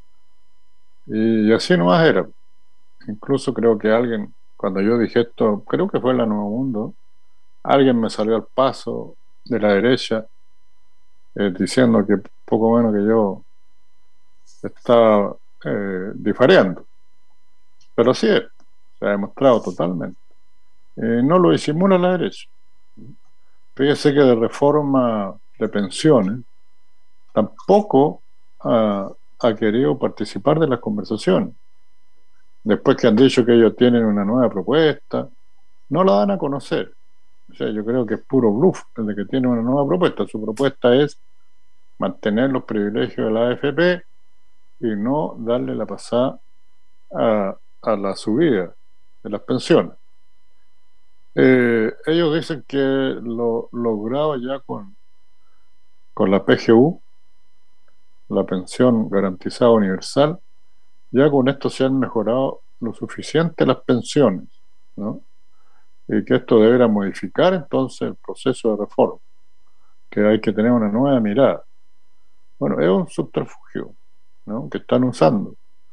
Y así nomás era. Incluso creo que alguien, cuando yo dije esto, creo que fue en la Nuevo Mundo, alguien me salió al paso de la derecha eh, diciendo que poco menos que yo estaba eh, diferenciando. Pero así es, se ha demostrado totalmente. Eh, no lo disimula la derecha. Fíjese que de reforma de pensiones tampoco ha, ha querido participar de las conversaciones. Después que han dicho que ellos tienen una nueva propuesta, no la dan a conocer. O sea, yo creo que es puro bluff desde que tienen una nueva propuesta. Su propuesta es mantener los privilegios de la A F P y no darle la pasada a, a la subida de las pensiones. Eh, ellos dicen que lo logrado ya con, con la P G U, la pensión garantizada universal, ya con esto se han mejorado lo suficiente las pensiones, ¿no? Y que esto deberá modificar entonces el proceso de reforma, que hay que tener una nueva mirada. Bueno, es un subterfugio, ¿no?, que están usando.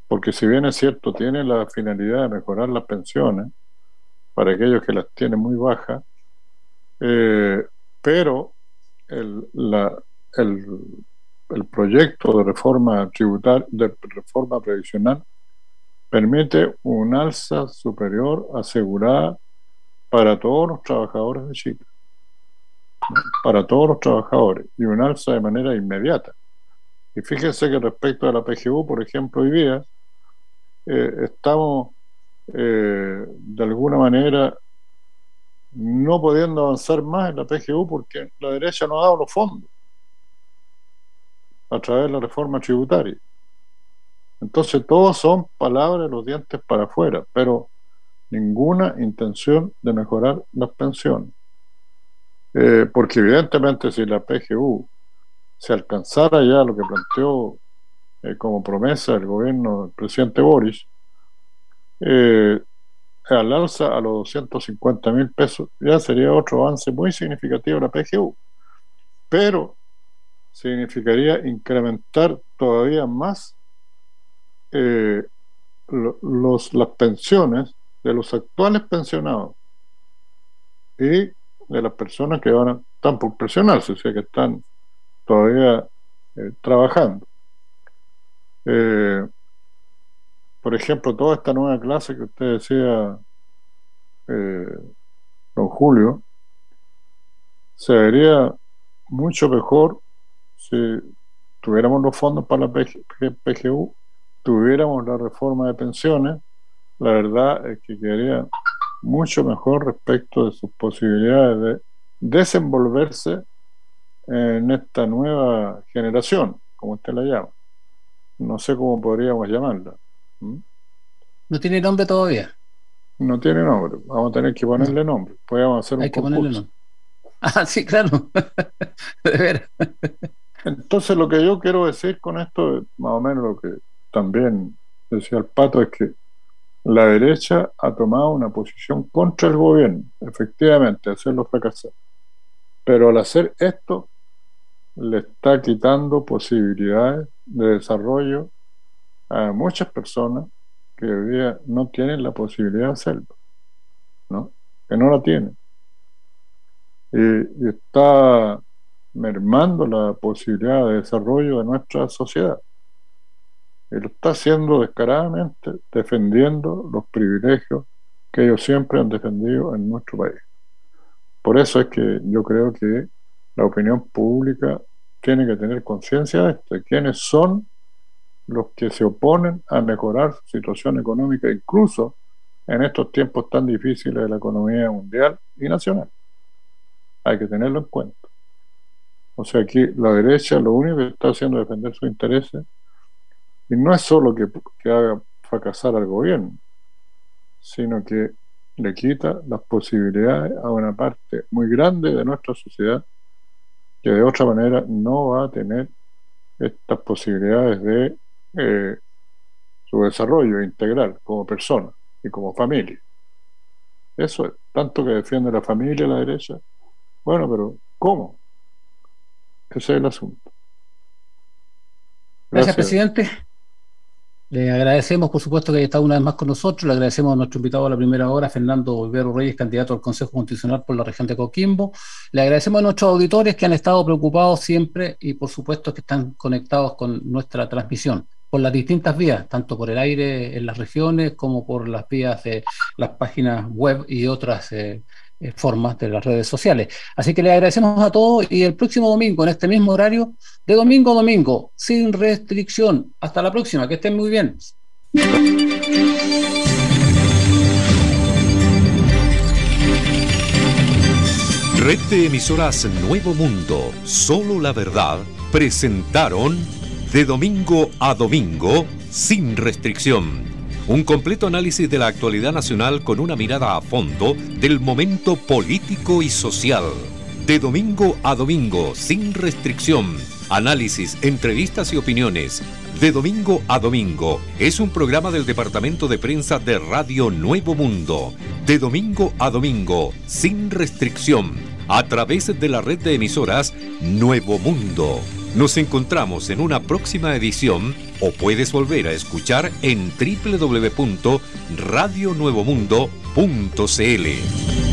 porque si bien es cierto, tiene la finalidad de mejorar las pensiones para aquellos que las tienen muy bajas, eh, pero el, la, el, el proyecto de reforma tributaria, de reforma previsional, permite un alza superior asegurada para todos los trabajadores de Chile, para todos los trabajadores, y un alza de manera inmediata. Y fíjense que respecto a la P G U, por ejemplo, hoy día eh, estamos eh, de alguna manera no pudiendo avanzar más en la P G U porque la derecha no ha dado los fondos a través de la reforma tributaria. Entonces todos son palabras de los dientes para afuera, pero ninguna intención de mejorar las pensiones. Eh, porque evidentemente si la P G U se alcanzara ya lo que planteó eh, como promesa el gobierno del presidente Boris, eh, al alza a los doscientos cincuenta mil pesos, ya sería otro avance muy significativo de la P G U, pero significaría incrementar todavía más eh, los, las pensiones de los actuales pensionados y de las personas que van a, están por pensionarse, o sea que están todavía eh, trabajando. Eh, por ejemplo, toda esta nueva clase que usted decía, eh, don Julio, se vería mucho mejor si tuviéramos los fondos para la P G U, tuviéramos la reforma de pensiones. La verdad es que quedaría mucho mejor respecto de sus posibilidades de desenvolverse en esta nueva generación, como usted la llama. No sé cómo podríamos llamarla. ¿Mm? No tiene nombre todavía. No tiene nombre. Vamos a tener que ponerle no. nombre. Podríamos hacer un Hay que concurso. ponerle nombre. Ah, sí, claro. De veras. Entonces lo que yo quiero decir con esto, más o menos lo que también decía el Pato, es que la derecha ha tomado una posición contra el gobierno, efectivamente, hacerlo fracasar. Pero al hacer esto, le está quitando posibilidades de desarrollo a muchas personas que hoy día no tienen la posibilidad de hacerlo, ¿no? Que no la tienen. Y, y está mermando la posibilidad de desarrollo de nuestra sociedad. Y lo está haciendo descaradamente, defendiendo los privilegios que ellos siempre han defendido en nuestro país. Por eso es que yo creo que la opinión pública tiene que tener conciencia de esto, de quiénes son los que se oponen a mejorar su situación económica, incluso en estos tiempos tan difíciles de la economía mundial y nacional. Hay que tenerlo en cuenta. O sea, aquí la derecha lo único que está haciendo es defender sus intereses, y no es solo que, que haga fracasar al gobierno, sino que le quita las posibilidades a una parte muy grande de nuestra sociedad que de otra manera no va a tener estas posibilidades de eh, su desarrollo integral como persona y como familia. Eso es, tanto que defiende la familia la derecha. Bueno, pero ¿cómo? Ese es el asunto. Gracias, Gracias presidente. Le agradecemos, por supuesto, que haya estado una vez más con nosotros. Le agradecemos a nuestro invitado a la primera hora, Fernando Vivero Reyes, candidato al Consejo Constitucional por la región de Coquimbo. Le agradecemos a nuestros auditores que han estado preocupados siempre y, por supuesto, que están conectados con nuestra transmisión por las distintas vías, tanto por el aire en las regiones como por las vías de las páginas web y otras eh, eh, formas de las redes sociales. Así que le agradecemos a todos y el próximo domingo, en este mismo horario, de domingo a domingo, sin restricción. Hasta la próxima, que estén muy bien. Red de emisoras Nuevo Mundo, Solo la Verdad, presentaron De Domingo a Domingo, sin restricción. Un completo análisis de la actualidad nacional con una mirada a fondo del momento político y social. De domingo a domingo, sin restricción. Análisis, entrevistas y opiniones. De domingo a domingo es un programa del Departamento de Prensa de Radio Nuevo Mundo. De domingo a domingo, sin restricción. A través de la red de emisoras Nuevo Mundo. Nos encontramos en una próxima edición o puedes volver a escuchar en doble u doble u doble u punto radio nuevo mundo punto c l.